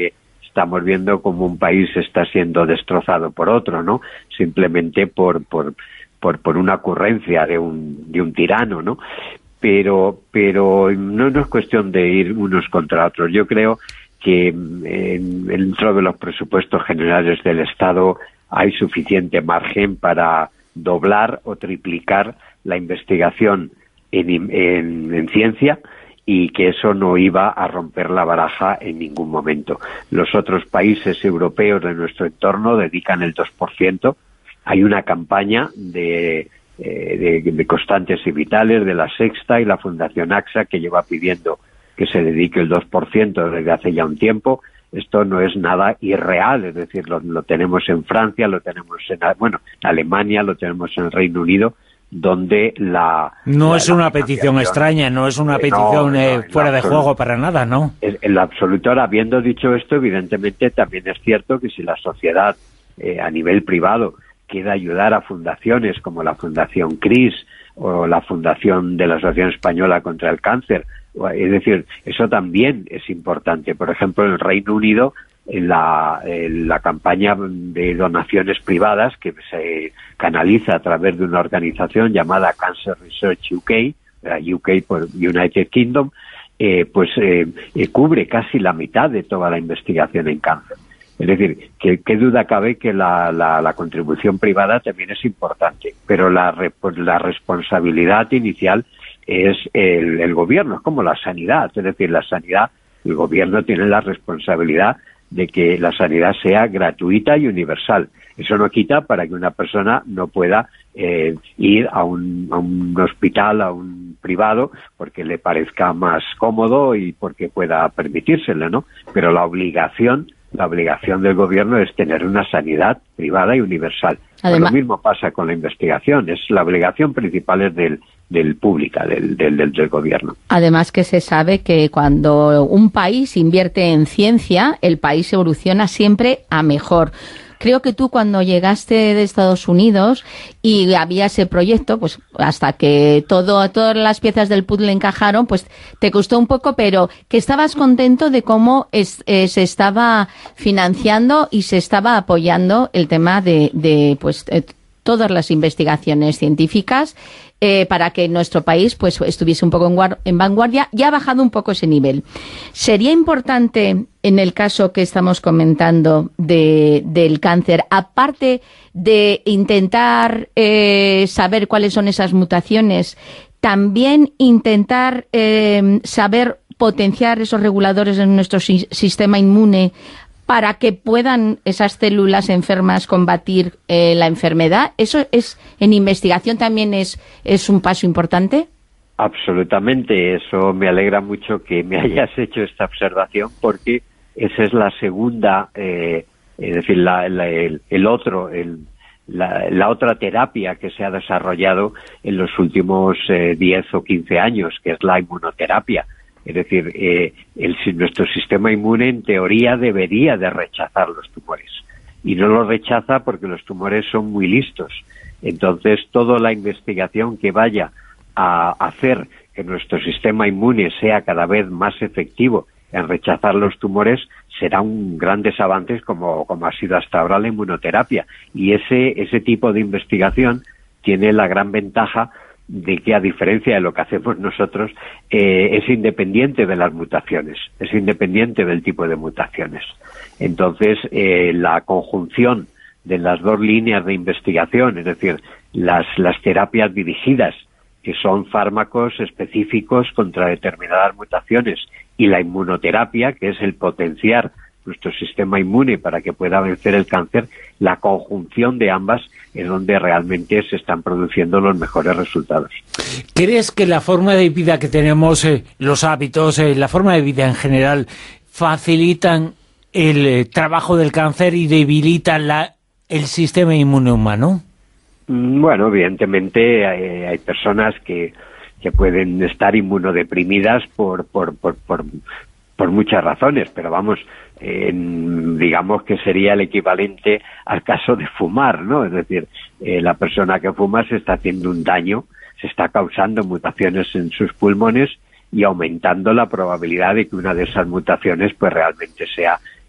estamos viendo como un país está siendo destrozado por otro, ¿no? Simplemente por por por, por una ocurrencia de un de un tirano, ¿no? Pero pero no, no es cuestión de ir unos contra otros. Yo creo que en, dentro de los presupuestos generales del Estado hay suficiente margen para doblar o triplicar la investigación en, en, en ciencia, y que eso no iba a romper la baraja en ningún momento. Los otros países europeos de nuestro entorno dedican el dos por ciento. Hay una campaña de, eh, de, de Constantes y Vitales, de la Sexta y la Fundación AXA, que lleva pidiendo que se dedique el dos por ciento desde hace ya un tiempo. Esto no es nada irreal, es decir, lo, lo tenemos en Francia, lo tenemos en, bueno, en Alemania, lo tenemos en el Reino Unido, donde la... No la, es una la petición extraña, no es una eh, petición no, eh, no, fuera de absoluto. juego para nada, ¿no? En, en lo absoluto. Ahora, habiendo dicho esto, evidentemente también es cierto que si la sociedad eh, a nivel privado quiere ayudar a fundaciones como la Fundación CRIS o la Fundación de la Asociación Española contra el Cáncer, es decir, eso también es importante. Por ejemplo, en el Reino Unido, en la, en la campaña de donaciones privadas que se canaliza a través de una organización llamada Cancer Research U K, U K por United Kingdom, eh, pues eh, eh, cubre casi la mitad de toda la investigación en cáncer. Es decir, que qué duda cabe que la, la, la contribución privada también es importante, pero la, la responsabilidad inicial es el, el gobierno, es como la sanidad. Es decir, la sanidad, el gobierno tiene la responsabilidad de que la sanidad sea gratuita y universal. Eso no quita para que una persona no pueda eh, ir a un, a un hospital, a un privado, porque le parezca más cómodo y porque pueda permitírselo, ¿no? Pero la obligación, la obligación del gobierno es tener una sanidad privada y universal. Además, pues lo mismo pasa con la investigación. Es la obligación principal es del del pública, del, del, del, del gobierno. Además que se sabe que cuando un país invierte en ciencia, el país evoluciona siempre a mejor. Creo que tú cuando llegaste de Estados Unidos y había ese proyecto, pues hasta que todo, todas las piezas del puzzle encajaron, pues te costó un poco, pero que estabas contento de cómo es, eh, se estaba financiando y se estaba apoyando el tema de, de pues eh, todas las investigaciones científicas, Eh, para que nuestro país pues estuviese un poco en, guar- en vanguardia. Ya ha bajado un poco ese nivel. Sería importante, en el caso que estamos comentando de, del cáncer, aparte de intentar eh, saber cuáles son esas mutaciones, también intentar eh, saber potenciar esos reguladores en nuestro si- sistema inmune para que puedan esas células enfermas combatir eh, la enfermedad. ¿Eso es en investigación también es, es un paso importante? Absolutamente. Eso me alegra mucho que me hayas hecho esta observación, porque esa es la segunda, eh, es decir, la, la, el, el otro, el, la, la otra terapia que se ha desarrollado en los últimos eh, diez o quince años, que es la inmunoterapia. Es decir, eh, el, nuestro sistema inmune en teoría debería de rechazar los tumores, y no los rechaza porque los tumores son muy listos. Entonces, toda la investigación que vaya a hacer que nuestro sistema inmune sea cada vez más efectivo en rechazar los tumores será un grandes avances como, como ha sido hasta ahora la inmunoterapia. Y ese, ese tipo de investigación tiene la gran ventaja de que, a diferencia de lo que hacemos nosotros, eh, es independiente de las mutaciones, es independiente del tipo de mutaciones. Entonces, eh, la conjunción de las dos líneas de investigación, es decir, las, las terapias dirigidas, que son fármacos específicos contra determinadas mutaciones, y la inmunoterapia, que es el potenciar nuestro sistema inmune para que pueda vencer el cáncer, la conjunción de ambas es donde realmente se están produciendo los mejores resultados. ¿Crees que la forma de vida que tenemos, eh, los hábitos, eh, la forma de vida en general, facilitan el eh, trabajo del cáncer y debilitan la, el sistema inmune humano? Bueno, evidentemente hay, hay personas que, que pueden estar inmunodeprimidas por, por, por, por, por muchas razones, pero vamos, eh, digamos que sería el equivalente al caso de fumar, ¿no? Es decir, eh, la persona que fuma se está haciendo un daño, se está causando mutaciones en sus pulmones y aumentando la probabilidad de que una de esas mutaciones pues realmente sea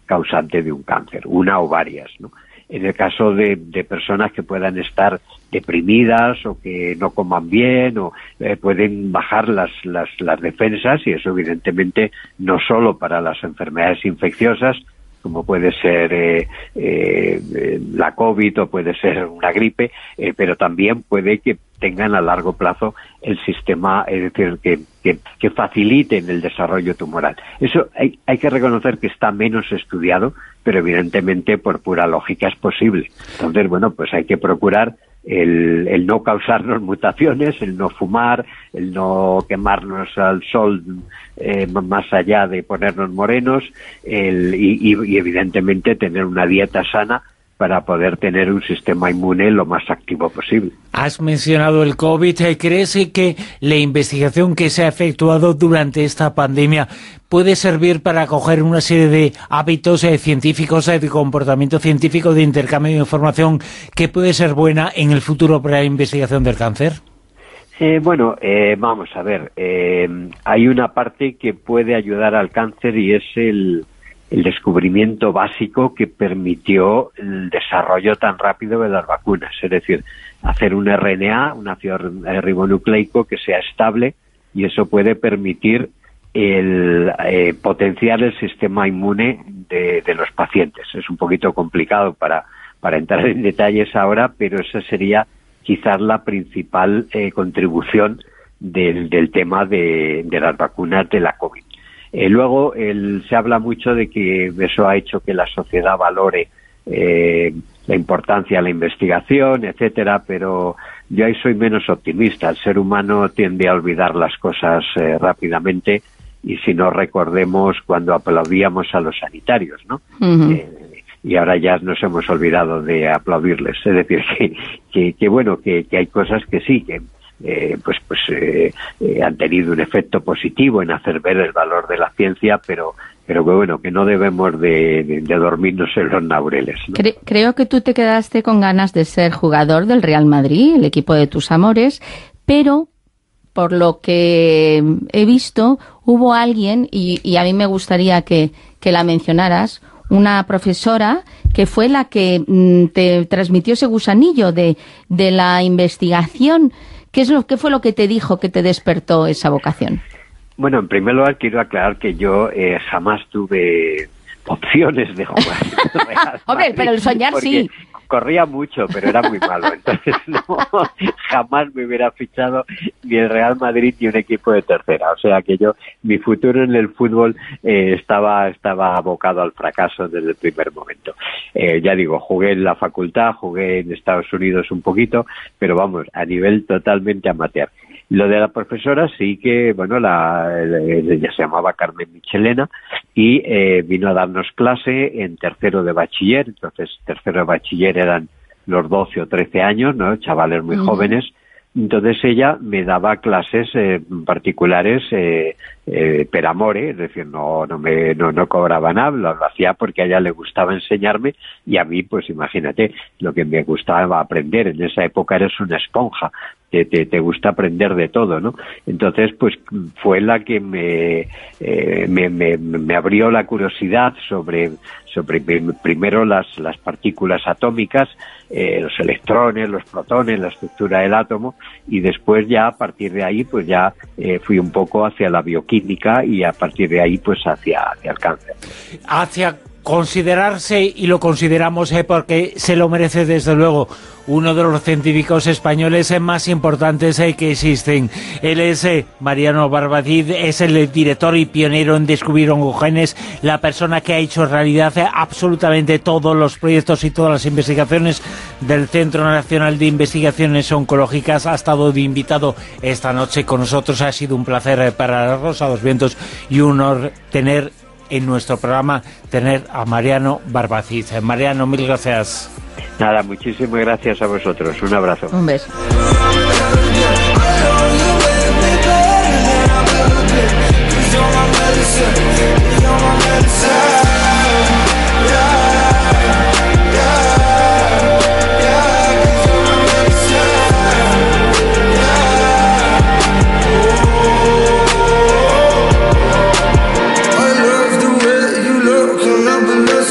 causante de un cáncer, una o varias, ¿no? En el caso de, de personas que puedan estar deprimidas o que no coman bien o eh, pueden bajar las, las, las defensas, y eso evidentemente no solo para las enfermedades infecciosas, como puede ser eh, eh, la COVID o puede ser una gripe, eh, pero también puede que tengan a largo plazo el sistema, es decir, que, que, que faciliten el desarrollo tumoral. Eso hay, hay que reconocer que está menos estudiado, pero evidentemente por pura lógica es posible. Entonces, bueno, pues hay que procurar el, el no causarnos mutaciones, el no fumar, el no quemarnos al sol eh, más allá de ponernos morenos, el, y, y, y evidentemente tener una dieta sana para poder tener un sistema inmune lo más activo posible. Has mencionado el COVID. ¿Crees que la investigación que se ha efectuado durante esta pandemia puede servir para coger una serie de hábitos eh, científicos, eh, de comportamiento científico, de intercambio de información, que puede ser buena en el futuro para la investigación del cáncer? Eh, bueno, eh, vamos a ver. Eh, hay una parte que puede ayudar al cáncer y es el... el descubrimiento básico que permitió el desarrollo tan rápido de las vacunas, es decir, hacer un R N A, un ácido ribonucleico que sea estable, y eso puede permitir el eh, potenciar el sistema inmune de, de los pacientes. Es un poquito complicado para, para entrar en detalles ahora, pero esa sería quizás la principal eh, contribución del, del tema de, de las vacunas de la COVID. Eh, luego, el, se habla mucho de que eso ha hecho que la sociedad valore eh, la importancia de la investigación, etcétera, pero yo ahí soy menos optimista. El ser humano tiende a olvidar las cosas eh, rápidamente, y si no, recordemos cuando aplaudíamos a los sanitarios, ¿no? Uh-huh. Eh, y ahora ya nos hemos olvidado de aplaudirles. Es decir, que, que, que bueno, que, que hay cosas que sí, que Eh, pues pues eh, eh, han tenido un efecto positivo en hacer ver el valor de la ciencia, pero pero que bueno, que no debemos de, de, de dormirnos en los laureles, ¿no? Cre- creo que tú te quedaste con ganas de ser jugador del Real Madrid, el equipo de tus amores, pero por lo que he visto, hubo alguien, y, y a mí me gustaría que, que la mencionaras, una profesora que fue la que mm, te transmitió ese gusanillo de, de la investigación. ¿Qué es lo, qué fue lo que te dijo que te despertó esa vocación? Bueno, en primer lugar quiero aclarar que yo eh, jamás tuve opciones de jugar en el Real Hombre, Madrid, pero el soñar sí. Corría mucho, pero era muy malo. Entonces, no, jamás me hubiera fichado ni el Real Madrid ni un equipo de tercera. O sea que yo, mi futuro en el fútbol eh, estaba estaba abocado al fracaso desde el primer momento. Eh, ya digo, jugué en la facultad, jugué en Estados Unidos un poquito, pero vamos, a nivel totalmente amateur. Lo de la profesora sí que, bueno, la, ella se llamaba Carmen Michelena y eh, vino a darnos clase en tercero de bachiller. Entonces, tercero de bachiller eran los doce o trece años, ¿no? Chavales muy uh-huh. jóvenes. Entonces ella me daba clases eh, particulares eh, eh, per amore, es decir, no no me no, no cobraba nada, lo, lo hacía porque a ella le gustaba enseñarme, y a mí, pues imagínate, lo que me gustaba aprender. En esa época eres una esponja, te, te, te gusta aprender de todo, ¿no? Entonces, pues fue la que me, eh, me, me, me abrió la curiosidad sobre, sobre primero las, las partículas atómicas, eh, los electrones, los protones, la estructura del átomo, y después ya a partir de ahí pues ya eh, fui un poco hacia la bioquímica y a partir de ahí pues hacia, hacia el cáncer. Hacia considerarse, y lo consideramos eh, porque se lo merece desde luego, uno de los científicos españoles eh, más importantes eh, que existen. Él es eh, Mariano Barbacid, es el director y pionero en descubrir oncogenes, la persona que ha hecho realidad eh, absolutamente todos los proyectos y todas las investigaciones del Centro Nacional de Investigaciones Oncológicas. Ha estado de invitado esta noche con nosotros. Ha sido un placer eh, para La Rosa de los Vientos y un honor tener en nuestro programa tener a Mariano Barbacid. Mariano, mil gracias. Nada, muchísimas gracias a vosotros. Un abrazo. Un beso. I love the way you look, and I believe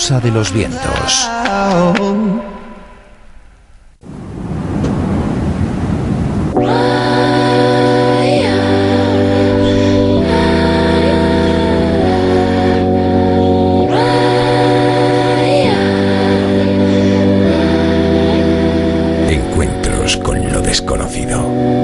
Rosa de los Vientos. Encuentros con lo desconocido.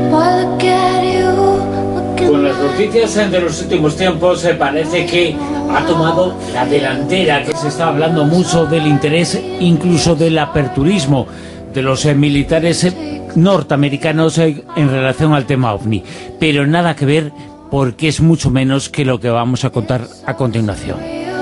Con las noticias de los últimos tiempos se parece que ha tomado la delantera, que se está hablando mucho del interés, incluso del aperturismo de los eh, militares eh, norteamericanos eh, en relación al tema OVNI, pero nada que ver, porque es mucho menos que lo que vamos a contar a continuación.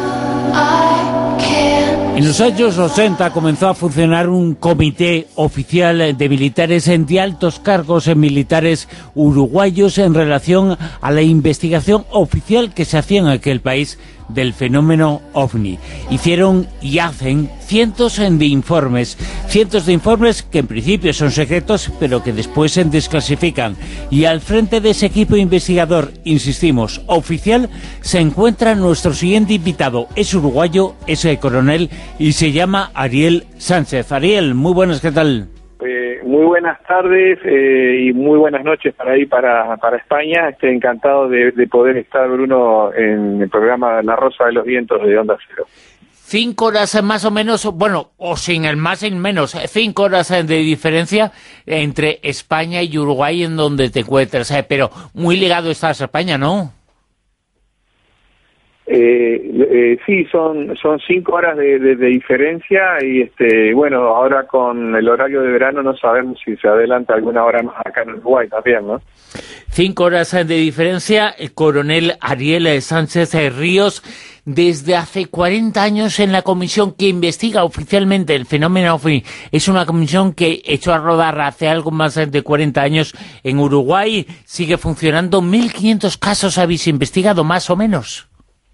En los años ochenta comenzó a funcionar un comité oficial de militares de altos cargos en militares uruguayos en relación a la investigación oficial que se hacía en aquel país del fenómeno OVNI. Hicieron y hacen cientos de informes, cientos de informes que en principio son secretos, pero que después se desclasifican. Y al frente de ese equipo investigador, insistimos, oficial, se encuentra nuestro siguiente invitado. Es uruguayo, es el coronel y se llama Ariel Sánchez. Ariel, muy buenas, ¿qué tal? Eh, muy buenas tardes eh, y muy buenas noches para ahí, para, para España. Estoy encantado de, de poder estar, Bruno, en el programa La Rosa de los Vientos de Onda Cero. Cinco horas más o menos, bueno, o sin el más sin menos, cinco horas de diferencia entre España y Uruguay en donde te encuentras, eh, pero muy ligado estás a España, ¿no? Eh, eh, sí, son son cinco horas de, de, de diferencia y este bueno, ahora con el horario de verano no sabemos si se adelanta alguna hora más acá en Uruguay también, ¿no? Cinco horas de diferencia. El coronel Ariel Sánchez Ríos, desde hace cuarenta años en la comisión que investiga oficialmente el fenómeno OVNI. Es una comisión que echó a rodar hace algo más de cuarenta años en Uruguay. Sigue funcionando. mil quinientos casos habéis investigado, más o menos.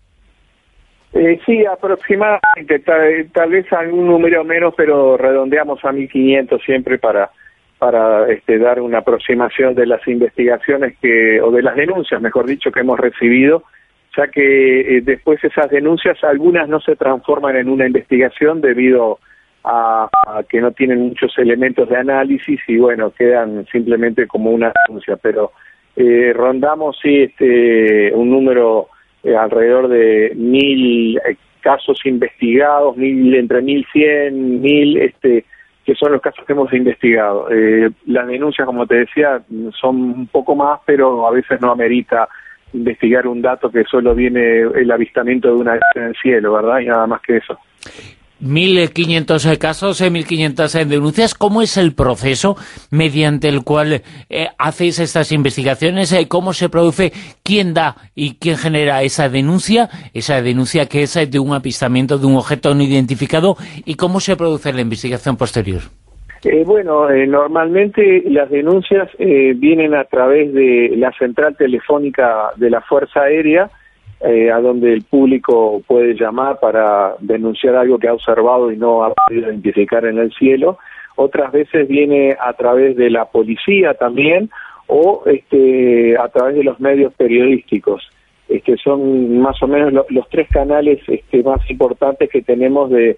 Eh, sí, aproximadamente, tal, tal vez algún número menos, pero redondeamos a mil quinientos siempre para para este, dar una aproximación de las investigaciones que o de las denuncias, mejor dicho, que hemos recibido, ya que eh, después esas denuncias, algunas no se transforman en una investigación debido a, a que no tienen muchos elementos de análisis y bueno, quedan simplemente como una denuncia, pero eh, rondamos sí este un número Eh, alrededor de mil eh, casos investigados, mil entre mil cien, mil, este, que son los casos que hemos investigado. Eh, las denuncias, como te decía, son un poco más, pero a veces no amerita investigar un dato que solo viene el avistamiento de una vez en el cielo, ¿verdad? Y nada más que eso. mil quinientos casos, mil quinientas denuncias. ¿Cómo es el proceso mediante el cual eh, hacéis estas investigaciones? Eh, ¿Cómo se produce? ¿Quién da y quién genera esa denuncia? Esa denuncia que es de un avistamiento de un objeto no identificado. ¿Y cómo se produce la investigación posterior? Eh, bueno, eh, normalmente las denuncias eh, vienen a través de la central telefónica de la Fuerza Aérea, Eh, a donde el público puede llamar para denunciar algo que ha observado y no ha podido identificar en el cielo. Otras veces viene a través de la policía también o este, a través de los medios periodísticos. Este, son más o menos lo, los tres canales este, más importantes que tenemos de,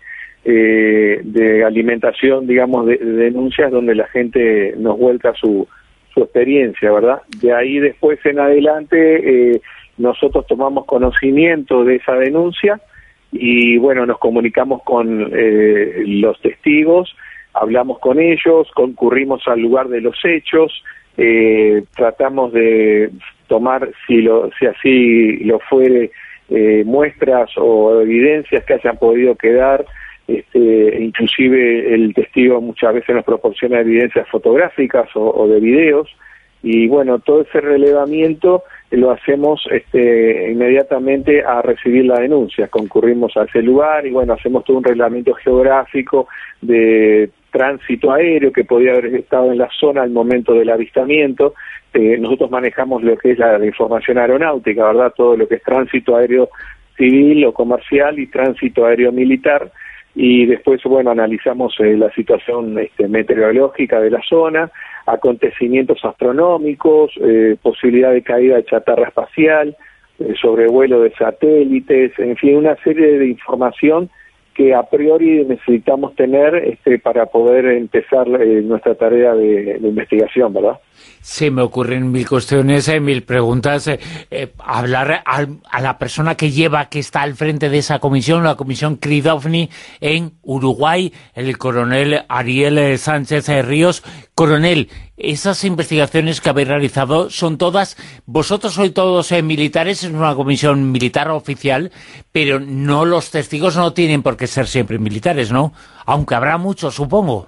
eh, de alimentación, digamos, de, de denuncias donde la gente nos vuelca su, su experiencia, ¿verdad? De ahí después en adelante eh, nosotros tomamos conocimiento de esa denuncia y, bueno, nos comunicamos con eh, los testigos, hablamos con ellos, concurrimos al lugar de los hechos, eh, tratamos de tomar, si, lo, si así lo fuere, eh, muestras o evidencias que hayan podido quedar. Este, inclusive el testigo muchas veces nos proporciona evidencias fotográficas o, o de videos. Y bueno, todo ese relevamiento lo hacemos este, inmediatamente a recibir la denuncia. Concurrimos a ese lugar y bueno, hacemos todo un reglamento geográfico de tránsito aéreo que podía haber estado en la zona al momento del avistamiento. Eh, nosotros manejamos lo que es la, la información aeronáutica, ¿verdad? Todo lo que es tránsito aéreo civil o comercial y tránsito aéreo militar. Y después, bueno, analizamos eh, la situación este, meteorológica de la zona, acontecimientos astronómicos, eh, posibilidad de caída de chatarra espacial, eh, sobrevuelo de satélites, en fin, una serie de información que a priori necesitamos tener este, para poder empezar eh, nuestra tarea de, de investigación, ¿verdad? Se me ocurren mil cuestiones, eh, mil preguntas. Eh, eh, hablar a, a la persona que lleva, que está al frente de esa comisión, la comisión CRIDOVNI en Uruguay, el coronel Ariel Sánchez Ríos. Coronel, esas investigaciones que habéis realizado son todas, vosotros sois todos eh, militares, es una comisión militar oficial, pero no los testigos no tienen por qué ser siempre militares, ¿no? Aunque habrá muchos, supongo.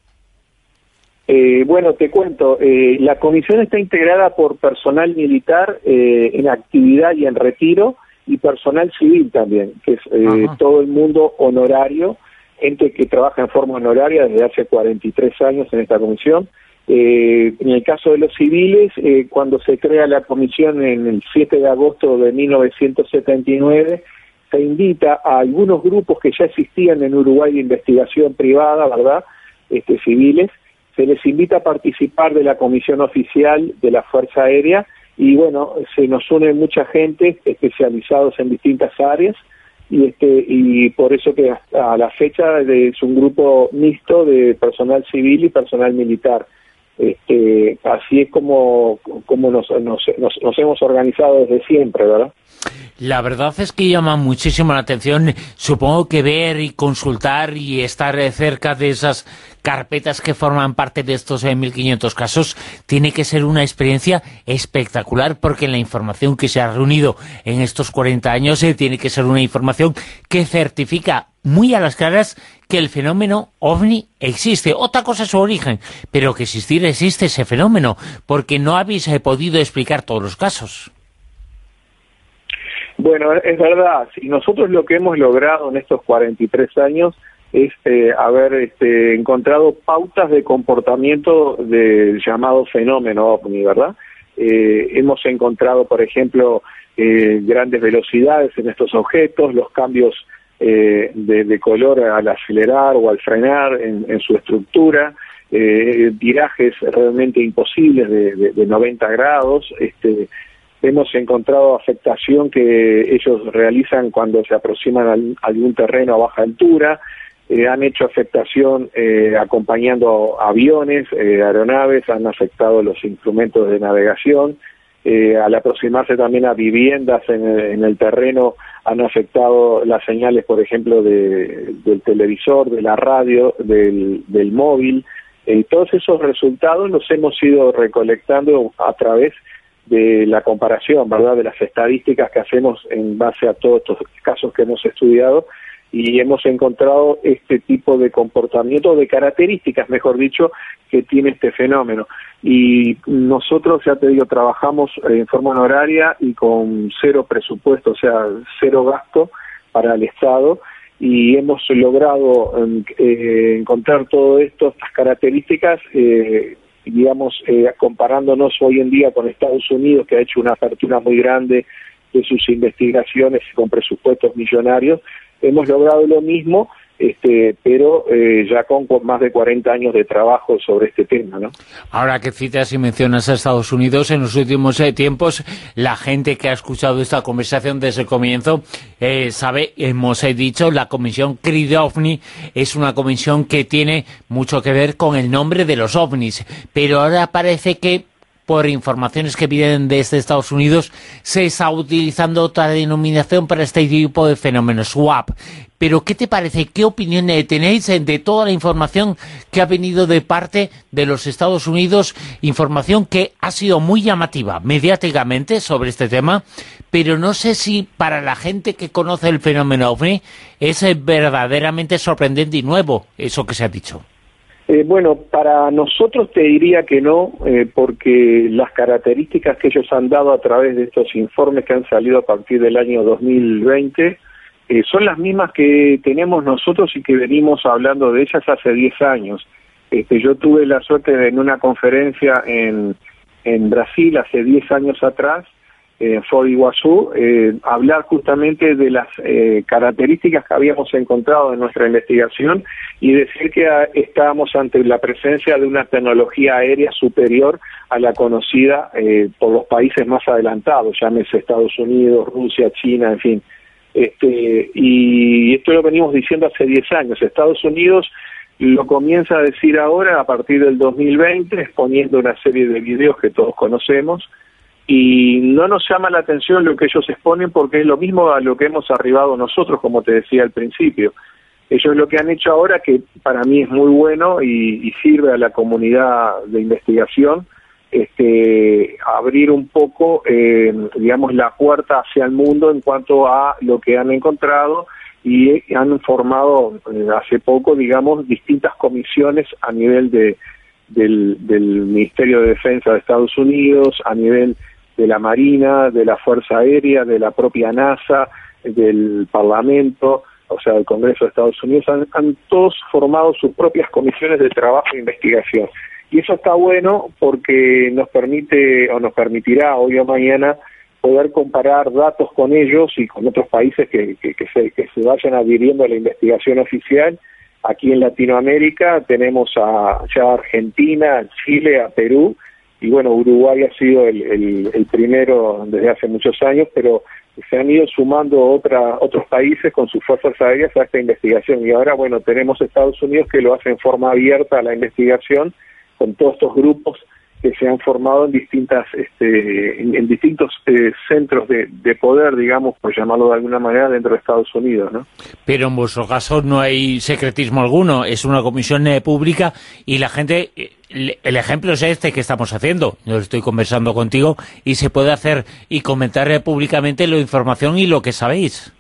Eh, bueno, te cuento, eh, la comisión está integrada por personal militar eh, en actividad y en retiro, y personal civil también, que es eh, todo el mundo honorario, gente que trabaja en forma honoraria desde hace cuarenta y tres años en esta comisión. Eh, en el caso de los civiles, eh, cuando se crea la comisión en el siete de agosto de mil novecientos setenta y nueve, se invita a algunos grupos que ya existían en Uruguay de investigación privada, ¿verdad?, este, civiles. Se les invita a participar de la comisión oficial de la Fuerza Aérea y, bueno, se nos une mucha gente especializados en distintas áreas y este y por eso que hasta la fecha es un grupo mixto de personal civil y personal militar. Este, así es como, como nos, nos, nos, nos hemos organizado desde siempre, ¿verdad? La verdad es que llama muchísimo la atención, supongo que ver y consultar y estar cerca de esas carpetas que forman parte de estos eh, mil quinientos casos tiene que ser una experiencia espectacular, porque la información que se ha reunido en estos cuarenta años eh, tiene que ser una información que certifica muy a las claras que el fenómeno OVNI existe. Otra cosa es su origen, pero que existir existe ese fenómeno, porque no habéis eh, podido explicar todos los casos. Bueno, es verdad. Y nosotros lo que hemos logrado en estos cuarenta y tres años es eh, haber este, encontrado pautas de comportamiento del llamado fenómeno OVNI, ¿verdad? Eh, hemos encontrado, por ejemplo, eh, grandes velocidades en estos objetos, los cambios eh, de, de color al acelerar o al frenar en, en su estructura, eh, virajes realmente imposibles de, de, de noventa grados, este hemos encontrado afectación que ellos realizan cuando se aproximan a algún terreno a baja altura, eh, han hecho afectación eh, acompañando aviones, eh, aeronaves, han afectado los instrumentos de navegación, eh, al aproximarse también a viviendas en el, en el terreno han afectado las señales, por ejemplo, de, del televisor, de la radio, del, del móvil. Eh, todos esos resultados los hemos ido recolectando a través de la comparación, ¿verdad?, de las estadísticas que hacemos en base a todos estos casos que hemos estudiado, y hemos encontrado este tipo de comportamiento, de características, mejor dicho, que tiene este fenómeno. Y nosotros, ya te digo, trabajamos en forma honoraria y con cero presupuesto, o sea, cero gasto para el Estado, y hemos logrado eh, encontrar todo esto, estas características, eh, digamos, eh, comparándonos hoy en día con Estados Unidos, que ha hecho una apertura muy grande de sus investigaciones con presupuestos millonarios, hemos logrado lo mismo, este, pero eh, ya con, con más de cuarenta años de trabajo sobre este tema, ¿no? Ahora que citas y mencionas a Estados Unidos, en los últimos eh, tiempos, la gente que ha escuchado esta conversación desde el comienzo eh, sabe, hemos eh, dicho, la comisión CRIDOVNI es una comisión que tiene mucho que ver con el nombre de los ovnis, pero ahora parece que por informaciones que vienen desde Estados Unidos, se está utilizando otra denominación para este tipo de fenómenos, S W A P. Pero, ¿qué te parece? ¿Qué opinión tenéis de toda la información que ha venido de parte de los Estados Unidos? Información que ha sido muy llamativa mediáticamente sobre este tema, pero no sé si para la gente que conoce el fenómeno OVNI es verdaderamente sorprendente y nuevo eso que se ha dicho. Eh, bueno, para nosotros te diría que no, eh, porque las características que ellos han dado a través de estos informes que han salido a partir del año dos mil veinte eh, son las mismas que tenemos nosotros y que venimos hablando de ellas hace diez años. Este, yo tuve la suerte de, en una conferencia en, en Brasil hace diez años atrás, en Foz do Iguazú, eh, hablar justamente de las eh, características que habíamos encontrado en nuestra investigación y decir que a, estábamos ante la presencia de una tecnología aérea superior a la conocida eh, por los países más adelantados, llámese Estados Unidos, Rusia, China, en fin. Este, y esto lo venimos diciendo hace diez años. Estados Unidos lo comienza a decir ahora a partir del dos mil veinte, exponiendo una serie de videos que todos conocemos, y no nos llama la atención lo que ellos exponen porque es lo mismo a lo que hemos arribado nosotros, como te decía al principio. Ellos lo que han hecho ahora, que para mí es muy bueno y, y sirve a la comunidad de investigación, este, abrir un poco, eh, digamos, la puerta hacia el mundo en cuanto a lo que han encontrado, y han formado eh, hace poco, digamos, distintas comisiones a nivel de, del, del Ministerio de Defensa de Estados Unidos, a nivel de la Marina, de la Fuerza Aérea, de la propia NASA, del Parlamento, o sea, del Congreso de Estados Unidos, han, han todos formado sus propias comisiones de trabajo e investigación. Y eso está bueno porque nos permite, o nos permitirá hoy o mañana, poder comparar datos con ellos y con otros países que, que, que, se, que se vayan adhiriendo a la investigación oficial. Aquí en Latinoamérica tenemos a ya a Argentina, a Chile, a Perú, y bueno, Uruguay ha sido el, el, el primero desde hace muchos años, pero se han ido sumando otra, otros países con sus fuerzas aéreas a esta investigación, y ahora, bueno, tenemos Estados Unidos que lo hace en forma abierta a la investigación, con todos estos grupos que se han formado en distintas este, en, en distintos eh, centros de, de poder, digamos, por llamarlo de alguna manera, dentro de Estados Unidos, ¿no? Pero en vuestro caso no hay secretismo alguno, es una comisión eh, pública, y la gente, el, el ejemplo es este que estamos haciendo. Yo estoy conversando contigo y se puede hacer y comentar eh, públicamente la información y lo que sabéis.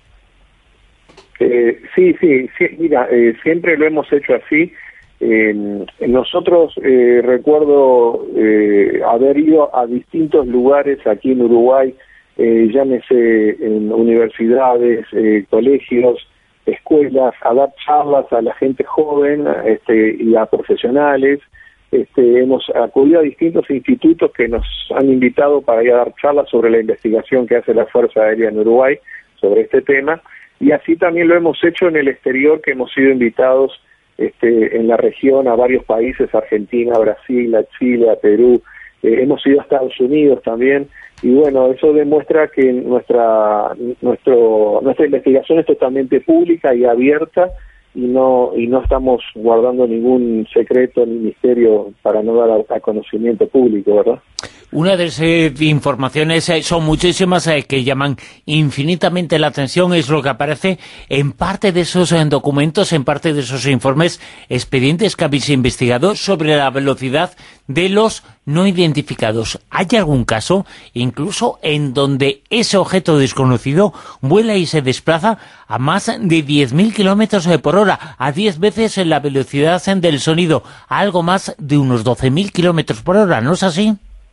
Eh, sí, sí, sí, mira, eh, siempre lo hemos hecho así. Eh, nosotros eh, recuerdo eh, haber ido a distintos lugares aquí en Uruguay, eh, llámese en universidades, eh, colegios, escuelas, a dar charlas a la gente joven este, y a profesionales. Este, hemos acudido a distintos institutos que nos han invitado para ir a dar charlas sobre la investigación que hace la Fuerza Aérea en Uruguay sobre este tema, y así también lo hemos hecho en el exterior, que hemos sido invitados Este, en la región a varios países, Argentina, Brasil, a Chile, a Perú, eh, hemos ido a Estados Unidos también, y bueno, eso demuestra que nuestra nuestro nuestra investigación es totalmente pública y abierta, y no y no estamos guardando ningún secreto ni misterio para no dar a, a conocimiento público, ¿verdad? Una de esas informaciones, eh, son muchísimas eh, que llaman infinitamente la atención, es lo que aparece en parte de esos eh, documentos, en parte de esos informes, expedientes que habéis investigado sobre la velocidad de los no identificados. ¿Hay algún caso, incluso en donde ese objeto desconocido vuela y se desplaza a más de diez mil kilómetros por hora, a diez veces la velocidad del sonido, a algo más de unos doce mil kilómetros por hora, ¿no es así?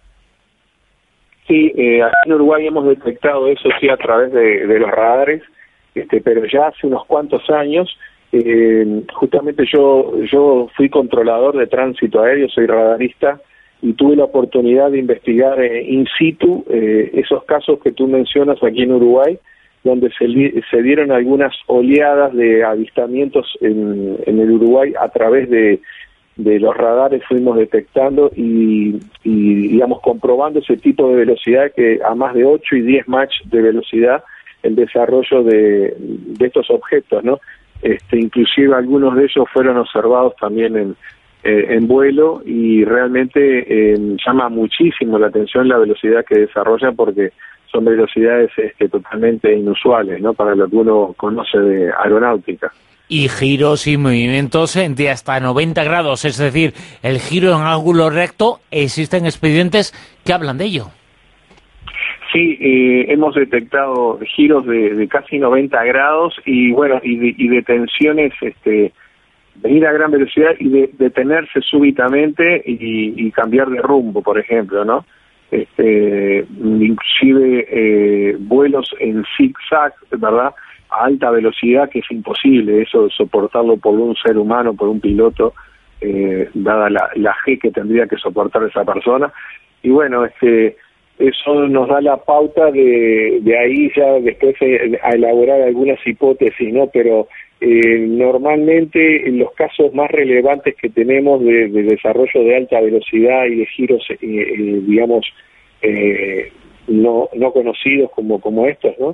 Sí, eh, aquí en Uruguay hemos detectado eso, sí, a través de, de los radares, este, pero ya hace unos cuantos años. Eh, justamente yo yo fui controlador de tránsito aéreo, soy radarista, y tuve la oportunidad de investigar eh, in situ eh, esos casos que tú mencionas aquí en Uruguay, donde se, se dieron algunas oleadas de avistamientos en, en el Uruguay a través de de los radares. Fuimos detectando y, y, digamos, comprobando ese tipo de velocidad, que a más de ocho y diez Mach de velocidad, el desarrollo de, de estos objetos, ¿no? Este, inclusive algunos de ellos fueron observados también en, eh, en vuelo, y realmente eh, llama muchísimo la atención la velocidad que desarrollan, porque son velocidades este, totalmente inusuales, ¿no?, para lo que uno conoce de aeronáutica. Y giros y movimientos de hasta noventa grados, es decir, el giro en ángulo recto, existen expedientes que hablan de ello. Sí, eh, hemos detectado giros de, de casi noventa grados, y bueno, y, de, y detenciones, este, de ir a gran velocidad y de detenerse súbitamente y, y cambiar de rumbo, por ejemplo, ¿no? Este, inclusive eh, vuelos en zigzag, ¿verdad?, a alta velocidad, que es imposible eso soportarlo por un ser humano, por un piloto, eh, dada la, la G que tendría que soportar esa persona. Y bueno, este, eso nos da la pauta de, de ahí ya después eh, a elaborar algunas hipótesis, ¿no? Pero eh, normalmente en los casos más relevantes que tenemos de, de desarrollo de alta velocidad y de giros, eh, eh, digamos, eh, no, no conocidos como, como estos, ¿no?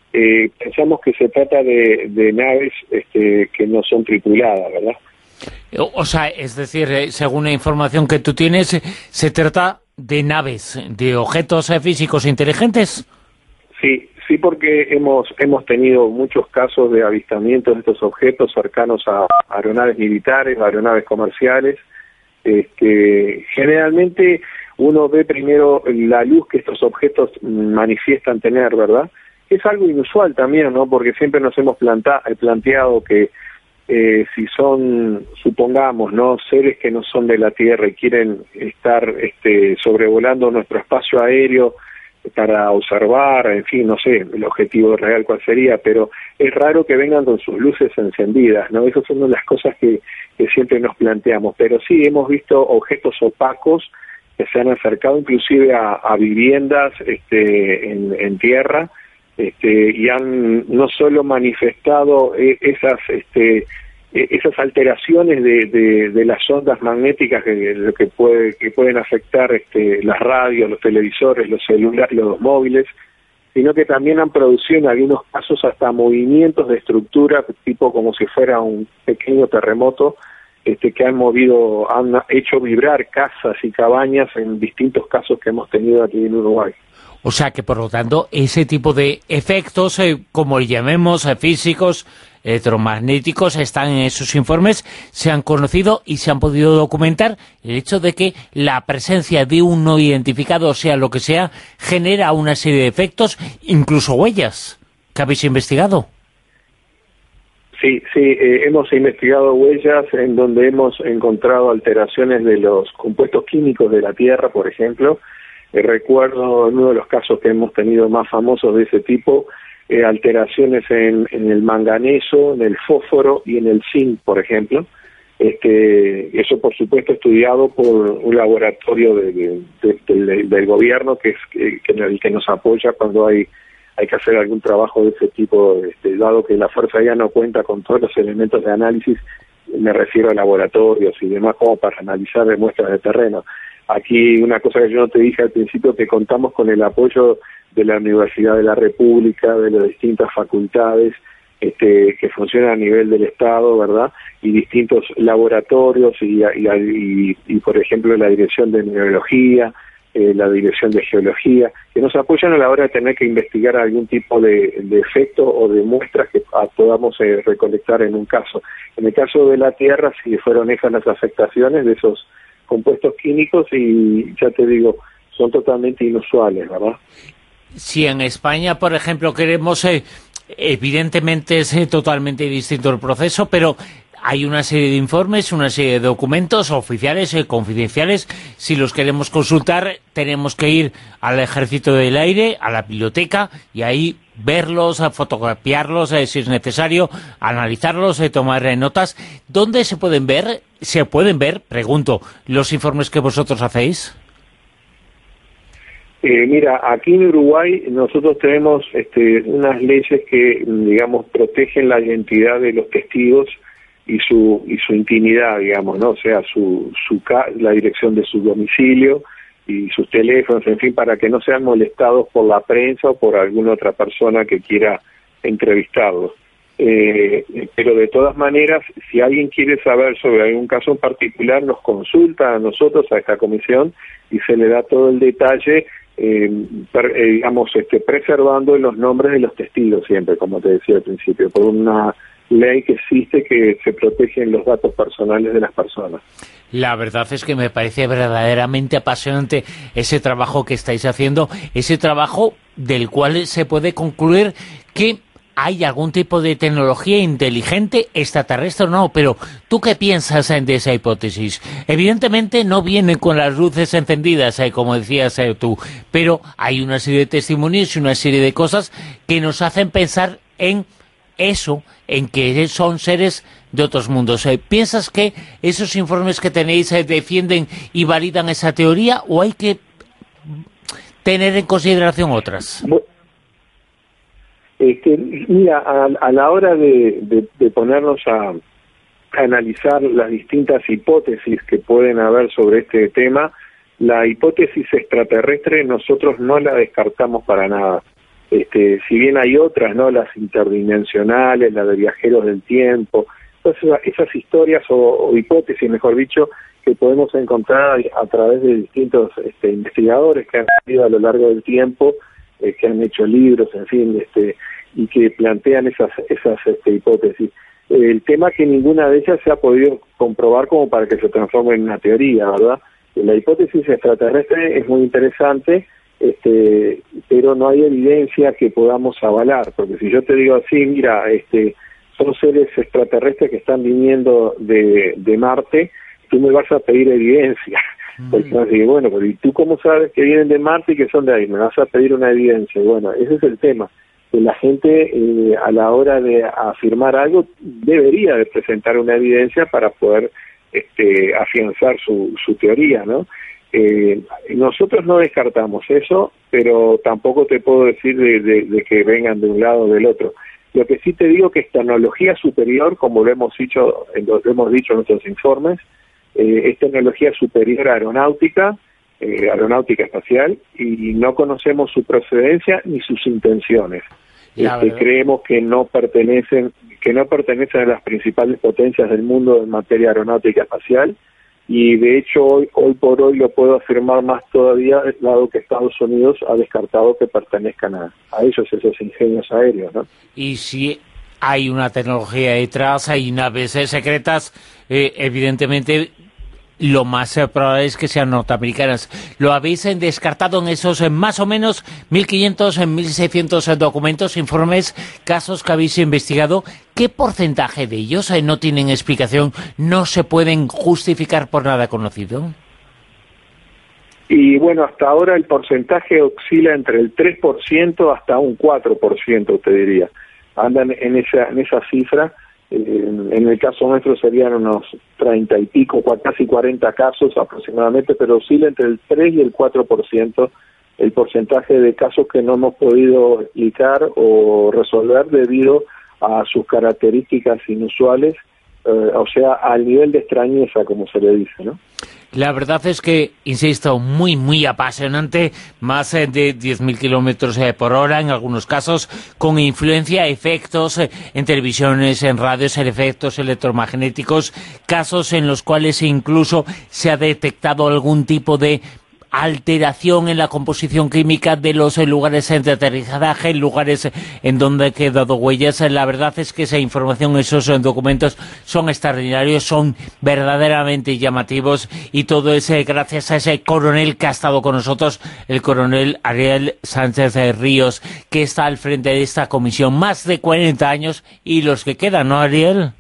eh, pensamos que se trata de, de naves este, que no son tripuladas, ¿verdad? O sea, es decir, eh, según la información que tú tienes, eh, se trata de naves, de objetos eh, físicos inteligentes. Sí, sí, porque hemos hemos tenido muchos casos de avistamientos de estos objetos cercanos a aeronaves militares, aeronaves comerciales. Este, generalmente uno ve primero la luz que estos objetos manifiestan tener, ¿verdad? Es algo inusual también, ¿no? Porque siempre nos hemos planta, planteado que eh, si son, supongamos, ¿no?, seres que no son de la Tierra y quieren estar este, sobrevolando nuestro espacio aéreo para observar, en fin, no sé el objetivo real cuál sería, pero es raro que vengan con sus luces encendidas, ¿no? Esas son las cosas que, que siempre nos planteamos, pero sí hemos visto objetos opacos que se han acercado inclusive a, a viviendas este, en, en tierra, este, y han no solo manifestado eh, esas este, esas alteraciones de, de, de las ondas magnéticas que, que, puede, que pueden afectar este, las radios, los televisores, los celulares, los móviles, sino que también han producido en algunos casos hasta movimientos de estructura, tipo como si fuera un pequeño terremoto, este, que han movido, han hecho vibrar casas y cabañas en distintos casos que hemos tenido aquí en Uruguay. O sea que, por lo tanto, ese tipo de efectos, eh, como llamemos, eh, físicos, electromagnéticos, están en esos informes, se han conocido y se han podido documentar. El hecho de que la presencia de un no identificado, sea lo que sea, genera una serie de efectos, incluso huellas, que habéis investigado. Sí, sí, eh, hemos investigado huellas en donde hemos encontrado alteraciones de los compuestos químicos de la Tierra, por ejemplo. Eh, recuerdo en uno de los casos que hemos tenido más famosos de ese tipo, eh, alteraciones en, en el manganeso, en el fósforo y en el zinc, por ejemplo. Este, eso, por supuesto, estudiado por un laboratorio de, de, de, de, del gobierno que es que, que, el que nos apoya cuando hay hay que hacer algún trabajo de ese tipo, este, dado que la Fuerza Aérea no cuenta con todos los elementos de análisis, me refiero a laboratorios y demás, como para analizar de muestras de terreno. Aquí una cosa que yo no te dije al principio, que contamos con el apoyo de la Universidad de la República, de las distintas facultades este, que funcionan a nivel del Estado, ¿verdad? Y distintos laboratorios y, y, y, y por ejemplo, la Dirección de Mineralogía, eh, la Dirección de Geología, que nos apoyan a la hora de tener que investigar algún tipo de, de efecto o de muestras que a, podamos eh, recolectar en un caso. En el caso de la Tierra, sí fueron esas las afectaciones de esos compuestos químicos y, ya te digo, son totalmente inusuales, ¿verdad? Si en España, por ejemplo, queremos, eh, evidentemente es eh, totalmente distinto el proceso, pero hay una serie de informes, una serie de documentos oficiales, eh, confidenciales. Si los queremos consultar, tenemos que ir al Ejército del Aire, a la biblioteca, y ahí verlos, a fotografiarlos, eh, si es necesario, analizarlos, eh, tomar eh, notas. ¿Dónde se pueden ver? ¿Se pueden ver, pregunto, los informes que vosotros hacéis? Eh, mira, aquí en Uruguay nosotros tenemos este, unas leyes que, digamos, protegen la identidad de los testigos y su y su intimidad, digamos, ¿no? O sea, su, su la dirección de su domicilio y sus teléfonos, en fin, para que no sean molestados por la prensa o por alguna otra persona que quiera entrevistarlos. Eh, pero de todas maneras, si alguien quiere saber sobre algún caso en particular, nos consulta a nosotros, a esta comisión, y se le da todo el detalle, eh, per, eh, digamos, este, preservando los nombres de los testigos siempre, como te decía al principio, por una ley que existe que se protegen los datos personales de las personas. La verdad es que me parece verdaderamente apasionante ese trabajo que estáis haciendo, ese trabajo del cual se puede concluir que hay algún tipo de tecnología inteligente extraterrestre o no, pero ¿tú qué piensas de esa hipótesis? Evidentemente no viene con las luces encendidas, eh, como decías eh, tú, pero hay una serie de testimonios y una serie de cosas que nos hacen pensar en eso, en que son seres de otros mundos. ¿Piensas que esos informes que tenéis eh, defienden y validan esa teoría o hay que tener en consideración otras? Este, mira, a, a la hora de, de, de ponernos a, a analizar las distintas hipótesis que pueden haber sobre este tema, la hipótesis extraterrestre nosotros no la descartamos para nada. este, si bien hay otras, ¿no? Las interdimensionales, las de viajeros del tiempo, todas esas historias o, o hipótesis, mejor dicho, que podemos encontrar a través de distintos este, investigadores que han ido a lo largo del tiempo, eh, que han hecho libros, en fin, este, y que plantean esas, esas este, hipótesis. El tema es que ninguna de ellas se ha podido comprobar como para que se transforme en una teoría, ¿verdad? La hipótesis extraterrestre es muy interesante, este, pero no hay evidencia que podamos avalar, porque si yo te digo así, mira, este, son seres extraterrestres que están viniendo de, de Marte, tú me vas a pedir evidencia. Mm. Porque vas a decir, bueno, pero ¿y tú cómo sabes que vienen de Marte y que son de ahí? Me vas a pedir una evidencia. Bueno, ese es el tema. Que la gente eh, a la hora de afirmar algo debería de presentar una evidencia para poder este, afianzar su, su teoría, ¿no? Eh, nosotros no descartamos eso, pero tampoco te puedo decir de, de, de que vengan de un lado o del otro. Lo que sí te digo que es tecnología superior, como lo hemos dicho, lo hemos dicho en nuestros informes, eh, es tecnología superior a aeronáutica, eh, aeronáutica espacial, y no conocemos su procedencia ni sus intenciones. Este, creemos que no pertenecen, que no pertenecen a las principales potencias del mundo en materia aeronáutica espacial, y de hecho hoy, hoy por hoy lo puedo afirmar más todavía, dado que Estados Unidos ha descartado que pertenezcan a, a ellos, esos ingenios aéreos, ¿no? Y si hay una tecnología detrás, hay naves secretas, eh, evidentemente lo más eh, probable es que sean norteamericanas. ¿Lo habéis eh, descartado en esos eh, más o menos mil quinientos, en mil seiscientos eh, documentos, informes, casos que habéis investigado? ¿Qué porcentaje de ellos eh, no tienen explicación, no se pueden justificar por nada conocido? Y bueno, hasta ahora el porcentaje oscila entre el tres por ciento hasta un cuatro por ciento, te diría. Andan en esa, en esa cifra. En el caso nuestro serían unos treinta y pico, casi cuarenta casos aproximadamente, pero oscila entre el tres y el cuatro por ciento el porcentaje de casos que no hemos podido explicar o resolver debido a sus características inusuales, eh, o sea, al nivel de extrañeza, como se le dice, ¿no? La verdad es que, insisto, muy, muy apasionante, más eh, de diez mil kilómetros eh, por hora en algunos casos, con influencia, efectos eh, en televisiones, en radios, en efectos electromagnéticos, casos en los cuales incluso se ha detectado algún tipo de alteración en la composición química de los lugares de aterrizaje, lugares en donde han quedado huellas. La verdad es que esa información, esos documentos son extraordinarios, son verdaderamente llamativos, y todo es gracias a ese coronel que ha estado con nosotros, el coronel Ariel Sánchez Ríos, que está al frente de esta comisión, más de cuarenta años, y los que quedan, ¿no, Ariel?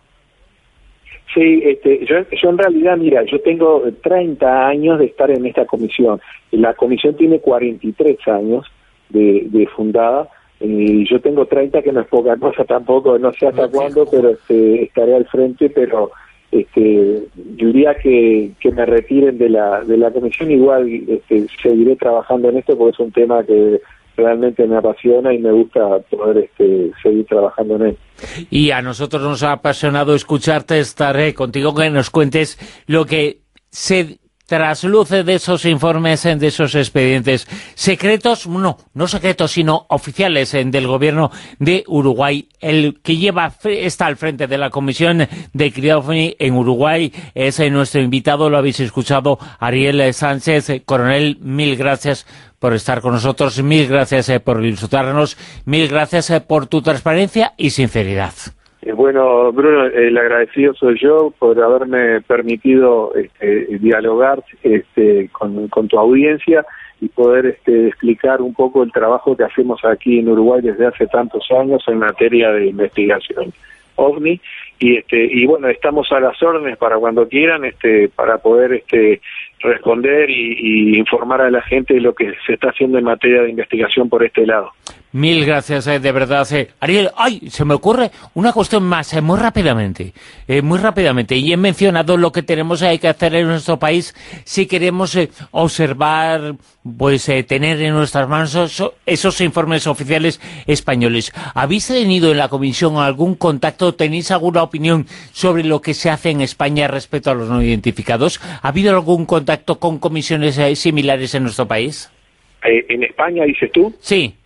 Sí, este, yo, yo en realidad, mira, yo tengo treinta años de estar en esta comisión. La comisión tiene cuarenta y tres años de, de fundada, y yo tengo treinta, que no es poca cosa tampoco, no sé hasta cuándo, pero este, estaré al frente, pero este, yo diría que, que me retiren de la, de la comisión, igual este, seguiré trabajando en esto porque es un tema que realmente me apasiona y me gusta poder este, seguir trabajando en él. Y a nosotros nos ha apasionado escucharte, estaré contigo, que nos cuentes lo que se trasluce de esos informes, de esos expedientes secretos, no, no secretos, sino oficiales del gobierno de Uruguay. El que lleva, está al frente de la Comisión de Criófani en Uruguay, es nuestro invitado, lo habéis escuchado, Ariel Sánchez. Coronel, mil gracias por estar con nosotros, mil gracias eh, por insultarnos, mil gracias eh, por tu transparencia y sinceridad. Eh, bueno, Bruno, el agradecido soy yo por haberme permitido este, dialogar este, con, con tu audiencia y poder este, explicar un poco el trabajo que hacemos aquí en Uruguay desde hace tantos años en materia de investigación OVNI. Y este y bueno, estamos a las órdenes para cuando quieran, este para poder este responder y, y informar a la gente de lo que se está haciendo en materia de investigación por este lado. Mil gracias, eh, de verdad. Eh. Ariel, ay, se me ocurre una cuestión más, eh, muy rápidamente, eh, muy rápidamente, y he mencionado lo que tenemos eh, que hacer en nuestro país si queremos eh, observar, pues eh, tener en nuestras manos esos, esos informes oficiales españoles. ¿Habéis tenido en la comisión algún contacto, tenéis alguna opinión sobre lo que se hace en España respecto a los no identificados? ¿Ha habido algún contacto con comisiones eh, similares en nuestro país? Eh, ¿En España, dices tú? Sí.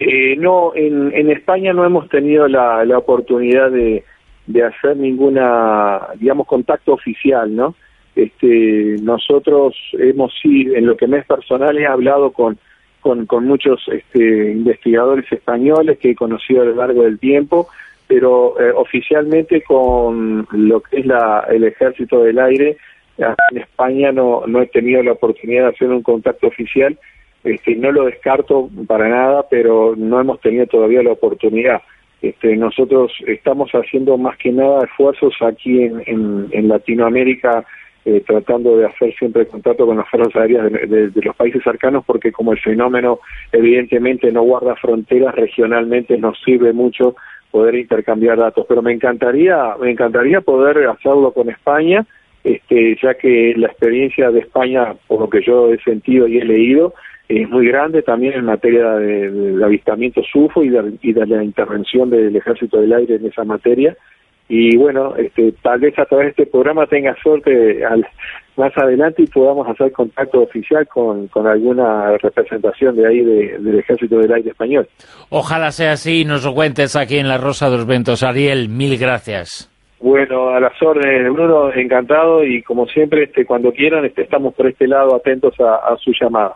Eh, no, en, en España no hemos tenido la, la oportunidad de, de hacer ninguna, digamos, contacto oficial, ¿no? Este, nosotros hemos, sí, en lo que me es personal, he hablado con, con, con muchos este, investigadores españoles que he conocido a lo largo del tiempo, pero eh, oficialmente con lo que es la, el Ejército del Aire, en España no, no he tenido la oportunidad de hacer un contacto oficial. Este, no lo descarto para nada, pero no hemos tenido todavía la oportunidad. Este, nosotros estamos haciendo más que nada esfuerzos aquí en, en, en Latinoamérica, eh, tratando de hacer siempre contacto con las fuerzas aéreas de, de, de los países cercanos, porque como el fenómeno evidentemente no guarda fronteras, regionalmente nos sirve mucho poder intercambiar datos. Pero me encantaría, me encantaría poder hacerlo con España, este, ya que la experiencia de España, por lo que yo he sentido y he leído, es muy grande también en materia de, de avistamiento S U F O y de, y de la intervención del Ejército del Aire en esa materia. Y bueno, este, tal vez a través de este programa tenga suerte al, más adelante y podamos hacer contacto oficial con, con alguna representación de ahí de, del Ejército del Aire español. Ojalá sea así y nos lo cuentes aquí en La Rosa de los Vientos. Ariel, mil gracias. Bueno, a las órdenes, Bruno, encantado, y como siempre, este, cuando quieran, este, estamos por este lado atentos a, a su llamada.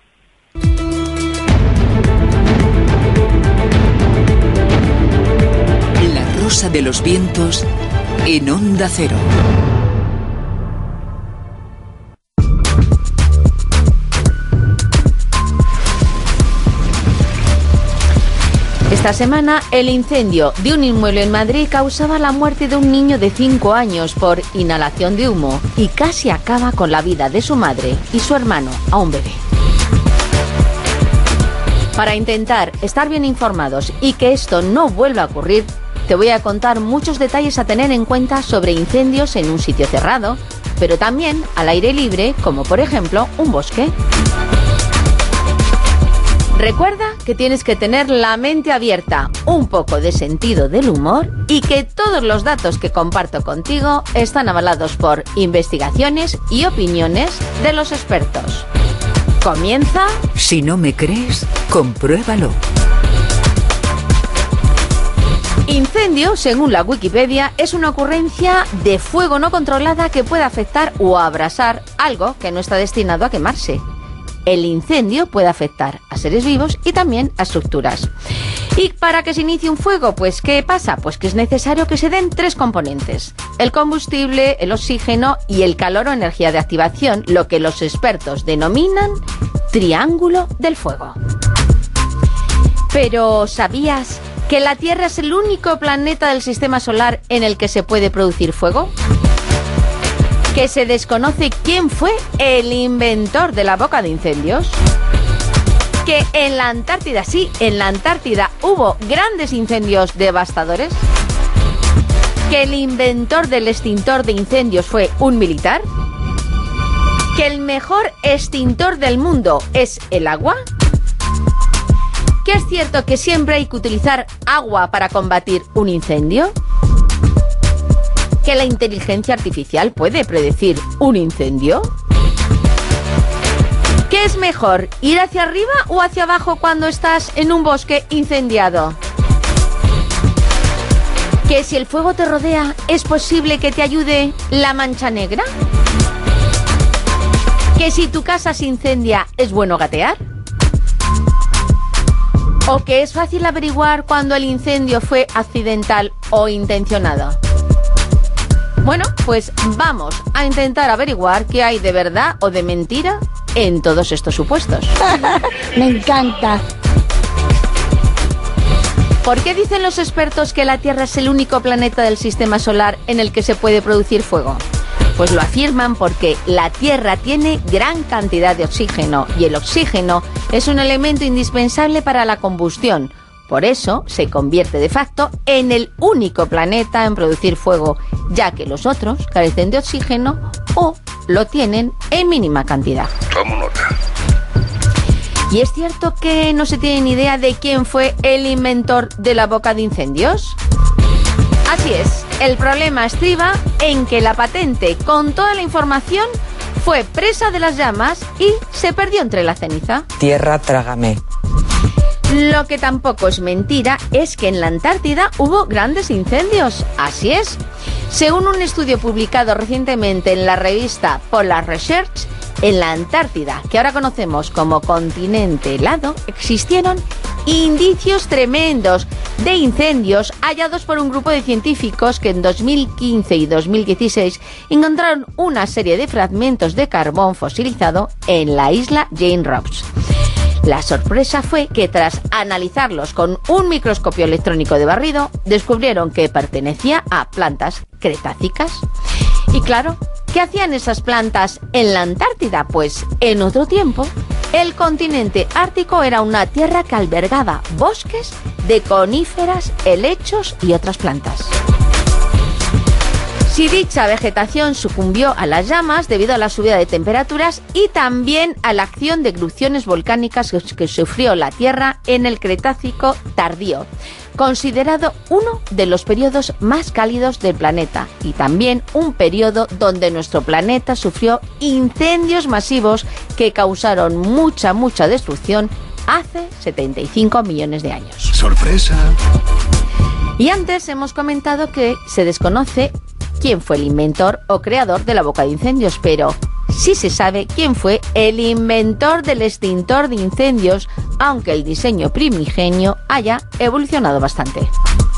La Rosa de los Vientos en Onda Cero. Esta semana, el incendio de un inmueble en Madrid causaba la muerte de un niño de cinco años por inhalación de humo y casi acaba con la vida de su madre y su hermano, a un bebé. Para intentar estar bien informados y que esto no vuelva a ocurrir, te voy a contar muchos detalles a tener en cuenta sobre incendios en un sitio cerrado, pero también al aire libre, como por ejemplo un bosque. Recuerda que tienes que tener la mente abierta, un poco de sentido del humor y que todos los datos que comparto contigo están avalados por investigaciones y opiniones de los expertos. Comienza... Si no me crees, compruébalo. Incendio, según la Wikipedia, es una ocurrencia de fuego no controlada que puede afectar o abrasar algo que no está destinado a quemarse. El incendio puede afectar a seres vivos y también a estructuras. ¿Y para que se inicie un fuego? Pues, ¿qué pasa? Pues que es necesario que se den tres componentes: el combustible, el oxígeno y el calor o energía de activación, lo que los expertos denominan triángulo del fuego. Pero, ¿sabías que la Tierra es el único planeta del sistema solar en el que se puede producir fuego? ¿Que se desconoce quién fue el inventor de la boca de incendios? ¿Que en la Antártida, sí, en la Antártida hubo grandes incendios devastadores? ¿Que el inventor del extintor de incendios fue un militar? ¿Que el mejor extintor del mundo es el agua? ¿Que es cierto que siempre hay que utilizar agua para combatir un incendio? ¿Que la inteligencia artificial puede predecir un incendio? ¿Qué es mejor, ir hacia arriba o hacia abajo cuando estás en un bosque incendiado? ¿Que si el fuego te rodea, es posible que te ayude la mancha negra? ¿Que si tu casa se incendia, es bueno gatear? ¿O que es fácil averiguar cuando el incendio fue accidental o intencionado? Bueno, pues vamos a intentar averiguar qué hay de verdad o de mentira en todos estos supuestos. Me encanta. ¿Por qué dicen los expertos que la Tierra es el único planeta del sistema solar en el que se puede producir fuego? Pues lo afirman porque la Tierra tiene gran cantidad de oxígeno y el oxígeno es un elemento indispensable para la combustión. Por eso se convierte de facto en el único planeta en producir fuego, ya que los otros carecen de oxígeno o lo tienen en mínima cantidad. Tomo nota. ¿Y es cierto que no se tiene ni idea de quién fue el inventor de la boca de incendios? Así es, el problema estriba en que la patente con toda la información fue presa de las llamas y se perdió entre la ceniza. Tierra, trágame. Lo que tampoco es mentira es que en la Antártida hubo grandes incendios. Así es. Según un estudio publicado recientemente en la revista Polar Research, en la Antártida, que ahora conocemos como continente helado, existieron indicios tremendos de incendios hallados por un grupo de científicos que en dos mil quince y dos mil dieciséis encontraron una serie de fragmentos de carbón fosilizado en la isla Jane Ross. La sorpresa fue que tras analizarlos con un microscopio electrónico de barrido, descubrieron que pertenecía a plantas cretácicas. Y claro, ¿qué hacían esas plantas en la Antártida? Pues en otro tiempo, el continente ártico era una tierra que albergaba bosques de coníferas, helechos y otras plantas. Si dicha vegetación sucumbió a las llamas debido a la subida de temperaturas y también a la acción de erupciones volcánicas que sufrió la Tierra en el Cretácico tardío, considerado uno de los periodos más cálidos del planeta y también un periodo donde nuestro planeta sufrió incendios masivos que causaron mucha, mucha destrucción hace setenta y cinco millones de años. ¡Sorpresa! Y antes hemos comentado que se desconoce quién fue el inventor o creador de la boca de incendios, pero sí se sabe quién fue el inventor del extintor de incendios, aunque el diseño primigenio haya evolucionado bastante.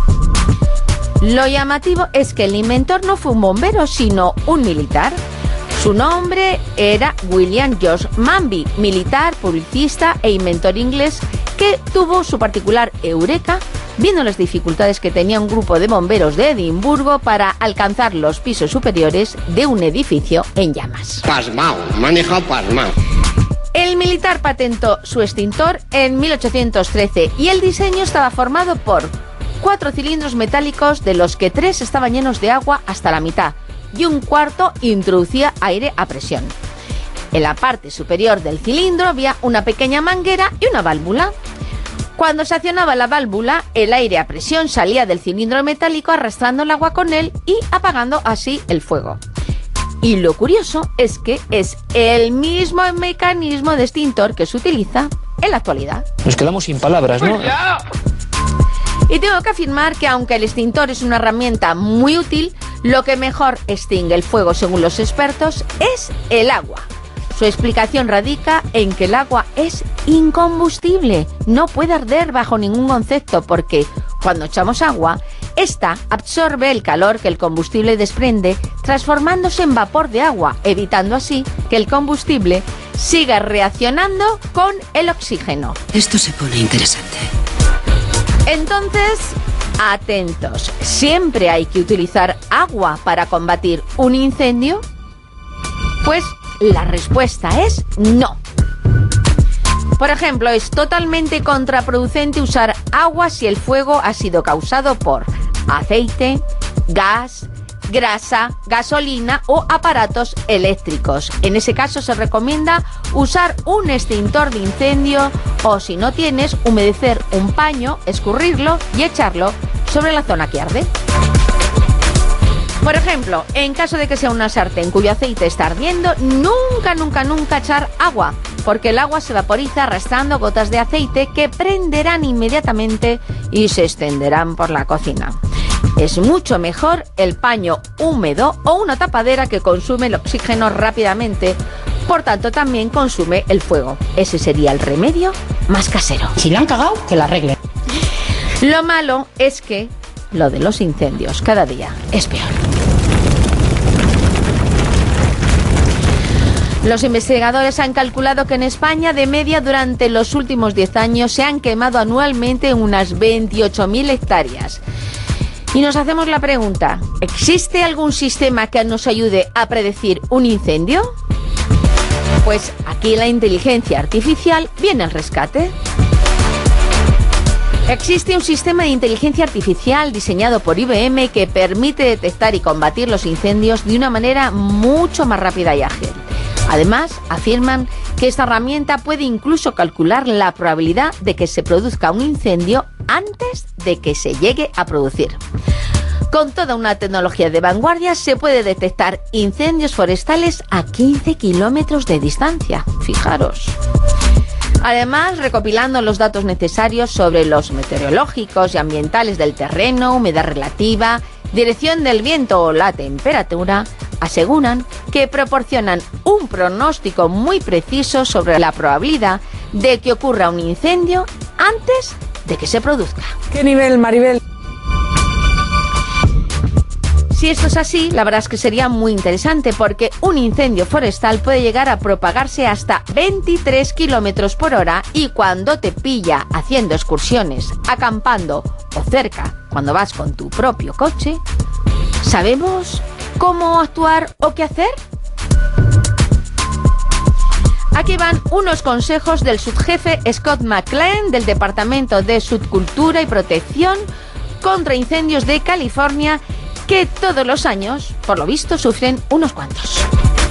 Lo llamativo es que el inventor no fue un bombero, sino un militar. Su nombre era William George Manby, militar, publicista e inventor inglés que tuvo su particular eureka viendo las dificultades que tenía un grupo de bomberos de Edimburgo para alcanzar los pisos superiores de un edificio en llamas. Pasmao, maneja pasmao. El militar patentó su extintor en mil ochocientos trece y el diseño estaba formado por cuatro cilindros metálicos de los que tres estaban llenos de agua hasta la mitad y un cuarto introducía aire a presión. En la parte superior del cilindro había una pequeña manguera y una válvula. Cuando se accionaba la válvula, el aire a presión salía del cilindro metálico arrastrando el agua con él y apagando así el fuego. Y lo curioso es que es el mismo mecanismo de extintor que se utiliza en la actualidad. Nos quedamos sin palabras, ¿no? Y tengo que afirmar que aunque el extintor es una herramienta muy útil, lo que mejor extingue el fuego, según los expertos, es el agua. Su explicación radica en que el agua es incombustible, no puede arder bajo ningún concepto porque cuando echamos agua, esta absorbe el calor que el combustible desprende, transformándose en vapor de agua, evitando así que el combustible siga reaccionando con el oxígeno. Esto se pone interesante. Entonces, atentos, ¿siempre hay que utilizar agua para combatir un incendio? Pues la respuesta es no. Por ejemplo, es totalmente contraproducente usar agua si el fuego ha sido causado por aceite, gas, grasa, gasolina o aparatos eléctricos. En ese caso se recomienda usar un extintor de incendio o, si no tienes, humedecer un paño, escurrirlo y echarlo sobre la zona que arde. Por ejemplo, en caso de que sea una sartén cuyo aceite está ardiendo, nunca, nunca, nunca echar agua, porque el agua se vaporiza arrastrando gotas de aceite que prenderán inmediatamente y se extenderán por la cocina. Es mucho mejor el paño húmedo o una tapadera que consume el oxígeno rápidamente, por tanto también consume el fuego. Ese sería el remedio más casero. Si la han cagado, que la arreglen. Lo malo es que lo de los incendios cada día es peor. Los investigadores han calculado que en España, de media, durante los últimos diez años, se han quemado anualmente unas veintiocho mil hectáreas. Y nos hacemos la pregunta, ¿existe algún sistema que nos ayude a predecir un incendio? Pues aquí la inteligencia artificial viene al rescate. Existe un sistema de inteligencia artificial diseñado por I B M que permite detectar y combatir los incendios de una manera mucho más rápida y ágil. Además, afirman que esta herramienta puede incluso calcular la probabilidad de que se produzca un incendio antes de que se llegue a producir. Con toda una tecnología de vanguardia se puede detectar incendios forestales a quince kilómetros de distancia. Fijaros. Además, recopilando los datos necesarios sobre los meteorológicos y ambientales del terreno, humedad relativa, dirección del viento o la temperatura, aseguran que proporcionan un pronóstico muy preciso sobre la probabilidad de que ocurra un incendio antes de que se produzca. ¿Qué nivel, Maribel? Si esto es así, la verdad es que sería muy interesante porque un incendio forestal puede llegar a propagarse hasta veintitrés kilómetros por hora y cuando te pilla haciendo excursiones, acampando o cerca, cuando vas con tu propio coche, ¿sabemos cómo actuar o qué hacer? Aquí van unos consejos del subjefe Scott McLean del Departamento de Subcultura y Protección contra Incendios de California, que todos los años, por lo visto, sufren unos cuantos.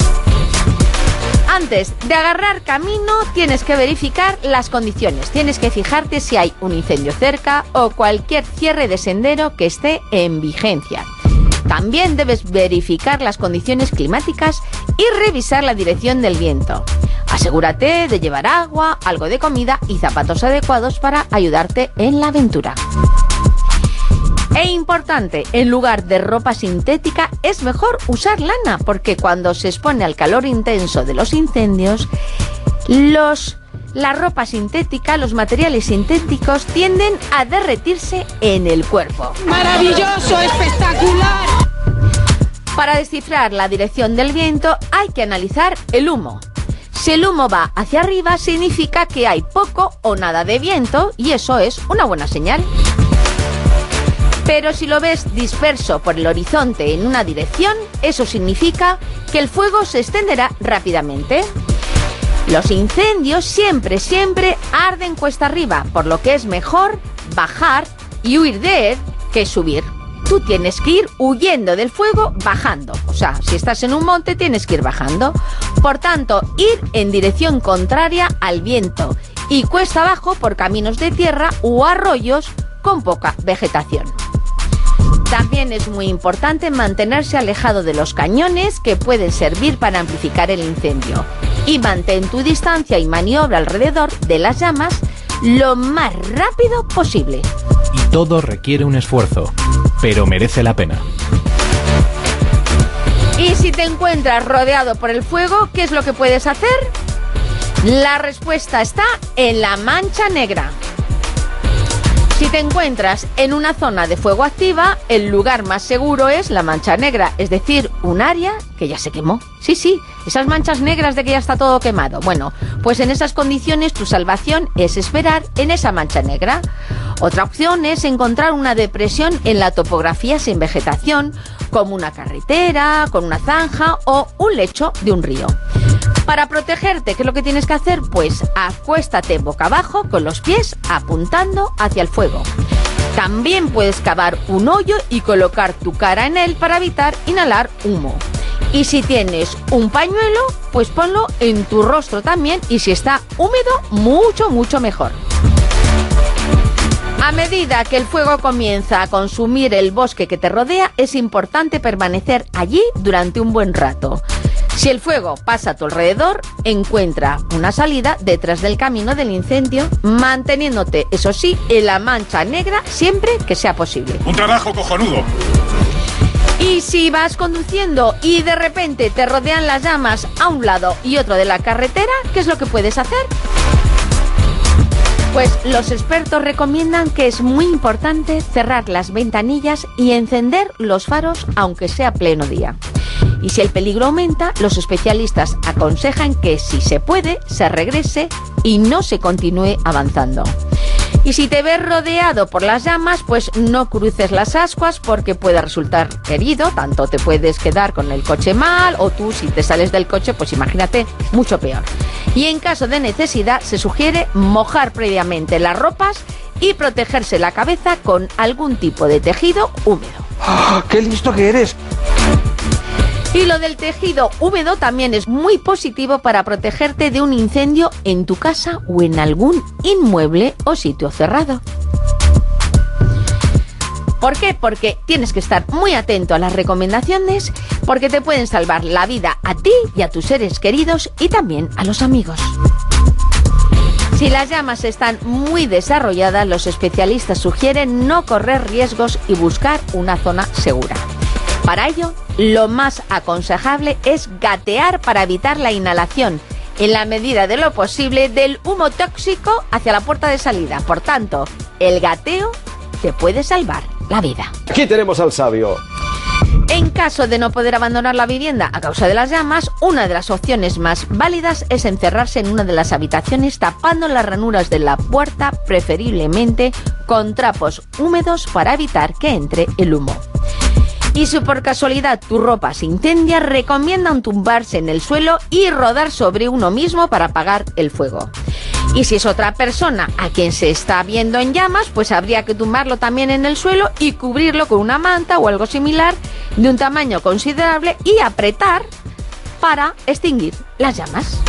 Antes de agarrar camino, tienes que verificar las condiciones. Tienes que fijarte si hay un incendio cerca o cualquier cierre de sendero que esté en vigencia. También debes verificar las condiciones climáticas y revisar la dirección del viento. Asegúrate de llevar agua, algo de comida y zapatos adecuados para ayudarte en la aventura. E importante, en lugar de ropa sintética es mejor usar lana, porque cuando se expone al calor intenso de los incendios, los, la ropa sintética, los materiales sintéticos tienden a derretirse en el cuerpo. ¡Maravilloso! ¡Espectacular! Para descifrar la dirección del viento hay que analizar el humo. Si el humo va hacia arriba, significa que hay poco o nada de viento y eso es una buena señal. Pero si lo ves disperso por el horizonte en una dirección, eso significa que el fuego se extenderá rápidamente. Los incendios siempre, siempre arden cuesta arriba, por lo que es mejor bajar y huir de él que subir. Tú tienes que ir huyendo del fuego bajando. O sea, si estás en un monte tienes que ir bajando. Por tanto, ir en dirección contraria al viento y cuesta abajo por caminos de tierra u arroyos con poca vegetación. También es muy importante mantenerse alejado de los cañones que pueden servir para amplificar el incendio. Y mantén tu distancia y maniobra alrededor de las llamas lo más rápido posible. Y todo requiere un esfuerzo, pero merece la pena. Y si te encuentras rodeado por el fuego, ¿qué es lo que puedes hacer? La respuesta está en la mancha negra. Si te encuentras en una zona de fuego activa, el lugar más seguro es la mancha negra, es decir, un área que ya se quemó. Sí, sí, esas manchas negras de que ya está todo quemado. Bueno, pues en esas condiciones tu salvación es esperar en esa mancha negra. Otra opción es encontrar una depresión en la topografía sin vegetación, como una carretera, con una zanja o un lecho de un río. Para protegerte, ¿qué es lo que tienes que hacer? Pues acuéstate boca abajo con los pies apuntando hacia el fuego. También puedes cavar un hoyo y colocar tu cara en él para evitar inhalar humo. Y si tienes un pañuelo, pues ponlo en tu rostro también y si está húmedo, mucho, mucho mejor. A medida que el fuego comienza a consumir el bosque que te rodea, es importante permanecer allí durante un buen rato. Si el fuego pasa a tu alrededor, encuentra una salida detrás del camino del incendio, manteniéndote, eso sí, en la mancha negra siempre que sea posible. ¡Un trabajo cojonudo! Y si vas conduciendo y de repente te rodean las llamas a un lado y otro de la carretera, ¿qué es lo que puedes hacer? Pues los expertos recomiendan que es muy importante cerrar las ventanillas y encender los faros aunque sea pleno día. Y si el peligro aumenta, los especialistas aconsejan que si se puede, se regrese y no se continúe avanzando. Y si te ves rodeado por las llamas, pues no cruces las ascuas porque puede resultar herido, tanto te puedes quedar con el coche mal o tú si te sales del coche, pues imagínate, mucho peor. Y en caso de necesidad se sugiere mojar previamente las ropas y protegerse la cabeza con algún tipo de tejido húmedo. ¡Oh, ¡qué listo que eres! Y lo del tejido húmedo también es muy positivo para protegerte de un incendio en tu casa o en algún inmueble o sitio cerrado. ¿Por qué? Porque tienes que estar muy atento a las recomendaciones porque te pueden salvar la vida a ti y a tus seres queridos y también a los amigos. Si las llamas están muy desarrolladas, los especialistas sugieren no correr riesgos y buscar una zona segura. Para ello, lo más aconsejable es gatear para evitar la inhalación, en la medida de lo posible, del humo tóxico hacia la puerta de salida. Por tanto, el gateo te puede salvar la vida. Aquí tenemos al sabio. En caso de no poder abandonar la vivienda a causa de las llamas, una de las opciones más válidas es encerrarse en una de las habitaciones tapando las ranuras de la puerta, preferiblemente con trapos húmedos para evitar que entre el humo. Y si por casualidad tu ropa se incendia, recomiendan tumbarse en el suelo y rodar sobre uno mismo para apagar el fuego. Y si es otra persona a quien se está viendo en llamas, pues habría que tumbarlo también en el suelo y cubrirlo con una manta o algo similar de un tamaño considerable y apretar para extinguir las llamas.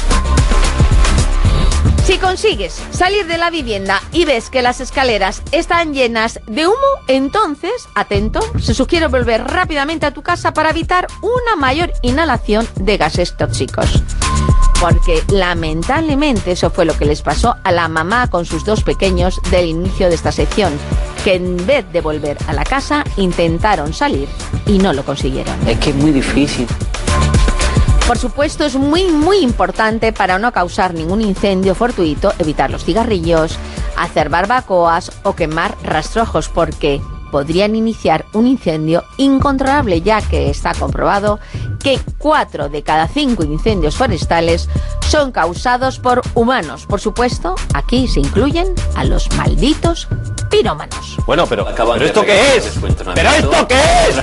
Si consigues salir de la vivienda y ves que las escaleras están llenas de humo, entonces, atento, se sugiere volver rápidamente a tu casa para evitar una mayor inhalación de gases tóxicos. Porque lamentablemente eso fue lo que les pasó a la mamá con sus dos pequeños del inicio de esta sección, que en vez de volver a la casa intentaron salir y no lo consiguieron. Es que es muy difícil. Por supuesto, es muy muy importante para no causar ningún incendio fortuito evitar los cigarrillos, hacer barbacoas o quemar rastrojos, porque podrían iniciar un incendio incontrolable, ya que está comprobado que cuatro de cada cinco incendios forestales son causados por humanos. Por supuesto, aquí se incluyen a los malditos pirómanos. Bueno, pero, ¿pero esto qué es? ¿Pero esto qué es?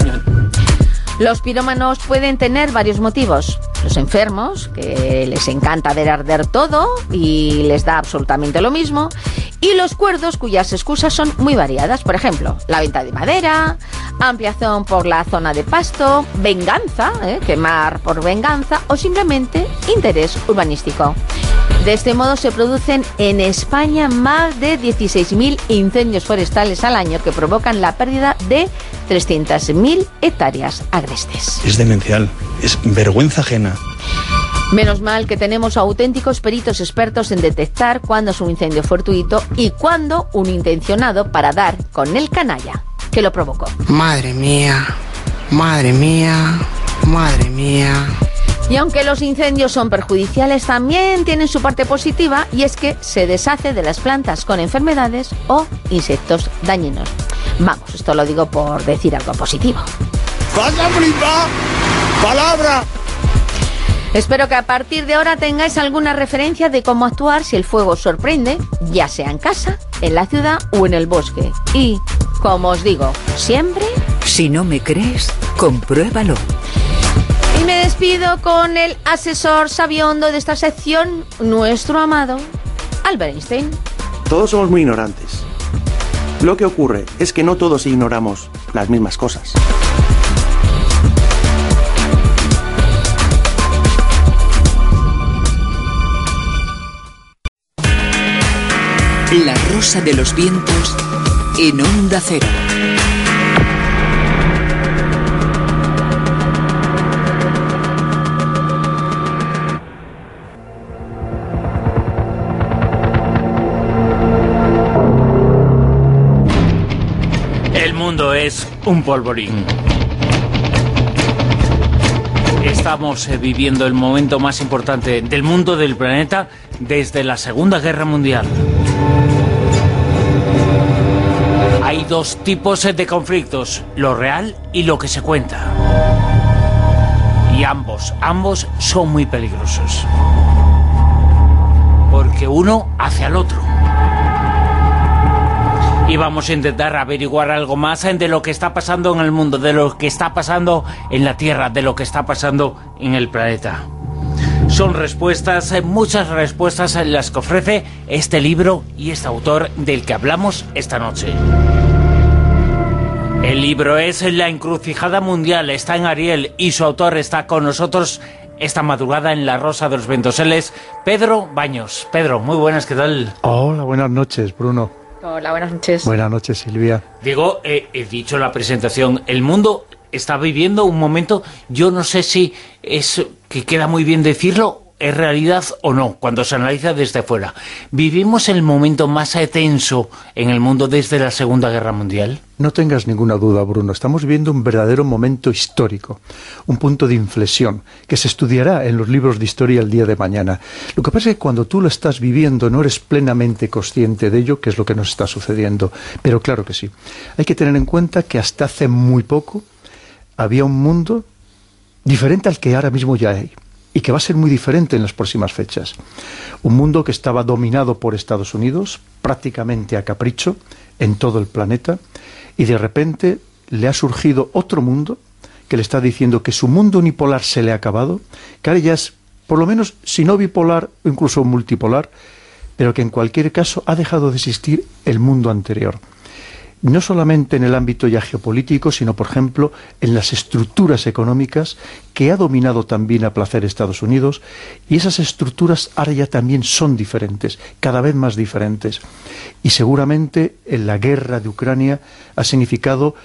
Los pirómanos pueden tener varios motivos. Los enfermos, que les encanta ver arder todo y les da absolutamente lo mismo. Y los cuerdos, cuyas excusas son muy variadas. Por ejemplo, la venta de madera, ampliación por la zona de pasto, venganza, ¿eh? quemar por venganza o simplemente interés urbanístico. De este modo se producen en España más de dieciséis mil incendios forestales al año que provocan la pérdida de trescientas mil hectáreas agrestes. Es demencial, es vergüenza ajena. Menos mal que tenemos auténticos peritos expertos en detectar cuándo es un incendio fortuito y cuándo un intencionado para dar con el canalla que lo provocó. Madre mía, madre mía, madre mía. Y aunque los incendios son perjudiciales, también tienen su parte positiva, y es que se deshace de las plantas con enfermedades o insectos dañinos. Vamos, esto lo digo por decir algo positivo. ¡Vas a flipar! ¡Palabra! Espero que a partir de ahora tengáis alguna referencia de cómo actuar si el fuego os sorprende, ya sea en casa, en la ciudad o en el bosque. Y, como os digo, siempre... Si no me crees, compruébalo. Y me despido con el asesor sabiondo de esta sección, nuestro amado Albert Einstein. Todos somos muy ignorantes. Lo que ocurre es que no todos ignoramos las mismas cosas. La Rosa de los Vientos en Onda Cero. El mundo es un polvorín. Estamos eh, viviendo el momento más importante del mundo, del planeta, desde la Segunda Guerra Mundial. Hay dos tipos eh, de conflictos, lo real y lo que se cuenta. Y ambos, ambos son muy peligrosos. Porque uno hace al otro. Y vamos a intentar averiguar algo más de lo que está pasando en el mundo, de lo que está pasando en la Tierra, de lo que está pasando en el planeta. Son respuestas, muchas respuestas en las que ofrece este libro y este autor del que hablamos esta noche. El libro es La Encrucijada Mundial, está en Ariel y su autor está con nosotros esta madrugada en La Rosa de los Vientos. Él es Pedro Baños. Pedro, muy buenas, ¿qué tal? Hola, buenas noches, Bruno. Hola, buenas noches. Buenas noches, Silvia. Diego, eh, he dicho en la presentación, el mundo está viviendo un momento, yo no sé si es que queda muy bien decirlo ¿es realidad o no? Cuando se analiza desde fuera. ¿Vivimos el momento más tenso en el mundo desde la Segunda Guerra Mundial? No tengas ninguna duda, Bruno. Estamos viviendo un verdadero momento histórico, un punto de inflexión que se estudiará en los libros de historia el día de mañana. Lo que pasa es que cuando tú lo estás viviendo no eres plenamente consciente de ello, que es lo que nos está sucediendo. Pero claro que sí. Hay que tener en cuenta que hasta hace muy poco había un mundo diferente al que ahora mismo ya hay, y que va a ser muy diferente en las próximas fechas. Un mundo que estaba dominado por Estados Unidos, prácticamente a capricho, en todo el planeta, y de repente le ha surgido otro mundo que le está diciendo que su mundo unipolar se le ha acabado, que ahora ya es, por lo menos, si no bipolar o incluso multipolar, pero que en cualquier caso ha dejado de existir el mundo anterior. No solamente en el ámbito ya geopolítico, sino, por ejemplo, en las estructuras económicas que ha dominado también a placer Estados Unidos, y esas estructuras ahora ya también son diferentes, cada vez más diferentes. Y seguramente en la guerra de Ucrania ha significado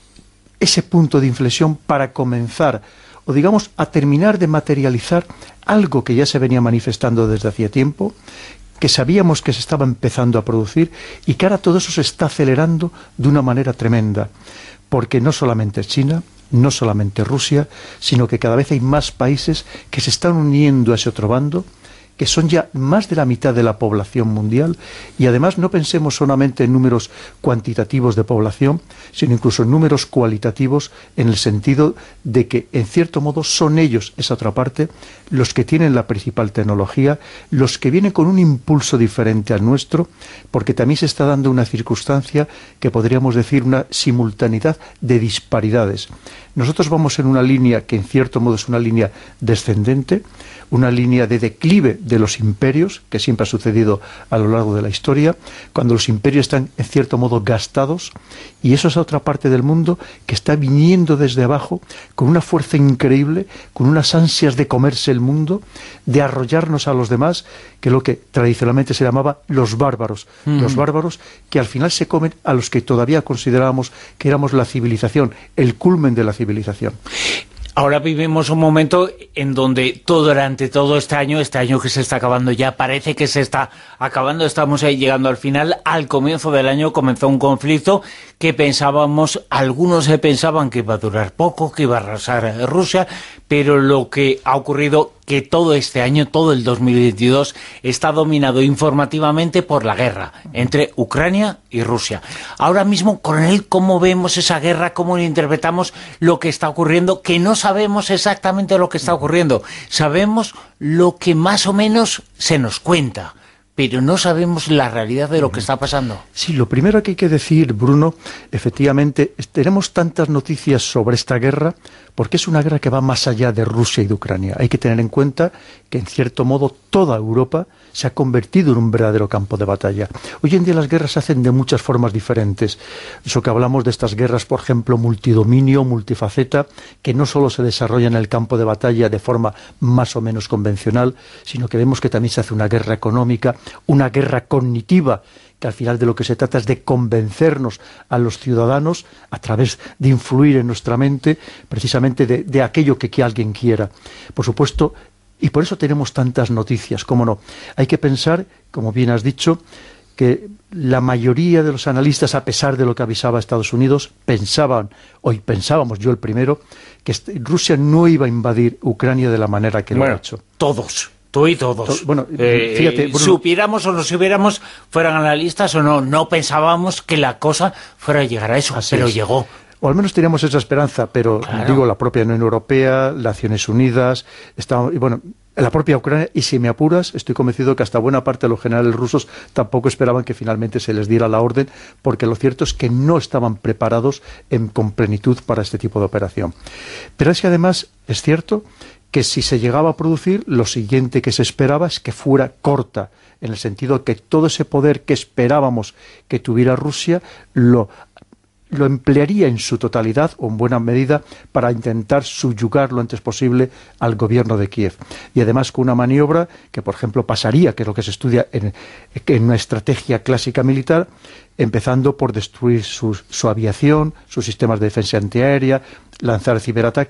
ese punto de inflexión para comenzar, o digamos, a terminar de materializar algo que ya se venía manifestando desde hacía tiempo, que sabíamos que se estaba empezando a producir y que ahora todo eso se está acelerando de una manera tremenda, porque no solamente China, no solamente Rusia, sino que cada vez hay más países que se están uniendo a ese otro bando, que son ya más de la mitad de la población mundial, y además no pensemos solamente en números cuantitativos de población, sino incluso en números cualitativos, en el sentido de que, en cierto modo, son ellos, esa otra parte, los que tienen la principal tecnología, los que vienen con un impulso diferente al nuestro, porque también se está dando una circunstancia que podríamos decir una simultaneidad de disparidades. Nosotros vamos en una línea que en cierto modo es una línea descendente, una línea de declive de los imperios, que siempre ha sucedido a lo largo de la historia, cuando los imperios están en cierto modo gastados, y eso es otra parte del mundo que está viniendo desde abajo con una fuerza increíble, con unas ansias de comerse el mundo, de arrollarnos a los demás, que es lo que tradicionalmente se llamaba los bárbaros, mm. los bárbaros que al final se comen a los que todavía considerábamos que éramos la civilización, el culmen de la civilización. Ahora vivimos un momento en donde todo durante todo este año, este año que se está acabando ya, parece que se está acabando, estamos ahí llegando al final. Al comienzo del año comenzó un conflicto que pensábamos, algunos pensaban que iba a durar poco, que iba a arrasar Rusia, pero lo que ha ocurrido que todo este año, todo el dos mil veintidós, está dominado informativamente por la guerra entre Ucrania y Rusia. Ahora mismo, Coronel, ¿cómo vemos esa guerra? ¿Cómo interpretamos lo que está ocurriendo? Que no sabemos exactamente lo que está ocurriendo. Sabemos lo que más o menos se nos cuenta, pero no sabemos la realidad de lo que está pasando. Sí, lo primero que hay que decir, Bruno, efectivamente, tenemos tantas noticias sobre esta guerra porque es una guerra que va más allá de Rusia y de Ucrania. Hay que tener en cuenta que, en cierto modo, toda Europa se ha convertido en un verdadero campo de batalla. Hoy en día las guerras se hacen de muchas formas diferentes. Eso que hablamos de estas guerras, por ejemplo, multidominio, multifaceta, que no solo se desarrollan en el campo de batalla de forma más o menos convencional, sino que vemos que también se hace una guerra económica, una guerra cognitiva, que al final de lo que se trata es de convencernos a los ciudadanos a través de influir en nuestra mente precisamente de, de aquello que, que alguien quiera. Por supuesto, y por eso tenemos tantas noticias, cómo no. Hay que pensar, como bien has dicho, que la mayoría de los analistas, a pesar de lo que avisaba Estados Unidos, pensaban, hoy pensábamos, yo el primero, que Rusia no iba a invadir Ucrania de la manera que bueno, lo ha hecho. Todos. Tú y todos. Bueno, eh, fíjate, Bruno, supiéramos o no supiéramos, fueran analistas o no, no pensábamos que la cosa fuera a llegar a eso, pero es. llegó. O al menos teníamos esa esperanza, pero claro, digo, la propia Unión Europea, las Naciones Unidas, está, y bueno, la propia Ucrania, y si me apuras, estoy convencido que hasta buena parte de los generales rusos tampoco esperaban que finalmente se les diera la orden, porque lo cierto es que no estaban preparados en, con plenitud para este tipo de operación. Pero es que además es cierto que si se llegaba a producir, lo siguiente que se esperaba es que fuera corta, en el sentido que todo ese poder que esperábamos que tuviera Rusia lo, lo emplearía en su totalidad o en buena medida para intentar subyugar lo antes posible al gobierno de Kiev. Y además con una maniobra que, por ejemplo, pasaría, que es lo que se estudia en, en una estrategia clásica militar, empezando por destruir su, su aviación, sus sistemas de defensa antiaérea, lanzar ciberataques,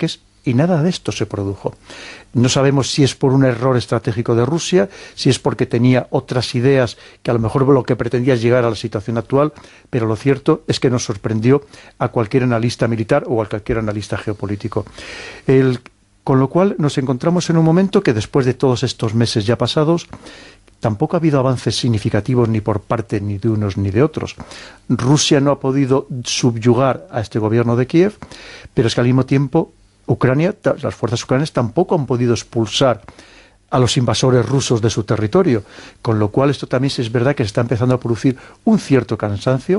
y nada de esto se produjo. No sabemos si es por un error estratégico de Rusia, si es porque tenía otras ideas que a lo mejor lo que pretendía es llegar a la situación actual, pero lo cierto es que nos sorprendió a cualquier analista militar o a cualquier analista geopolítico. El, con lo cual nos encontramos en un momento que después de todos estos meses ya pasados, tampoco ha habido avances significativos ni por parte ni de unos ni de otros. Rusia no ha podido subyugar a este gobierno de Kiev, pero es que al mismo tiempo Ucrania, las fuerzas ucranianas tampoco han podido expulsar a los invasores rusos de su territorio, con lo cual esto también es verdad que se está empezando a producir un cierto cansancio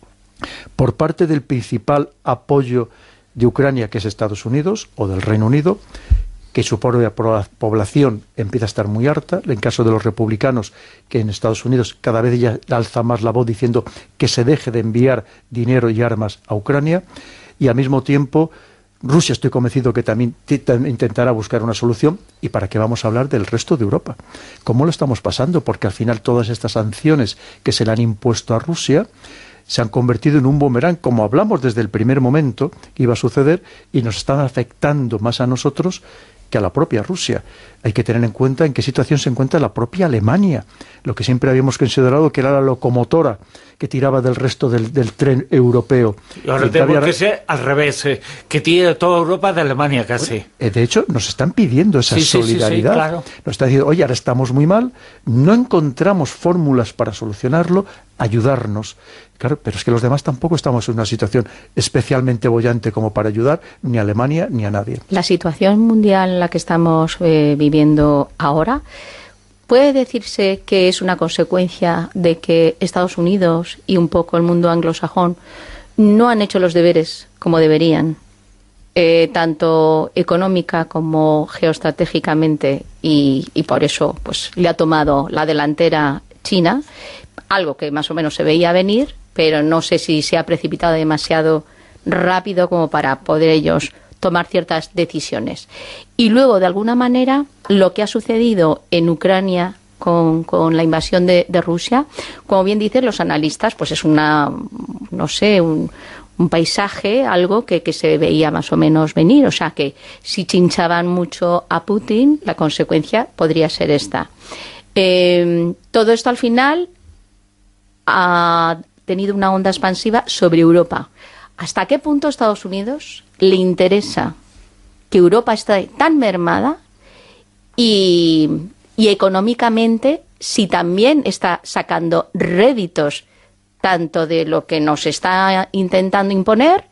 por parte del principal apoyo de Ucrania, que es Estados Unidos, o del Reino Unido, que su propia población empieza a estar muy harta. En caso de los republicanos, que en Estados Unidos cada vez ya alza más la voz diciendo que se deje de enviar dinero y armas a Ucrania, y al mismo tiempo Rusia, estoy convencido que también intentará buscar una solución. ¿Y para qué vamos a hablar del resto de Europa? ¿Cómo lo estamos pasando? Porque al final todas estas sanciones que se le han impuesto a Rusia se han convertido en un boomerang, como hablamos desde el primer momento que iba a suceder, y nos están afectando más a nosotros que a la propia Rusia. Hay que tener en cuenta en qué situación se encuentra la propia Alemania, lo que siempre habíamos considerado que era la locomotora que tiraba del resto del, del tren europeo. Y ahora tenemos había... que ser al revés, eh, que tire toda Europa de Alemania casi. Eh, de hecho, nos están pidiendo esa sí, solidaridad. Sí, sí, sí, claro. Nos están diciendo, oye, ahora estamos muy mal, no encontramos fórmulas para solucionarlo, ayudarnos. Claro, pero es que los demás tampoco estamos en una situación especialmente boyante como para ayudar ni a Alemania ni a nadie. La situación mundial en la que estamos eh, viviendo ahora, ¿puede decirse que es una consecuencia de que Estados Unidos y un poco el mundo anglosajón no han hecho los deberes como deberían, eh, tanto económica como geoestratégicamente, y, y por eso pues le ha tomado la delantera China, algo que más o menos se veía venir, pero no sé si se ha precipitado demasiado rápido como para poder ellos tomar ciertas decisiones? Y luego, de alguna manera, lo que ha sucedido en Ucrania con, con la invasión de, de Rusia, como bien dicen los analistas, pues es una, no sé, un, un paisaje, algo que, que se veía más o menos venir. O sea, que si chinchaban mucho a Putin, la consecuencia podría ser esta. Eh, todo esto al final ha tenido una onda expansiva sobre Europa. ¿Hasta qué punto a Estados Unidos le interesa que Europa esté tan mermada y, y económicamente, si también está sacando réditos tanto de lo que nos está intentando imponer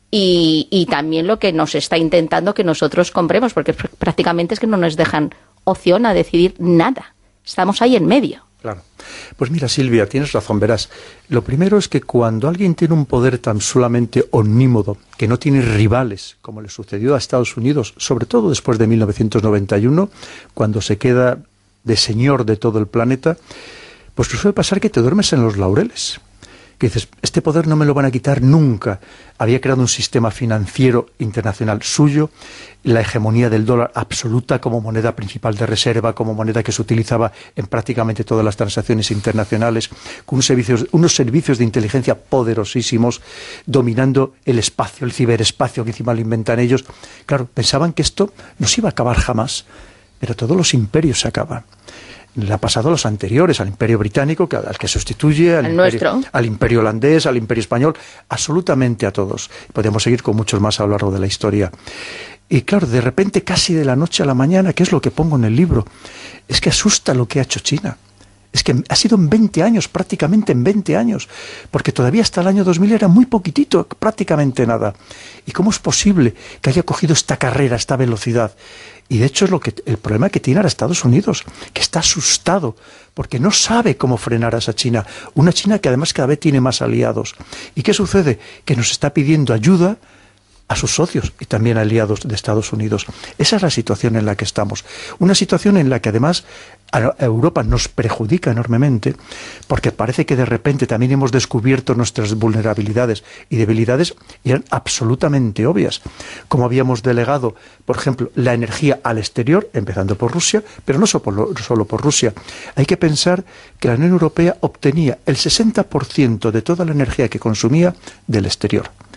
y, y también lo que nos está intentando que nosotros compremos? Porque prácticamente es que no nos dejan opción a decidir nada. Estamos ahí en medio. Claro. Pues mira, Silvia, tienes razón, verás. Lo primero es que cuando alguien tiene un poder tan solamente omnímodo, que no tiene rivales, como le sucedió a Estados Unidos, sobre todo después de mil novecientos noventa y uno, cuando se queda de señor de todo el planeta, pues suele pasar que te duermes en los laureles. Que dices, este poder no me lo van a quitar nunca. Había creado un sistema financiero internacional suyo, la hegemonía del dólar absoluta como moneda principal de reserva, como moneda que se utilizaba en prácticamente todas las transacciones internacionales, con unos servicios, unos servicios de inteligencia poderosísimos, dominando el espacio, el ciberespacio que encima lo inventan ellos. Claro, pensaban que esto no se iba a acabar jamás, pero todos los imperios se acaban. Le ha pasado a los anteriores, al Imperio Británico, que, al que sustituye, al imperio, al Imperio Holandés, al Imperio Español, absolutamente a todos. Podemos seguir con muchos más a lo largo de la historia. Y claro, de repente, casi de la noche a la mañana, ¿qué es lo que pongo en el libro? Es que asusta lo que ha hecho China. Es que ha sido en veinte años, prácticamente en veinte años, porque todavía hasta el año dos mil era muy poquitito, prácticamente nada. ¿Y cómo es posible que haya cogido esta carrera, esta velocidad? Y de hecho es lo que el problema que tiene ahora Estados Unidos, que está asustado, porque no sabe cómo frenar a esa China. Una China que además cada vez tiene más aliados. ¿Y qué sucede? Que nos está pidiendo ayuda a sus socios y también aliados de Estados Unidos. Esa es la situación en la que estamos. Una situación en la que además a Europa nos perjudica enormemente, porque parece que de repente también hemos descubierto nuestras vulnerabilidades y debilidades, y eran absolutamente obvias. Como habíamos delegado, por ejemplo, la energía al exterior, empezando por Rusia, pero no solo por Rusia. Hay que pensar que la Unión Europea obtenía el sesenta por ciento de toda la energía que consumía del exterior.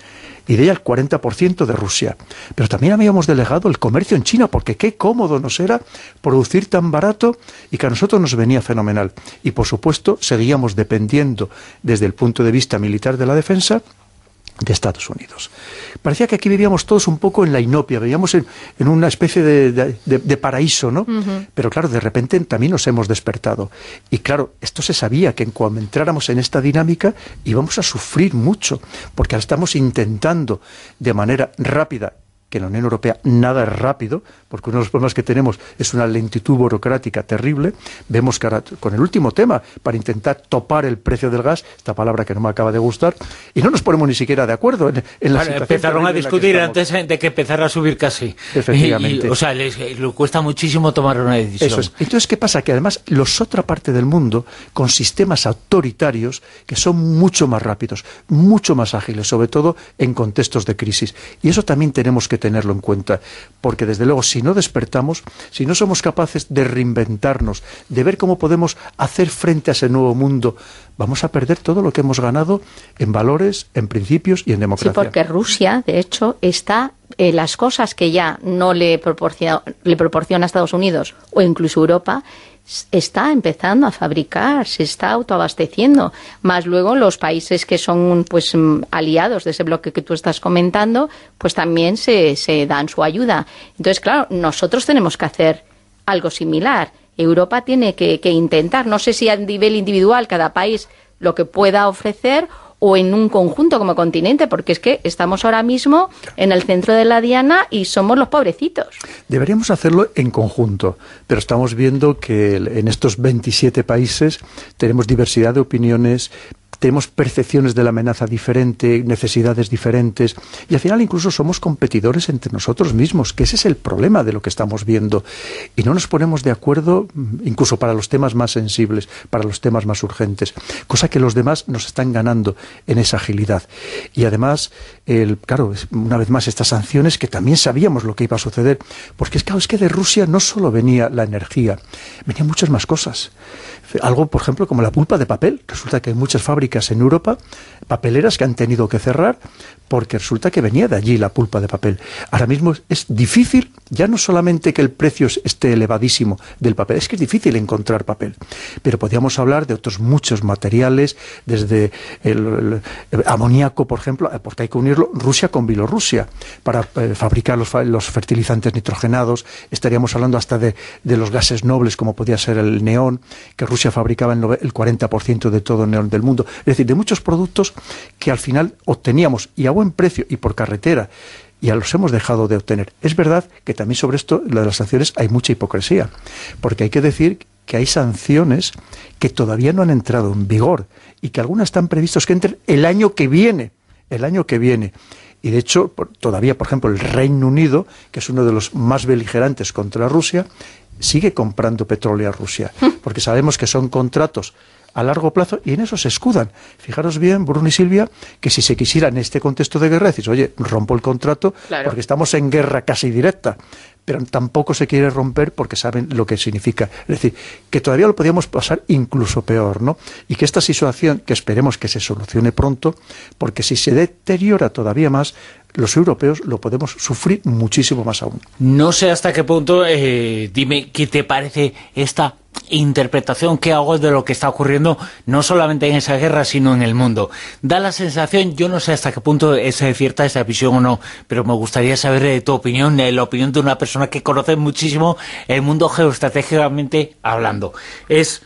y de ella el cuarenta por ciento de Rusia. Pero también habíamos delegado el comercio en China, porque qué cómodo nos era producir tan barato y que a nosotros nos venía fenomenal. Y por supuesto seguíamos dependiendo desde el punto de vista militar de la defensa de Estados Unidos. Parecía que aquí vivíamos todos un poco en la inopia, vivíamos en, en una especie de, de, de, de paraíso, ¿no? Uh-huh. Pero claro, de repente también nos hemos despertado. Y claro, esto se sabía, que cuando entráramos en esta dinámica íbamos a sufrir mucho, porque ahora estamos intentando de manera rápida, que en la Unión Europea nada es rápido, porque uno de los problemas que tenemos es una lentitud burocrática terrible. Vemos que ahora, con el último tema, para intentar topar el precio del gas, esta palabra que no me acaba de gustar, y no nos ponemos ni siquiera de acuerdo en, en la bueno, situación. Empezaron a discutir antes de que empezara a subir casi. Efectivamente. Y, y, o sea, les, les cuesta muchísimo tomar una decisión. Eso es. Entonces, ¿qué pasa? Que además los otra parte del mundo, con sistemas autoritarios, que son mucho más rápidos, mucho más ágiles, sobre todo en contextos de crisis. Y eso también tenemos que tenerlo en cuenta, porque desde luego si no despertamos, si no somos capaces de reinventarnos, de ver cómo podemos hacer frente a ese nuevo mundo, vamos a perder todo lo que hemos ganado en valores, en principios y en democracia. Sí, porque Rusia, de hecho, está eh, las cosas que ya no le proporciona, le proporciona a Estados Unidos o incluso Europa, está empezando a fabricar, se está autoabasteciendo, más luego los países que son pues aliados de ese bloque que tú estás comentando, pues también se, se dan su ayuda. Entonces, claro, nosotros tenemos que hacer algo similar. Europa tiene que, que intentar, no sé si a nivel individual cada país lo que pueda ofrecer o en un conjunto como continente, porque es que estamos ahora mismo en el centro de la diana y somos los pobrecitos. Deberíamos hacerlo en conjunto, pero estamos viendo que en estos veintisiete países tenemos diversidad de opiniones, tenemos percepciones de la amenaza diferente, necesidades diferentes, y al final incluso somos competidores entre nosotros mismos, que ese es el problema de lo que estamos viendo, y no nos ponemos de acuerdo incluso para los temas más sensibles, para los temas más urgentes, cosa que los demás nos están ganando en esa agilidad. Y además, el, claro, una vez más estas sanciones, que también sabíamos lo que iba a suceder, porque es, claro, es que de Rusia no solo venía la energía, venían muchas más cosas. Algo, por ejemplo, como la pulpa de papel. Resulta que hay muchas fábricas en Europa, papeleras, que han tenido que cerrar porque resulta que venía de allí la pulpa de papel. Ahora mismo es difícil, ya no solamente que el precio esté elevadísimo del papel, es que es difícil encontrar papel. Pero podríamos hablar de otros muchos materiales, desde el, el, el amoníaco, por ejemplo, porque hay que unirlo Rusia con Bielorrusia para eh, fabricar los, los fertilizantes nitrogenados. Estaríamos hablando hasta de, de los gases nobles, como podía ser el neón, que Rusia fabricaba el cuarenta por ciento de todo el neón del mundo. Es decir, de muchos productos que al final obteníamos y a buen precio y por carretera, y ya los hemos dejado de obtener. Es verdad que también sobre esto, lo de las sanciones, hay mucha hipocresía, porque hay que decir que hay sanciones que todavía no han entrado en vigor y que algunas están previstos que entren el año que viene, el año que viene. Y de hecho, por, todavía, por ejemplo, el Reino Unido, que es uno de los más beligerantes contra Rusia, sigue comprando petróleo a Rusia, porque sabemos que son contratos a largo plazo y en eso se escudan. Fijaros bien, Bruno y Silvia, que si se quisiera en este contexto de guerra, decís, oye, rompo el contrato, claro, porque estamos en guerra casi directa, pero tampoco se quiere romper porque saben lo que significa. Es decir, que todavía lo podríamos pasar incluso peor, ¿no? Y que esta situación, que esperemos que se solucione pronto, porque si se deteriora todavía más, los europeos lo podemos sufrir muchísimo más aún. No sé hasta qué punto, eh, dime, ¿qué te parece esta interpretación que hago de lo que está ocurriendo no solamente en esa guerra sino en el mundo? Da la sensación, yo no sé hasta qué punto es cierta esa visión o no, pero me gustaría saber eh, tu opinión, eh, la opinión de una persona que conoce muchísimo el mundo geoestratégicamente hablando. Es,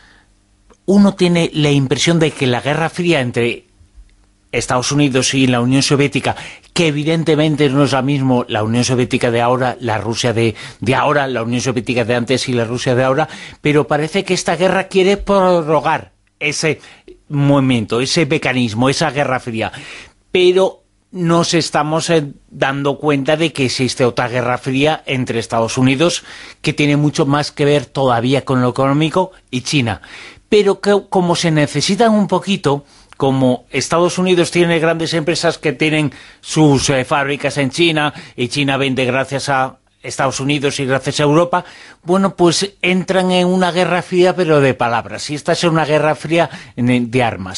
uno tiene la impresión de que la Guerra Fría entre Estados Unidos y la Unión Soviética, que evidentemente no es la misma la Unión Soviética de ahora, la Rusia de, de ahora, la Unión Soviética de antes y la Rusia de ahora, pero parece que esta guerra quiere prorrogar ese momento, ese mecanismo, esa Guerra Fría. Pero nos estamos eh, dando cuenta de que existe otra Guerra Fría entre Estados Unidos, que tiene mucho más que ver todavía con lo económico, y China. Pero que como se necesitan un poquito, como Estados Unidos tiene grandes empresas que tienen sus eh, fábricas en China, y China vende gracias a Estados Unidos y gracias a Europa, bueno, pues entran en una guerra fría, pero de palabras, y esta es una guerra fría de armas.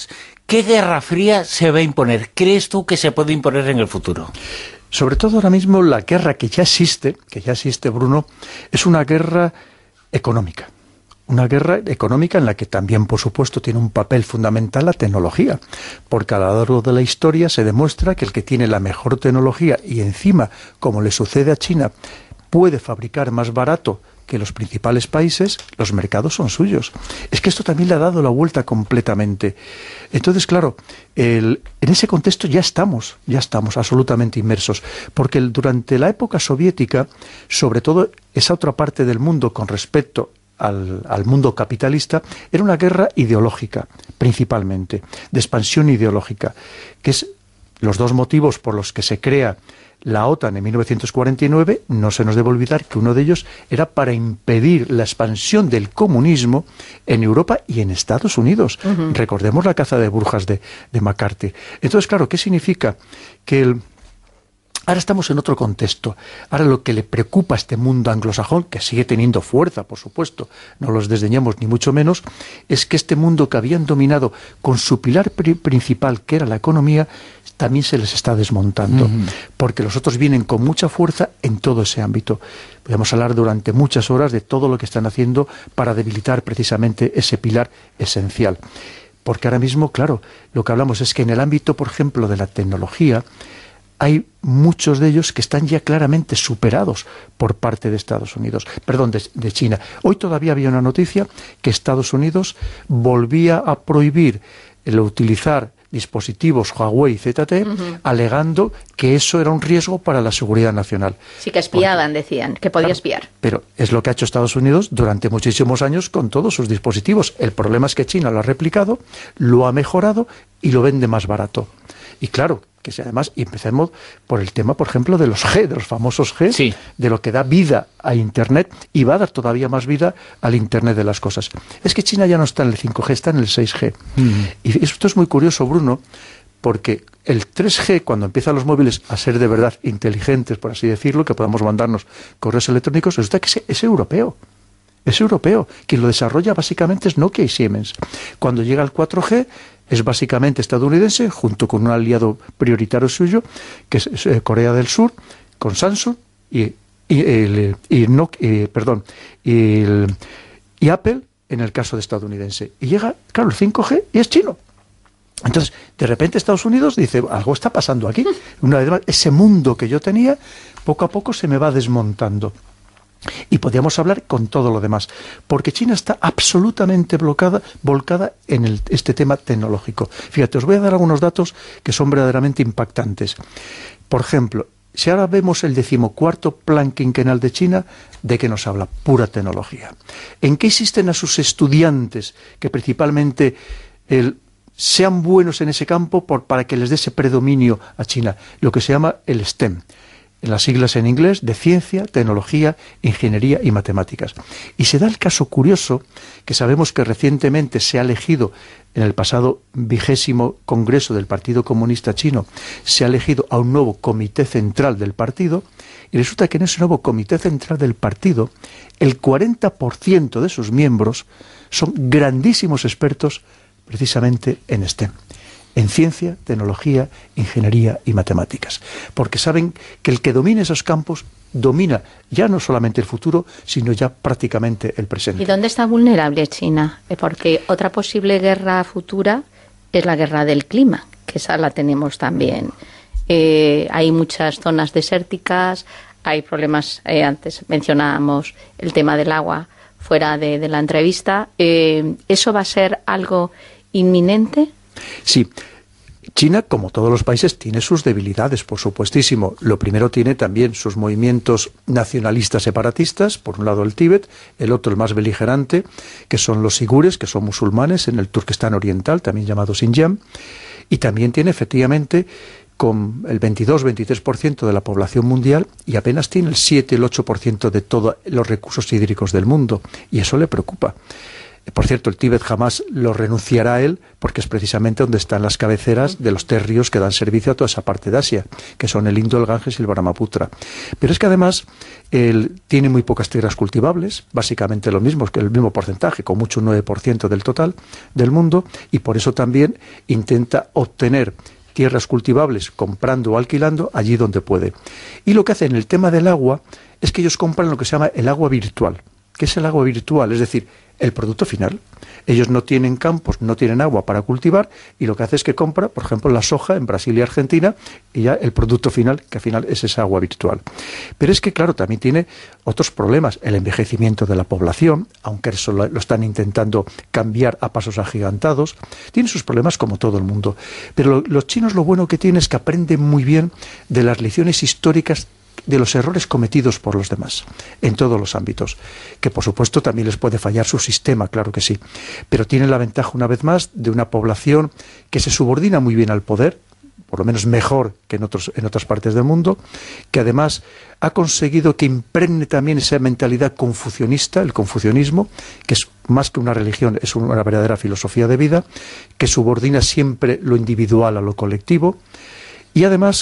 ¿Qué guerra fría se va a imponer? ¿Crees tú que se puede imponer en el futuro? Sobre todo ahora mismo la guerra que ya existe, que ya existe, Bruno, es una guerra económica. Una guerra económica en la que también, por supuesto, tiene un papel fundamental la tecnología, porque a lo largo de la historia se demuestra que el que tiene la mejor tecnología y encima, como le sucede a China, puede fabricar más barato que los principales países, los mercados son suyos. Es que esto también le ha dado la vuelta completamente. Entonces, claro, el, en ese contexto ya estamos, ya estamos absolutamente inmersos, porque el, durante la época soviética, sobre todo esa otra parte del mundo con respecto al, al mundo capitalista, era una guerra ideológica, principalmente, de expansión ideológica, que es los dos motivos por los que se crea la OTAN en mil novecientos cuarenta y nueve, no se nos debe olvidar que uno de ellos era para impedir la expansión del comunismo en Europa y en Estados Unidos. Uh-huh. Recordemos la caza de brujas de, de McCarthy. Entonces, claro, ¿qué significa? Que el... ahora estamos en otro contexto. Ahora lo que le preocupa a este mundo anglosajón, que sigue teniendo fuerza, por supuesto, no los desdeñamos ni mucho menos, es que este mundo que habían dominado con su pilar pri- principal, que era la economía, también se les está desmontando, uh-huh. porque los otros vienen con mucha fuerza en todo ese ámbito. Podemos hablar durante muchas horas de todo lo que están haciendo para debilitar precisamente ese pilar esencial. Porque ahora mismo, claro, lo que hablamos es que en el ámbito, por ejemplo, de la tecnología, hay muchos de ellos que están ya claramente superados por parte de Estados Unidos, perdón, de, de China. Hoy todavía había una noticia que Estados Unidos volvía a prohibir el utilizar dispositivos Huawei Z T E, uh-huh. alegando que eso era un riesgo para la seguridad nacional. Sí, que espiaban, porque, decían, que podía claro, espiar. Pero es lo que ha hecho Estados Unidos durante muchísimos años con todos sus dispositivos. El problema es que China lo ha replicado, lo ha mejorado y lo vende más barato. Y claro, que si además, y empecemos por el tema, por ejemplo, de los G, de los famosos G, sí. de lo que da vida a Internet y va a dar todavía más vida al Internet de las cosas. Es que China ya no está en el cinco G, está en el seis G. Mm. Y esto es muy curioso, Bruno, porque el tres G, cuando empiezan los móviles a ser de verdad inteligentes, por así decirlo, que podamos mandarnos correos electrónicos, resulta que es, es europeo. Es europeo. Quien lo desarrolla básicamente es Nokia y Siemens. Cuando llega el cuatro G, es básicamente estadounidense, junto con un aliado prioritario suyo, que es eh, Corea del Sur, con Samsung y, y, el, y, no, y, perdón, y, el, y Apple en el caso de estadounidense. Y llega, claro, el cinco G y es chino. Entonces, de repente Estados Unidos dice, algo está pasando aquí. Una vez más, ese mundo que yo tenía, poco a poco se me va desmontando. Y podríamos hablar con todo lo demás, porque China está absolutamente bloqueada, volcada en el, este tema tecnológico. Fíjate, os voy a dar algunos datos que son verdaderamente impactantes. Por ejemplo, si ahora vemos el decimocuarto plan quinquenal de China, ¿de qué nos habla? Pura tecnología. ¿En qué insisten a sus estudiantes que principalmente el, sean buenos en ese campo por, para que les dé ese predominio a China? Lo que se llama el STEM. En las siglas en inglés, de ciencia, tecnología, ingeniería y matemáticas. Y se da el caso curioso, que sabemos que recientemente se ha elegido, en el pasado vigésimo Congreso del Partido Comunista Chino, se ha elegido a un nuevo comité central del partido, y resulta que en ese nuevo comité central del partido, el cuarenta por ciento de sus miembros son grandísimos expertos precisamente en STEM. En ciencia, tecnología, ingeniería y matemáticas. Porque saben que el que domine esos campos domina ya no solamente el futuro, sino ya prácticamente el presente. ¿Y dónde está vulnerable China? Porque otra posible guerra futura es la guerra del clima, que esa la tenemos también. Eh, hay muchas zonas desérticas, hay problemas, eh, antes mencionábamos el tema del agua fuera de, de la entrevista. Eh, ¿Eso va a ser algo inminente? Sí. China, como todos los países, tiene sus debilidades, por supuestísimo. Lo primero, tiene también sus movimientos nacionalistas separatistas, por un lado el Tíbet, el otro el más beligerante, que son los uigures, que son musulmanes en el Turquestán oriental, también llamado Xinjiang, y también tiene efectivamente con el veintidós a veintitrés por ciento de la población mundial y apenas tiene el siete al ocho por ciento de todos los recursos hídricos del mundo, y eso le preocupa. Por cierto, el Tíbet jamás lo renunciará a él, porque es precisamente donde están las cabeceras de los tres ríos que dan servicio a toda esa parte de Asia, que son el Indo, el Ganges y el Brahmaputra. Pero es que además él tiene muy pocas tierras cultivables, básicamente lo mismo, que el mismo porcentaje, con mucho un nueve por ciento del total del mundo, y por eso también intenta obtener tierras cultivables comprando o alquilando allí donde puede. Y lo que hace en el tema del agua es que ellos compran lo que se llama el agua virtual. ¿Qué es el agua virtual? Es decir, el producto final. Ellos no tienen campos, no tienen agua para cultivar, y lo que hace es que compra, por ejemplo, la soja en Brasil y Argentina, y ya el producto final, que al final es esa agua virtual. Pero es que, claro, también tiene otros problemas. El envejecimiento de la población, aunque eso lo, lo están intentando cambiar a pasos agigantados, tiene sus problemas como todo el mundo. Pero lo, los chinos lo bueno que tienen es que aprenden muy bien de las lecciones históricas de los errores cometidos por los demás, en todos los ámbitos, que por supuesto también les puede fallar su sistema, claro que sí, pero tienen la ventaja una vez más de una población que se subordina muy bien al poder, por lo menos mejor que en, otros, en otras partes del mundo, que además ha conseguido que impregne también esa mentalidad confucionista, el confucianismo, que es más que una religión, es una verdadera filosofía de vida, que subordina siempre lo individual a lo colectivo, y además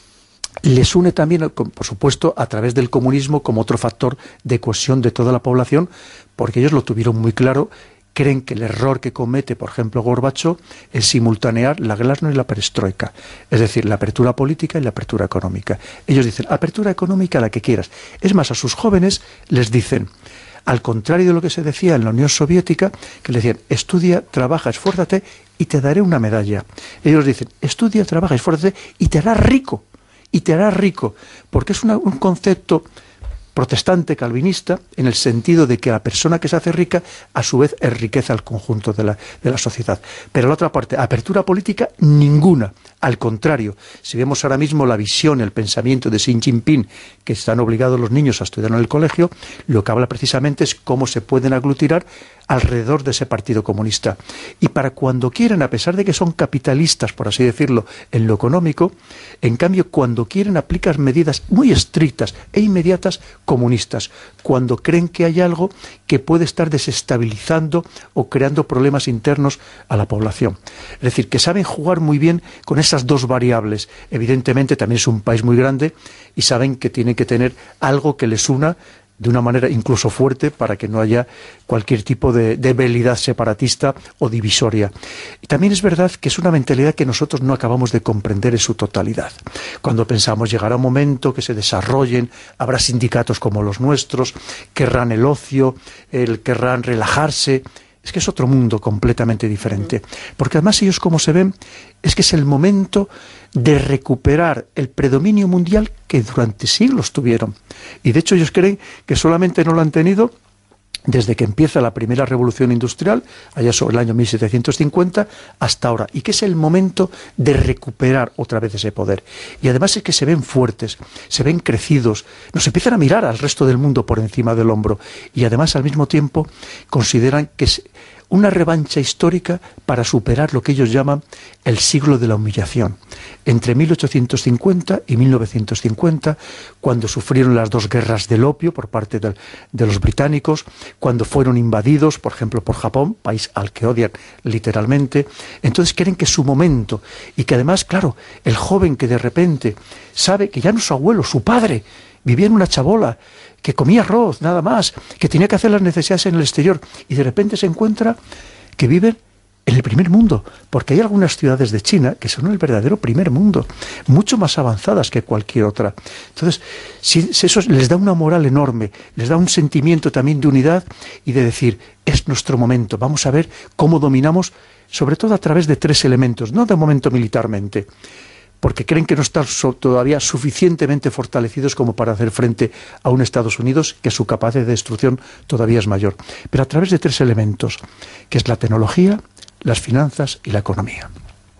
les une también, por supuesto, a través del comunismo como otro factor de cohesión de toda la población, porque ellos lo tuvieron muy claro. Creen que el error que comete, por ejemplo, Gorbachov, es simultanear la glasnost y la perestroika, es decir, la apertura política y la apertura económica. Ellos dicen, apertura económica la que quieras. Es más, a sus jóvenes les dicen, al contrario de lo que se decía en la Unión Soviética, que le decían, estudia, trabaja, esfuérzate y te daré una medalla. Ellos dicen, estudia, trabaja, esfuérzate y te harás rico. Y te harás rico, porque es una, un concepto protestante calvinista en el sentido de que la persona que se hace rica a su vez enriquece al conjunto de la, de la sociedad. Pero la otra parte, apertura política, ninguna. Al contrario, si vemos ahora mismo la visión, el pensamiento de Xi Jinping, que están obligados los niños a estudiar en el colegio, lo que habla precisamente es cómo se pueden aglutinar alrededor de ese partido comunista. Y para cuando quieren, a pesar de que son capitalistas, por así decirlo, en lo económico, en cambio, cuando quieren aplicar medidas muy estrictas e inmediatas comunistas, cuando creen que hay algo que puede estar desestabilizando o creando problemas internos a la población. Es decir, que saben jugar muy bien con esas dos variables. Evidentemente, también es un país muy grande y saben que tienen que tener algo que les una de una manera incluso fuerte para que no haya cualquier tipo de debilidad separatista o divisoria. Y también es verdad que es una mentalidad que nosotros no acabamos de comprender en su totalidad. Cuando pensamos llegará un momento que se desarrollen, habrá sindicatos como los nuestros, querrán el ocio, el, querrán relajarse. Es que es otro mundo completamente diferente. Porque además ellos, como se ven, es que es el momento de recuperar el predominio mundial que durante siglos tuvieron. Y de hecho ellos creen que solamente no lo han tenido desde que empieza la primera revolución industrial, allá sobre el año mil setecientos cincuenta, hasta ahora, y que es el momento de recuperar otra vez ese poder. Y además es que se ven fuertes, se ven crecidos, nos empiezan a mirar al resto del mundo por encima del hombro, y además al mismo tiempo consideran que es una revancha histórica para superar lo que ellos llaman el siglo de la humillación. Entre mil ochocientos cincuenta y mil novecientos cincuenta, cuando sufrieron las dos guerras del opio por parte de, de los británicos, cuando fueron invadidos, por ejemplo, por Japón, país al que odian literalmente, entonces creen que es su momento, y que además, claro, el joven que de repente sabe que ya no es su abuelo, su padre, vivía en una chabola, que comía arroz, nada más, que tenía que hacer las necesidades en el exterior, y de repente se encuentra que viven en el primer mundo, porque hay algunas ciudades de China que son el verdadero primer mundo, mucho más avanzadas que cualquier otra. Entonces, si, si eso les da una moral enorme, les da un sentimiento también de unidad y de decir, es nuestro momento, vamos a ver cómo dominamos, sobre todo a través de tres elementos, no de momento militarmente, porque creen que no están todavía suficientemente fortalecidos como para hacer frente a un Estados Unidos que su capacidad de destrucción todavía es mayor. Pero a través de tres elementos, que es la tecnología, las finanzas y la economía.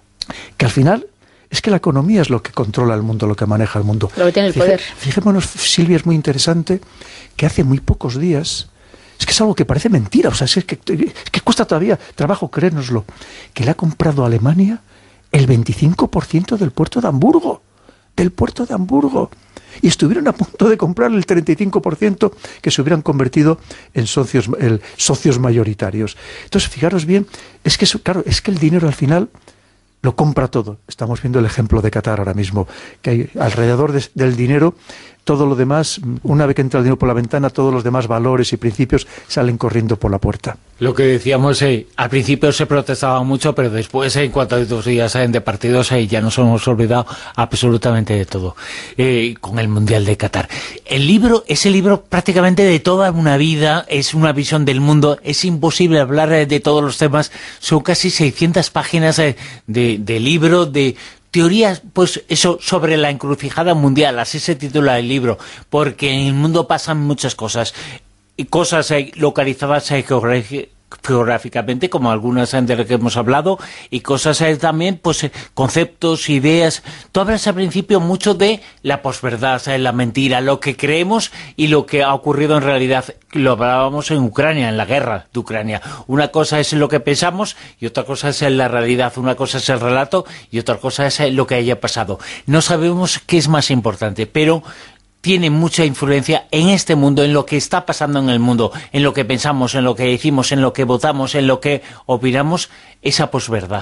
Que al final es que la economía es lo que controla el mundo, lo que maneja el mundo. Lo que tiene el Fije, poder. Fijémonos, Silvia, es muy interesante que hace muy pocos días, es que es algo que parece mentira, o sea, es que, es que cuesta todavía trabajo creérnoslo, que le ha comprado a Alemania el veinticinco por ciento del puerto de Hamburgo, del puerto de Hamburgo. y estuvieron a punto de comprar el treinta y cinco por ciento que se hubieran convertido en socios, el, socios mayoritarios. Entonces, fijaros bien, es que, eso, claro, es que el dinero al final lo compra todo. Estamos viendo el ejemplo de Qatar ahora mismo, que hay alrededor de, del dinero, todo lo demás, una vez que entra el dinero por la ventana, todos los demás valores y principios salen corriendo por la puerta. Lo que decíamos, eh, al principio se protestaba mucho, pero después, eh, en cuanto a dos días eh, de partidos, eh, ya nos hemos olvidado absolutamente de todo, eh, con el Mundial de Qatar. El libro, ese libro prácticamente de toda una vida, es una visión del mundo, es imposible hablar eh, de todos los temas, son casi seiscientas páginas eh, de, de libro, de teorías, pues eso, sobre la encrucijada mundial, así se titula el libro, porque en el mundo pasan muchas cosas, y cosas eh, localizadas eh, geográficamente, como algunas de las que hemos hablado, y cosas eh, también, pues eh, conceptos, ideas. Tú hablas al principio mucho de la posverdad, eh, la mentira, lo que creemos y lo que ha ocurrido en realidad. Lo hablábamos en Ucrania, en la guerra de Ucrania. Una cosa es lo que pensamos y otra cosa es la realidad. Una cosa es el relato y otra cosa es lo que haya pasado. No sabemos qué es más importante, pero tiene mucha influencia en este mundo, en lo que está pasando en el mundo, en lo que pensamos, en lo que decimos, en lo que votamos, en lo que opinamos, esa posverdad.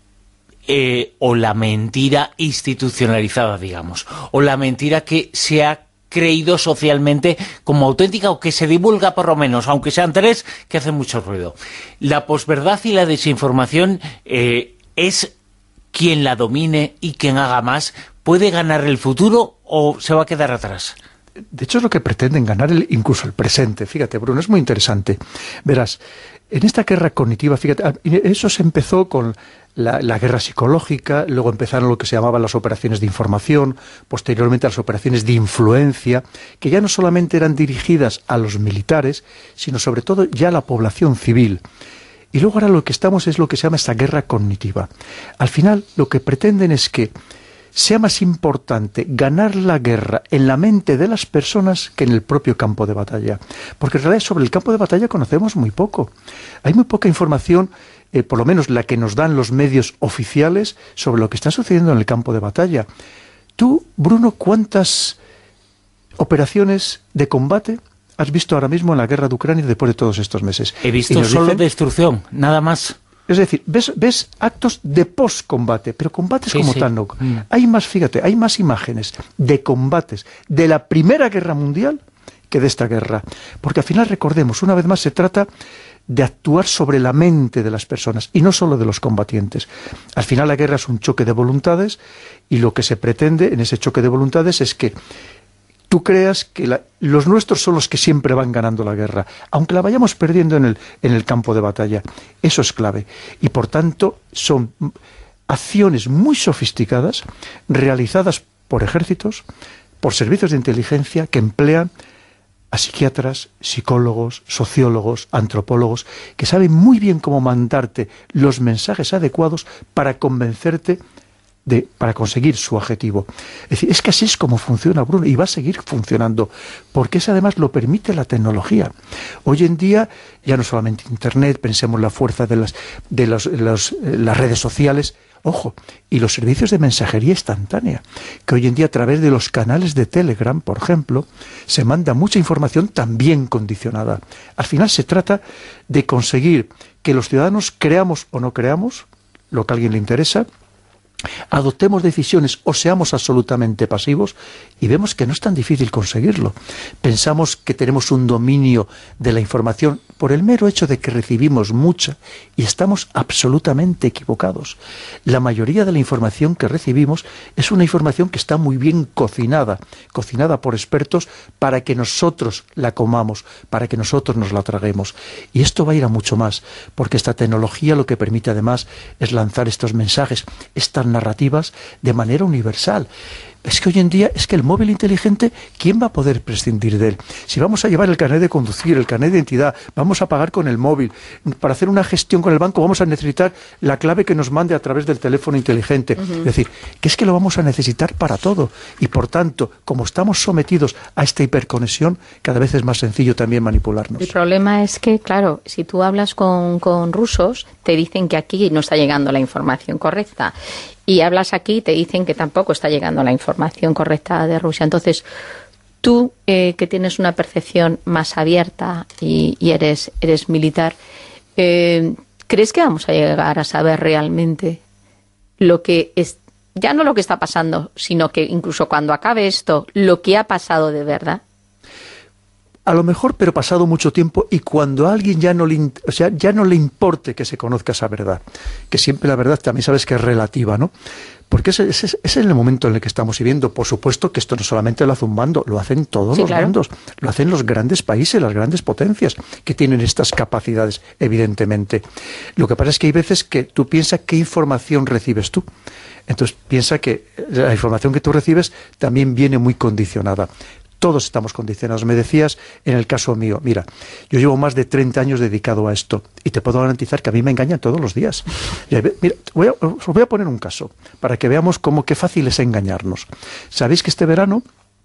Eh, o la mentira institucionalizada, digamos, o la mentira que se ha creído socialmente como auténtica, o que se divulga por lo menos, aunque sean tres, que hacen mucho ruido. La posverdad y la desinformación eh, es quien la domine y quien haga más, ¿puede ganar el futuro o se va a quedar atrás? De hecho, es lo que pretenden ganar el, incluso el presente. Fíjate, Bruno, es muy interesante. Verás, en esta guerra cognitiva, fíjate, eso se empezó con la, la guerra psicológica, luego empezaron lo que se llamaban las operaciones de información, posteriormente las operaciones de influencia, que ya no solamente eran dirigidas a los militares, sino sobre todo ya a la población civil. Y luego ahora lo que estamos es lo que se llama esta guerra cognitiva. Al final, lo que pretenden es que sea más importante ganar la guerra en la mente de las personas que en el propio campo de batalla. Porque en realidad sobre el campo de batalla conocemos muy poco. Hay muy poca información, eh, por lo menos la que nos dan los medios oficiales, sobre lo que está sucediendo en el campo de batalla. Tú, Bruno, ¿cuántas operaciones de combate has visto ahora mismo en la guerra de Ucrania después de todos estos meses? He visto solo dicen, destrucción, nada más. Es decir, ves, ves actos de post-combate, pero combates sí, como sí. tal no. Mm. Hay más, fíjate, hay más imágenes de combates de la Primera Guerra Mundial que de esta guerra. Porque al final, recordemos, una vez más se trata de actuar sobre la mente de las personas y no solo de los combatientes. Al final la guerra es un choque de voluntades y lo que se pretende en ese choque de voluntades es que tú creas que la, los nuestros son los que siempre van ganando la guerra, aunque la vayamos perdiendo en el, en el campo de batalla. Eso es clave. Y por tanto son acciones muy sofisticadas realizadas por ejércitos, por servicios de inteligencia que emplean a psiquiatras, psicólogos, sociólogos, antropólogos, que saben muy bien cómo mandarte los mensajes adecuados para convencerte De, para conseguir su objetivo. Es decir, es que así es como funciona, Bruno, y va a seguir funcionando, porque eso además lo permite la tecnología. Hoy en día, ya no solamente Internet, pensemos la fuerza de las, de los, los, las redes sociales, ojo, y los servicios de mensajería instantánea, que hoy en día a través de los canales de Telegram, por ejemplo, se manda mucha información también condicionada. Al final se trata de conseguir que los ciudadanos creamos o no creamos lo que a alguien le interesa, adoptemos decisiones o seamos absolutamente pasivos, y vemos que no es tan difícil conseguirlo. Pensamos que tenemos un dominio de la información por el mero hecho de que recibimos mucha, y estamos absolutamente equivocados. La mayoría de la información que recibimos es una información que está muy bien cocinada, cocinada por expertos para que nosotros la comamos, para que nosotros nos la traguemos. Y esto va a ir a mucho más, porque esta tecnología lo que permite además es lanzar estos mensajes, estas narrativas de manera universal. Es que hoy en día, es que el móvil inteligente, ¿quién va a poder prescindir de él? Si vamos a llevar el carnet de conducir, el carnet de identidad, vamos a pagar con el móvil, para hacer una gestión con el banco vamos a necesitar la clave que nos mande a través del teléfono inteligente. Uh-huh. Es decir, que es que lo vamos a necesitar para todo. Y por tanto, como estamos sometidos a esta hiperconexión, cada vez es más sencillo también manipularnos. El problema es que, claro, si tú hablas con, con rusos, te dicen que aquí no está llegando la información correcta. y hablas aquí y te dicen que tampoco está llegando la información correcta de Rusia. Entonces, tú, eh, que tienes una percepción más abierta y, y eres, eres militar, eh, ¿crees que vamos a llegar a saber realmente lo que es, ya no lo que está pasando, sino que incluso cuando acabe esto, lo que ha pasado de verdad? A lo mejor, pero pasado mucho tiempo, y cuando a alguien ya no le, o sea, ya no le importe que se conozca esa verdad, que siempre la verdad también sabes que es relativa, ¿no? Porque ese, ese, ese es el momento en el que estamos viviendo. Por supuesto que esto no solamente lo hace un bando, lo hacen todos sí, los claro. bandos, lo hacen los grandes países, las grandes potencias, que tienen estas capacidades, evidentemente. Lo que pasa es que hay veces que tú piensas qué información recibes tú. Entonces piensa que la información que tú recibes también viene muy condicionada. Todos estamos condicionados. Me decías, en el caso mío, mira, yo llevo más de treinta años dedicado a esto y te puedo garantizar que a mí me engañan todos los días. Mira, voy a, os voy a poner un caso para que veamos cómo qué fácil es engañarnos. ¿Sabéis que este verano,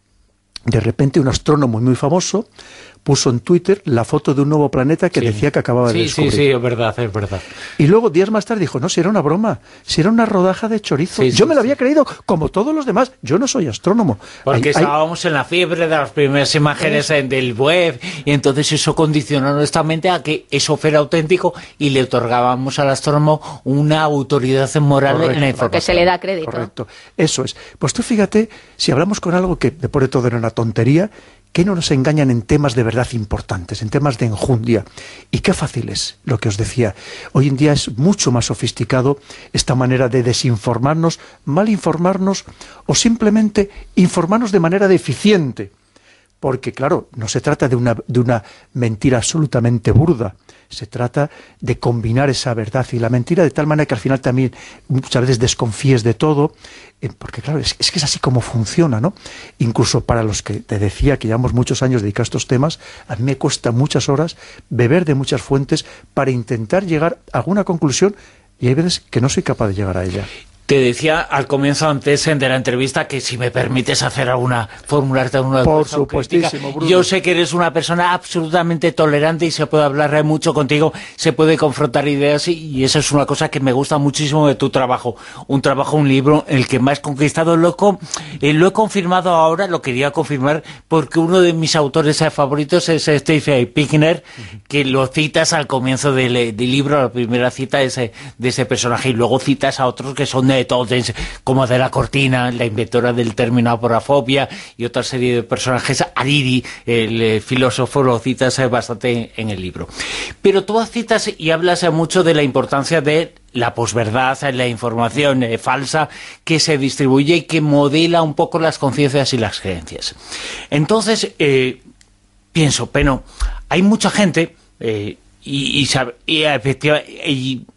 de repente, un astrónomo muy famoso puso en Twitter la foto de un nuevo planeta que sí. decía que acababa sí, de descubrir? Sí, sí, es verdad, es verdad. Y luego, días más tarde, dijo, no, si era una broma, si era una rodaja de chorizo. Sí, yo sí, me lo había sí. creído, como todos los demás. Yo no soy astrónomo. Porque hay, estábamos hay... en la fiebre de las primeras imágenes ¿Eh? del web, y entonces eso condicionó nuestra mente a que eso fuera auténtico y le otorgábamos al astrónomo una autoridad moral Correcto. en la información. Porque se le da crédito. Correcto, eso es. Pues tú fíjate, si hablamos con algo que de por todo era una tontería, que no nos engañan en temas de verdad importantes, en temas de enjundia. Y qué fácil es, lo que os decía. Hoy en día es mucho más sofisticado esta manera de desinformarnos, mal informarnos o simplemente informarnos de manera deficiente. Porque, claro, no se trata de una, de una mentira absolutamente burda. Se trata de combinar esa verdad y la mentira de tal manera que al final también muchas veces desconfíes de todo, eh, porque claro, es, es que es así como funciona, ¿no? Incluso para los que te decía que llevamos muchos años dedicados a estos temas, a mí me cuesta muchas horas beber de muchas fuentes para intentar llegar a alguna conclusión, y hay veces que no soy capaz de llegar a ella. Te decía al comienzo antes de la entrevista que si me permites hacer alguna, formularte alguna Por supuestísimo, Bruno. Yo sé que eres una persona absolutamente tolerante y se puede hablar mucho contigo, se puede confrontar ideas, y eso es una cosa que me gusta muchísimo de tu trabajo. Un trabajo, un libro, el que me has conquistado, loco. Eh, lo he confirmado ahora, lo quería confirmar, porque uno de mis autores favoritos es Steve Pinker, uh-huh. que lo citas al comienzo del, del libro, la primera cita es de ese personaje, y luego citas a otros que son de Totes, como de la Cortina, la inventora del término aporafobia, y otra serie de personajes. Hariri, el eh, filósofo, lo citas eh, bastante en el libro. Pero tú citas y hablas eh, mucho de la importancia de la posverdad, la información eh, falsa que se distribuye y que modela un poco las conciencias y las creencias. Entonces, eh, pienso, pero hay mucha gente, eh, y, y, sabe, y efectivamente... Y,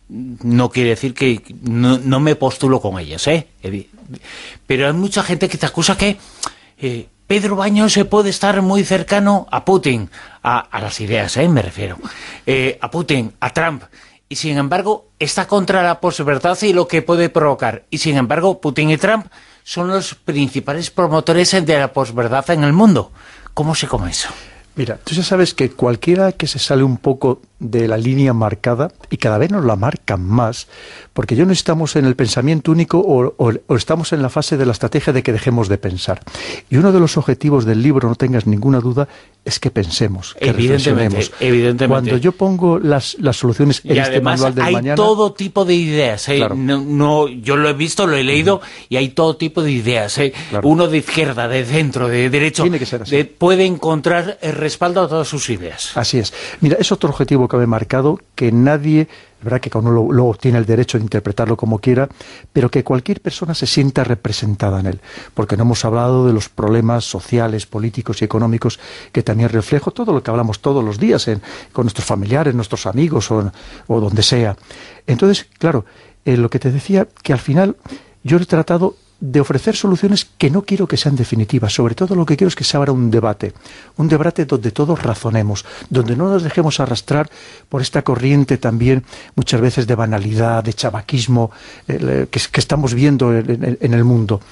no quiere decir que no, no me postulo con ellos, ¿eh? Pero hay mucha gente que te acusa que eh, Pedro Baños se puede estar muy cercano a Putin, a, a las ideas, ¿eh? Me refiero, eh, a Putin, a Trump, y sin embargo está contra la posverdad y lo que puede provocar, y sin embargo Putin y Trump son los principales promotores de la posverdad en el mundo. ¿Cómo se come eso? Mira, tú ya sabes que cualquiera que se sale un poco de la línea marcada, y cada vez nos la marcan más, porque ya no estamos en el pensamiento único o, o, o estamos en la fase de la estrategia de que dejemos de pensar. Y uno de los objetivos del libro, no tengas ninguna duda, es que pensemos, que evidentemente, reflexionemos. Evidentemente. Cuando yo pongo las, las soluciones en y este manual del hay mañana... todo tipo de ideas, ¿eh? Claro. no, no, yo lo he visto, lo he leído, uh-huh. y hay todo tipo de ideas, ¿eh? Claro. Uno de izquierda, de centro, de derecho, Tiene que ser así. De, puede encontrar el respaldo a todas sus ideas. Así es. Mira, es otro objetivo que me he marcado, que nadie, es verdad que cada uno luego tiene el derecho de interpretarlo como quiera, pero que cualquier persona se sienta representada en él, porque no hemos hablado de los problemas sociales, políticos y económicos que también reflejo todo lo que hablamos todos los días en, con nuestros familiares, nuestros amigos o, o donde sea. Entonces, claro, eh, lo que te decía, que al final yo he tratado de ofrecer soluciones que no quiero que sean definitivas. Sobre todo lo que quiero es que se abra un debate, un debate donde todos razonemos, donde no nos dejemos arrastrar por esta corriente también muchas veces de banalidad, de chavaquismo, eh, que, que estamos viendo en, en, en el mundo.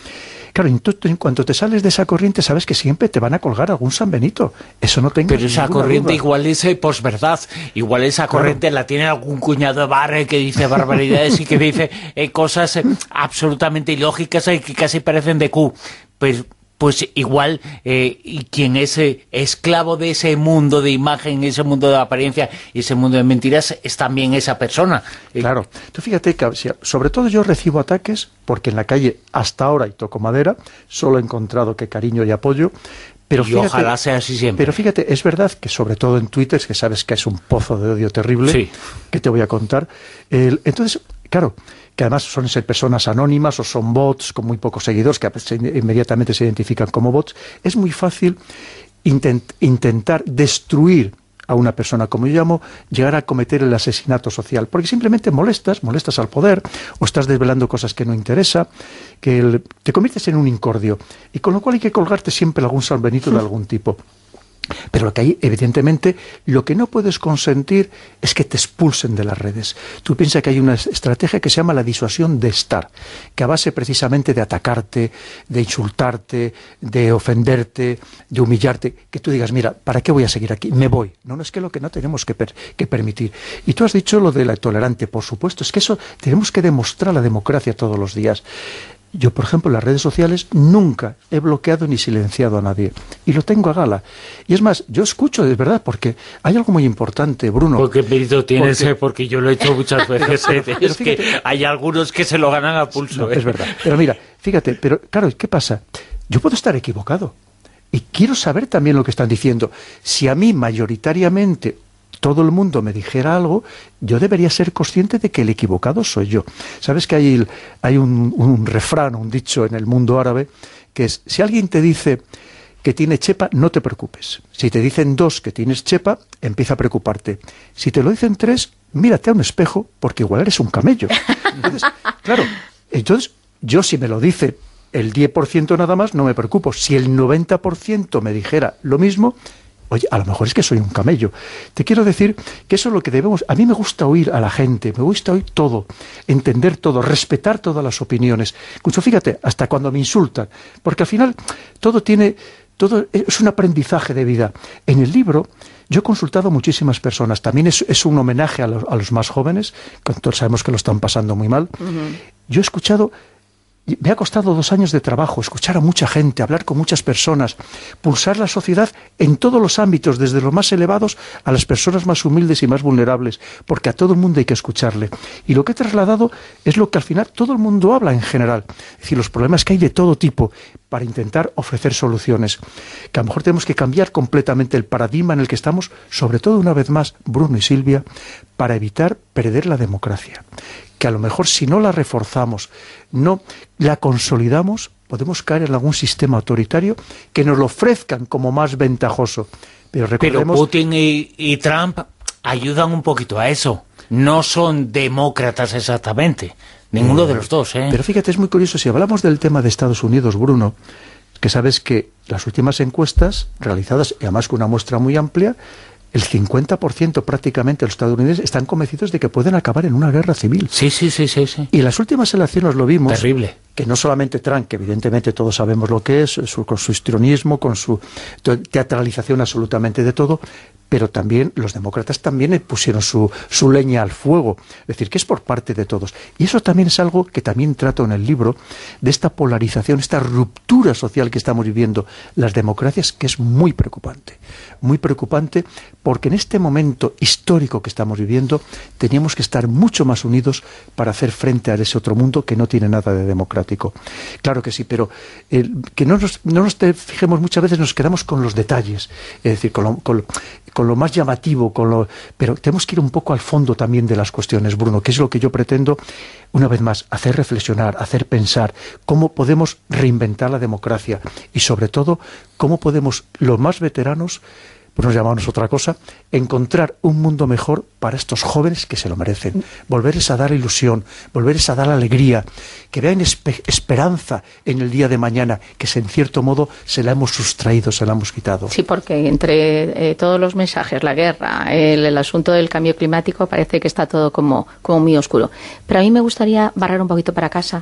Claro, en, tu, en cuanto te sales de esa corriente, sabes que siempre te van a colgar algún San Benito. Eso no tengas Pero esa ninguna corriente duda. igual es eh, posverdad. Igual esa corriente claro. la tiene algún cuñado de bar eh, que dice barbaridades y que dice eh, cosas eh, absolutamente ilógicas y eh, que casi parecen de Q. Pues... pues igual, eh, y quien es eh, esclavo de ese mundo de imagen, ese mundo de apariencia y ese mundo de mentiras, es también esa persona. Eh, claro. Tú fíjate que, sobre todo yo recibo ataques, porque en la calle, hasta ahora, y toco madera, solo he encontrado que cariño y apoyo, pero y fíjate, ojalá sea así siempre. Pero fíjate, es verdad que sobre todo en Twitter, que sabes que es un pozo de odio terrible, sí. que te voy a contar. El, entonces, claro, que además son ser personas anónimas o son bots con muy pocos seguidores que inmediatamente se identifican como bots, es muy fácil intent, intentar destruir a una persona, como yo llamo, llegar a cometer el asesinato social, porque simplemente molestas, molestas al poder, o estás desvelando cosas que no interesa, que el, te conviertes en un incordio, y con lo cual hay que colgarte siempre algún San Benito de algún tipo. Pero lo que hay, evidentemente, lo que no puedes consentir es que te expulsen de las redes. Tú piensas que hay una estrategia que se llama la disuasión de estar, que a base precisamente de atacarte, de insultarte, de ofenderte, de humillarte, que tú digas, mira, ¿para qué voy a seguir aquí? Me voy. No, no es que lo que no tenemos que, per que permitir. Y tú has dicho lo de la tolerante, por supuesto, es que eso tenemos que demostrar la democracia todos los días. Yo, por ejemplo, en las redes sociales nunca he bloqueado ni silenciado a nadie. Y lo tengo a gala. Y es más, yo escucho, de verdad, porque hay algo muy importante, Bruno. Porque mérito tienes, porque, porque yo lo he hecho muchas veces. pero, pero, pero es fíjate, que hay algunos que se lo ganan a pulso. No, ¿eh? Es verdad. Pero mira, fíjate, pero claro, ¿qué pasa? Yo puedo estar equivocado. Y quiero saber también lo que están diciendo. Si a mí, mayoritariamente, todo el mundo me dijera algo, yo debería ser consciente de que el equivocado soy yo. ¿Sabes que hay, hay un, un refrán, un dicho en el mundo árabe, que es, si alguien te dice que tiene chepa, no te preocupes. Si te dicen dos que tienes chepa, empieza a preocuparte. Si te lo dicen tres, mírate a un espejo, porque igual eres un camello. Entonces, claro, entonces yo si me lo dice el diez por ciento nada más, no me preocupo. Si el noventa por ciento me dijera lo mismo, oye, a lo mejor es que soy un camello. Te quiero decir que eso es lo que debemos... A mí me gusta oír a la gente, me gusta oír todo, entender todo, respetar todas las opiniones. Incluso, fíjate, hasta cuando me insultan. Porque al final todo tiene... todo es un aprendizaje de vida. En el libro yo he consultado a muchísimas personas. También es, es un homenaje a los, a los más jóvenes, que todos sabemos que lo están pasando muy mal. Uh-huh. Yo he escuchado... Me ha costado dos años de trabajo, escuchar a mucha gente, hablar con muchas personas, pulsar la sociedad en todos los ámbitos, desde los más elevados a las personas más humildes y más vulnerables, porque a todo el mundo hay que escucharle. Y lo que he trasladado es lo que al final todo el mundo habla en general, es decir, los problemas que hay de todo tipo, para intentar ofrecer soluciones. Que a lo mejor tenemos que cambiar completamente el paradigma en el que estamos, sobre todo una vez más, Bruno y Silvia, para evitar perder la democracia. Que a lo mejor si no la reforzamos, no la consolidamos, podemos caer en algún sistema autoritario que nos lo ofrezcan como más ventajoso. Pero recordemos... Pero Putin y, y Trump ayudan un poquito a eso. No son demócratas exactamente. Ninguno eh, de los dos, ¿eh? Pero fíjate, es muy curioso, si hablamos del tema de Estados Unidos, Bruno, que sabes que las últimas encuestas realizadas, y además con una muestra muy amplia, el cincuenta por ciento prácticamente de los estadounidenses están convencidos de que pueden acabar en una guerra civil. Sí, sí, sí, sí, sí. Y en las últimas elecciones lo vimos. Terrible. Que no solamente Trump, que evidentemente todos sabemos lo que es, su, con su histrionismo, con su teatralización absolutamente de todo, pero también los demócratas también pusieron su, su leña al fuego. Es decir, que es por parte de todos. Y eso también es algo que también trato en el libro, de esta polarización, esta ruptura social que estamos viviendo las democracias, que es muy preocupante. Muy preocupante porque en este momento histórico que estamos viviendo teníamos que estar mucho más unidos para hacer frente a ese otro mundo que no tiene nada de democrático. Claro que sí, pero eh, que no nos, no nos te fijemos, muchas veces nos quedamos con los detalles, es decir, con lo, con, con lo más llamativo, con lo, pero tenemos que ir un poco al fondo también de las cuestiones, Bruno, que es lo que yo pretendo, una vez más, hacer reflexionar, hacer pensar cómo podemos reinventar la democracia y sobre todo cómo podemos, los más veteranos, pues nos llamamos otra cosa, encontrar un mundo mejor para estos jóvenes que se lo merecen, volverles a dar ilusión, volverles a dar alegría, que vean espe esperanza en el día de mañana, que se, en cierto modo se la hemos sustraído, se la hemos quitado. Sí, porque entre eh, todos los mensajes, la guerra, el, el asunto del cambio climático, parece que está todo como, como muy oscuro. Pero a mí me gustaría barrar un poquito para casa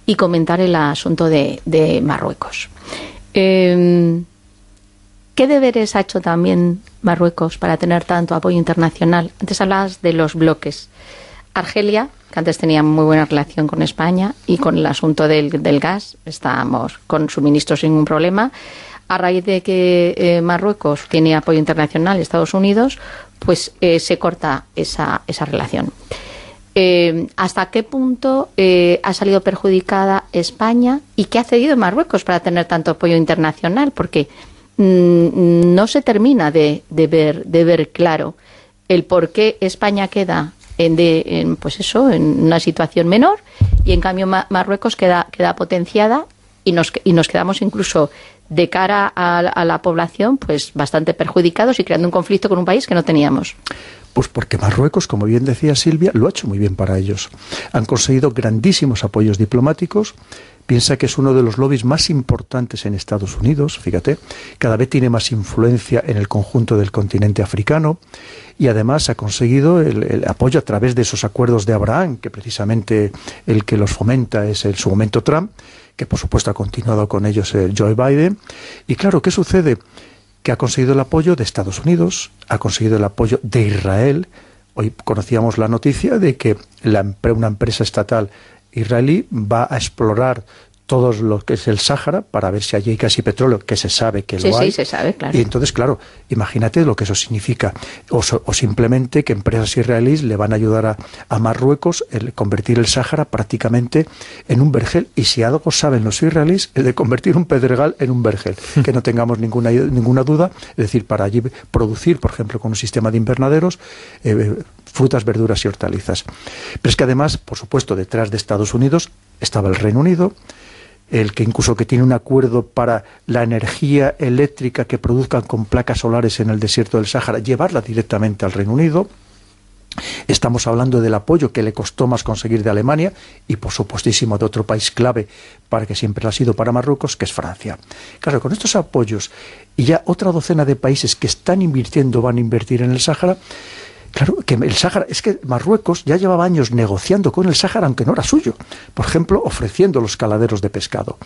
y comentar el asunto de, de Marruecos. Eh, ¿Qué deberes ha hecho también Marruecos para tener tanto apoyo internacional? Antes hablabas de los bloques. Argelia, que antes tenía muy buena relación con España, y con el asunto del, del gas, estábamos con suministros sin ningún problema. A raíz de que eh, Marruecos tiene apoyo internacional, Estados Unidos, pues eh, se corta esa, esa relación. Eh, ¿Hasta qué punto eh, ha salido perjudicada España y qué ha cedido Marruecos para tener tanto apoyo internacional? Porque mmm, no se termina de, de, ver, de ver claro el por qué España queda en, de, en, pues eso, en una situación menor y en cambio Ma- Marruecos queda, queda potenciada y nos, y nos quedamos incluso de cara a, a la población pues bastante perjudicados y creando un conflicto con un país que no teníamos. Pues porque Marruecos, como bien decía Silvia, lo ha hecho muy bien para ellos. Han conseguido grandísimos apoyos diplomáticos. Piensa que es uno de los lobbies más importantes en Estados Unidos, fíjate, cada vez tiene más influencia en el conjunto del continente africano y además ha conseguido el, el apoyo a través de esos acuerdos de Abraham, que precisamente el que los fomenta es en su momento Trump, que por supuesto ha continuado con ellos el Joe Biden. Y claro, ¿qué sucede? Que ha conseguido el apoyo de Estados Unidos, ha conseguido el apoyo de Israel. Hoy conocíamos la noticia de que la, una empresa estatal israelí va a explorar todo lo que es el Sáhara para ver si allí hay gas y petróleo, que se sabe que sí, lo hay. Sí, se sabe, claro. Y entonces, claro, imagínate lo que eso significa. O, so, o simplemente que empresas israelíes le van a ayudar a, a Marruecos el convertir el Sáhara prácticamente en un vergel. Y si algo saben los israelíes, es de convertir un pedregal en un vergel. Que no tengamos ninguna, ninguna duda. Es decir, para allí producir, por ejemplo, con un sistema de invernaderos, eh, frutas, verduras y hortalizas. Pero es que además, por supuesto, detrás de Estados Unidos estaba el Reino Unido, el que incluso que tiene un acuerdo para la energía eléctrica que produzcan con placas solares en el desierto del Sáhara, llevarla directamente al Reino Unido. Estamos hablando del apoyo que le costó más conseguir de Alemania y, por supuestísimo, de otro país clave para que siempre lo ha sido para Marruecos, que es Francia. Claro, con estos apoyos y ya otra docena de países que están invirtiendo, van a invertir en el Sáhara. Claro, que el Sáhara, es que Marruecos ya llevaba años negociando con el Sáhara, aunque no era suyo. Por ejemplo, ofreciendo los caladeros de pescado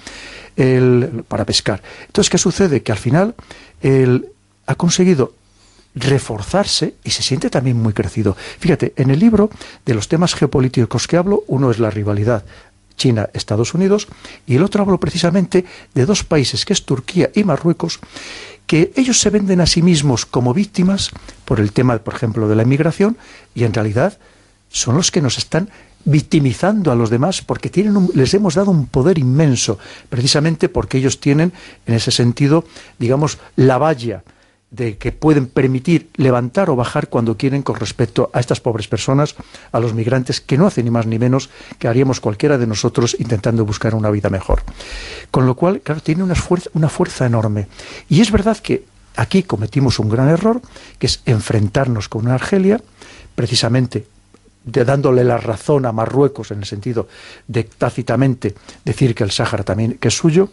el, para pescar. Entonces, ¿qué sucede? Que al final él ha conseguido reforzarse y se siente también muy crecido. Fíjate, en el libro de los temas geopolíticos que hablo, uno es la rivalidad China-Estados Unidos y el otro hablo precisamente de dos países, que es Turquía y Marruecos, que ellos se venden a sí mismos como víctimas por el tema, por ejemplo, de la inmigración, y en realidad son los que nos están victimizando a los demás porque tienen un, les hemos dado un poder inmenso, precisamente porque ellos tienen, en ese sentido, digamos, la valla de que pueden permitir levantar o bajar cuando quieren con respecto a estas pobres personas, a los migrantes, que no hacen ni más ni menos que haríamos cualquiera de nosotros intentando buscar una vida mejor. Con lo cual, claro, tiene una fuerza, una fuerza enorme. Y es verdad que aquí cometimos un gran error, que es enfrentarnos con una Argelia, precisamente de dándole la razón a Marruecos en el sentido de tácitamente decir que el Sáhara también que es suyo,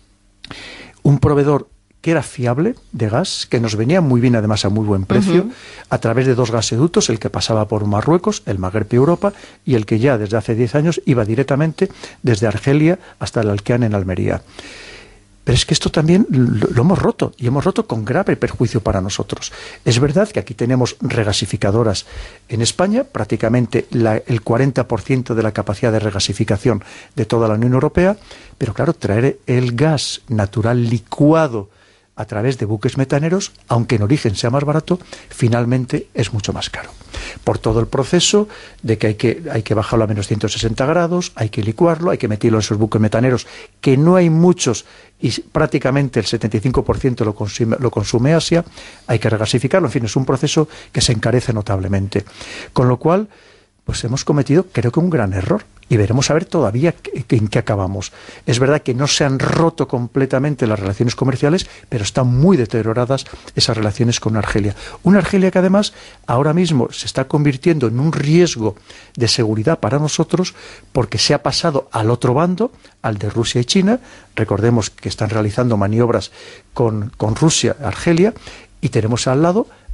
un proveedor que era fiable de gas, que nos venía muy bien además a muy buen precio, uh-huh. a través de dos gasoductos, el que pasaba por Marruecos, el Magreb y Europa, y el que ya desde hace diez años iba directamente desde Argelia hasta el Alqueán en Almería. Pero es que esto también lo, lo hemos roto, y hemos roto con grave perjuicio para nosotros. Es verdad que aquí tenemos regasificadoras en España, prácticamente la, el cuarenta por ciento de la capacidad de regasificación de toda la Unión Europea, pero claro, traer el gas natural licuado a través de buques metaneros, aunque en origen sea más barato, finalmente es mucho más caro. Por todo el proceso de que hay que, hay que bajarlo a menos ciento sesenta grados, hay que licuarlo, hay que meterlo en esos buques metaneros, que no hay muchos y prácticamente el setenta y cinco por ciento lo consume, lo consume Asia, hay que regasificarlo, en fin, es un proceso que se encarece notablemente. Con lo cual, pues hemos cometido, creo que un gran error. Y veremos a ver todavía en qué acabamos. Es verdad que no se han roto completamente las relaciones comerciales, pero están muy deterioradas esas relaciones con Argelia. Una Argelia que además ahora mismo se está convirtiendo en un riesgo de seguridad para nosotros porque se ha pasado al otro bando, al de Rusia y China. Recordemos que están realizando maniobras con, con Rusia, Argelia, y tenemos al lado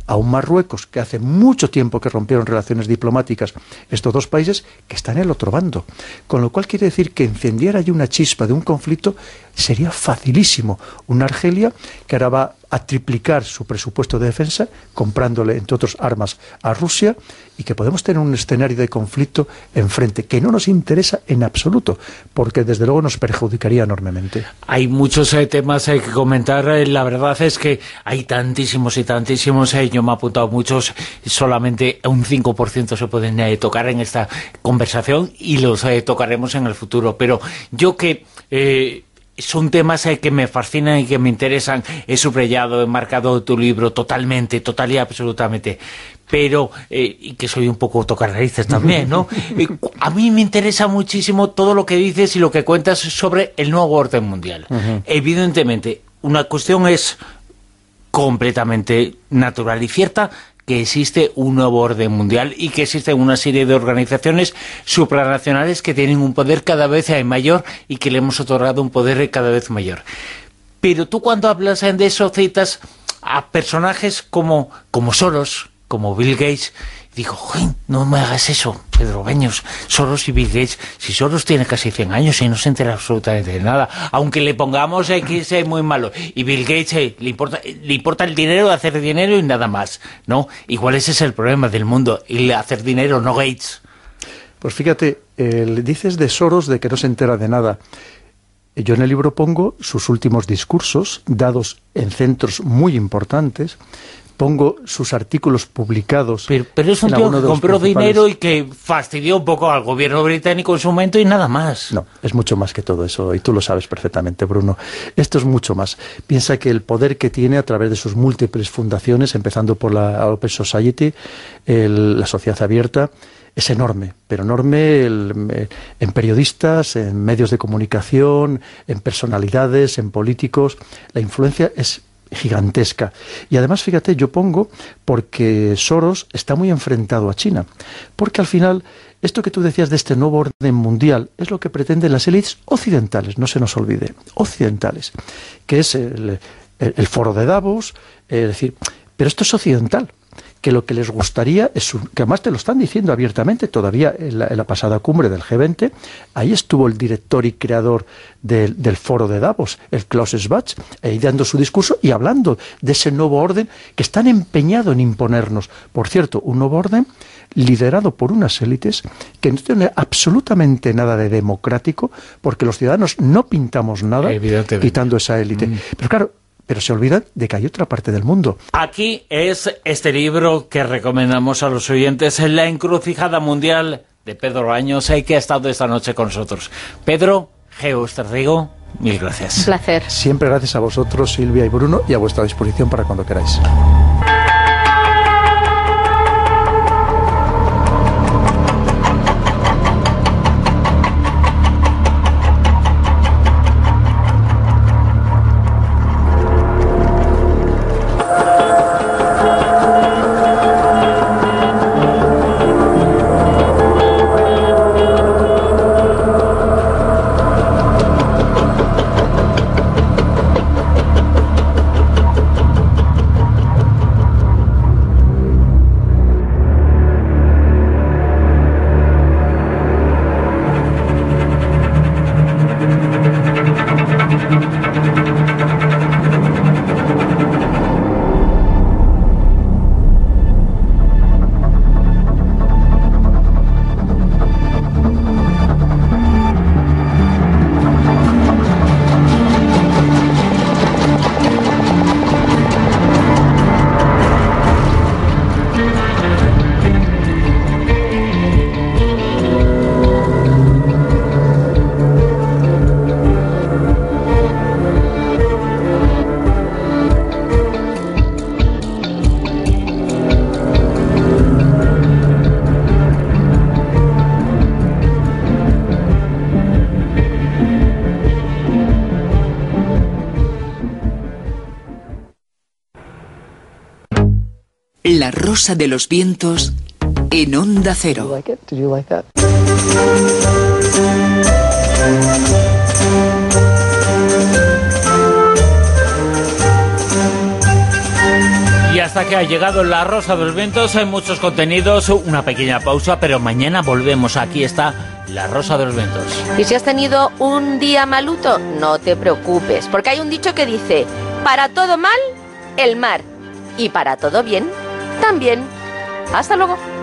a un Marruecos que hace mucho tiempo que rompieron relaciones diplomáticas estos dos países, que está en el otro bando. Con lo cual quiere decir que encendiera allí una chispa de un conflicto sería facilísimo. Una Argelia que ahora va a triplicar su presupuesto de defensa, comprándole, entre otros, armas a Rusia, y que podemos tener un escenario de conflicto enfrente, que no nos interesa en absoluto, porque desde luego nos perjudicaría enormemente. Hay muchos eh, temas eh, que comentar, eh, la verdad es que hay tantísimos y tantísimos, eh, yo me he apuntado muchos, solamente un cinco por ciento se pueden eh, tocar en esta conversación, y los eh, tocaremos en el futuro, pero yo que... Eh, son temas eh, que me fascinan y que me interesan. He subrayado, he marcado tu libro totalmente, total y absolutamente. Pero, eh, y que soy un poco tocarraíces también, ¿no? Eh, a mí me interesa muchísimo todo lo que dices y lo que cuentas sobre el nuevo orden mundial. Uh-huh. Evidentemente, una cuestión es completamente natural y cierta, que existe un nuevo orden mundial y que existen una serie de organizaciones supranacionales que tienen un poder cada vez mayor y que le hemos otorgado un poder cada vez mayor. Pero tú, cuando hablas de eso, citas a personajes como, como Soros, como Bill Gates. Digo, no me hagas eso, Pedro Baños, Soros y Bill Gates. Si Soros tiene casi cien años y no se entera absolutamente de nada, aunque le pongamos eh, que es muy malo, y Bill Gates eh, le importa le importa el dinero, hacer dinero y nada más, ¿no? Igual ese es el problema del mundo, el hacer dinero, no Gates. Pues fíjate, eh, dices de Soros de que no se entera de nada. Yo en el libro pongo sus últimos discursos, dados en centros muy importantes. Pongo sus artículos publicados. Pero, pero es un tío que compró dinero y que fastidió un poco al gobierno británico en su momento y nada más. No, es mucho más que todo eso, y tú lo sabes perfectamente, Bruno. Esto es mucho más. Piensa que el poder que tiene a través de sus múltiples fundaciones, empezando por la Open Society, el, la Sociedad Abierta, es enorme, pero enorme el, en periodistas, en medios de comunicación, en personalidades, en políticos. La influencia es gigantesca. Y además, fíjate, yo pongo porque Soros está muy enfrentado a China, porque al final esto que tú decías de este nuevo orden mundial es lo que pretenden las élites occidentales, no se nos olvide, occidentales, que es el, el, el foro de Davos, es decir, pero esto es occidental, que lo que les gustaría es, un, que además te lo están diciendo abiertamente todavía en la, en la pasada cumbre del G veinte, ahí estuvo el director y creador del, del foro de Davos, el Klaus Schwab, ahí dando su discurso y hablando de ese nuevo orden que están empeñados en imponernos. Por cierto, un nuevo orden liderado por unas élites que no tienen absolutamente nada de democrático, porque los ciudadanos no pintamos nada quitando esa élite. Mm. Pero claro, pero se olvidan de que hay otra parte del mundo. Aquí es este libro que recomendamos a los oyentes, La encrucijada mundial, de Pedro Baños, que ha estado esta noche con nosotros. Pedro, Geo Esterrigo, mil gracias. Un placer. Siempre gracias a vosotros, Silvia y Bruno, y a vuestra disposición para cuando queráis. La Rosa de los Vientos en Onda Cero. Y hasta hasta que ha llegado La Rosa de los Vientos. Hay muchos contenidos, una pequeña pausa, pero mañana volvemos. Aquí está La Rosa de los Vientos. Y si has tenido un día maluto, no te preocupes, porque hay un dicho que dice: para todo mal, el mar, y para todo bien, también. Hasta luego.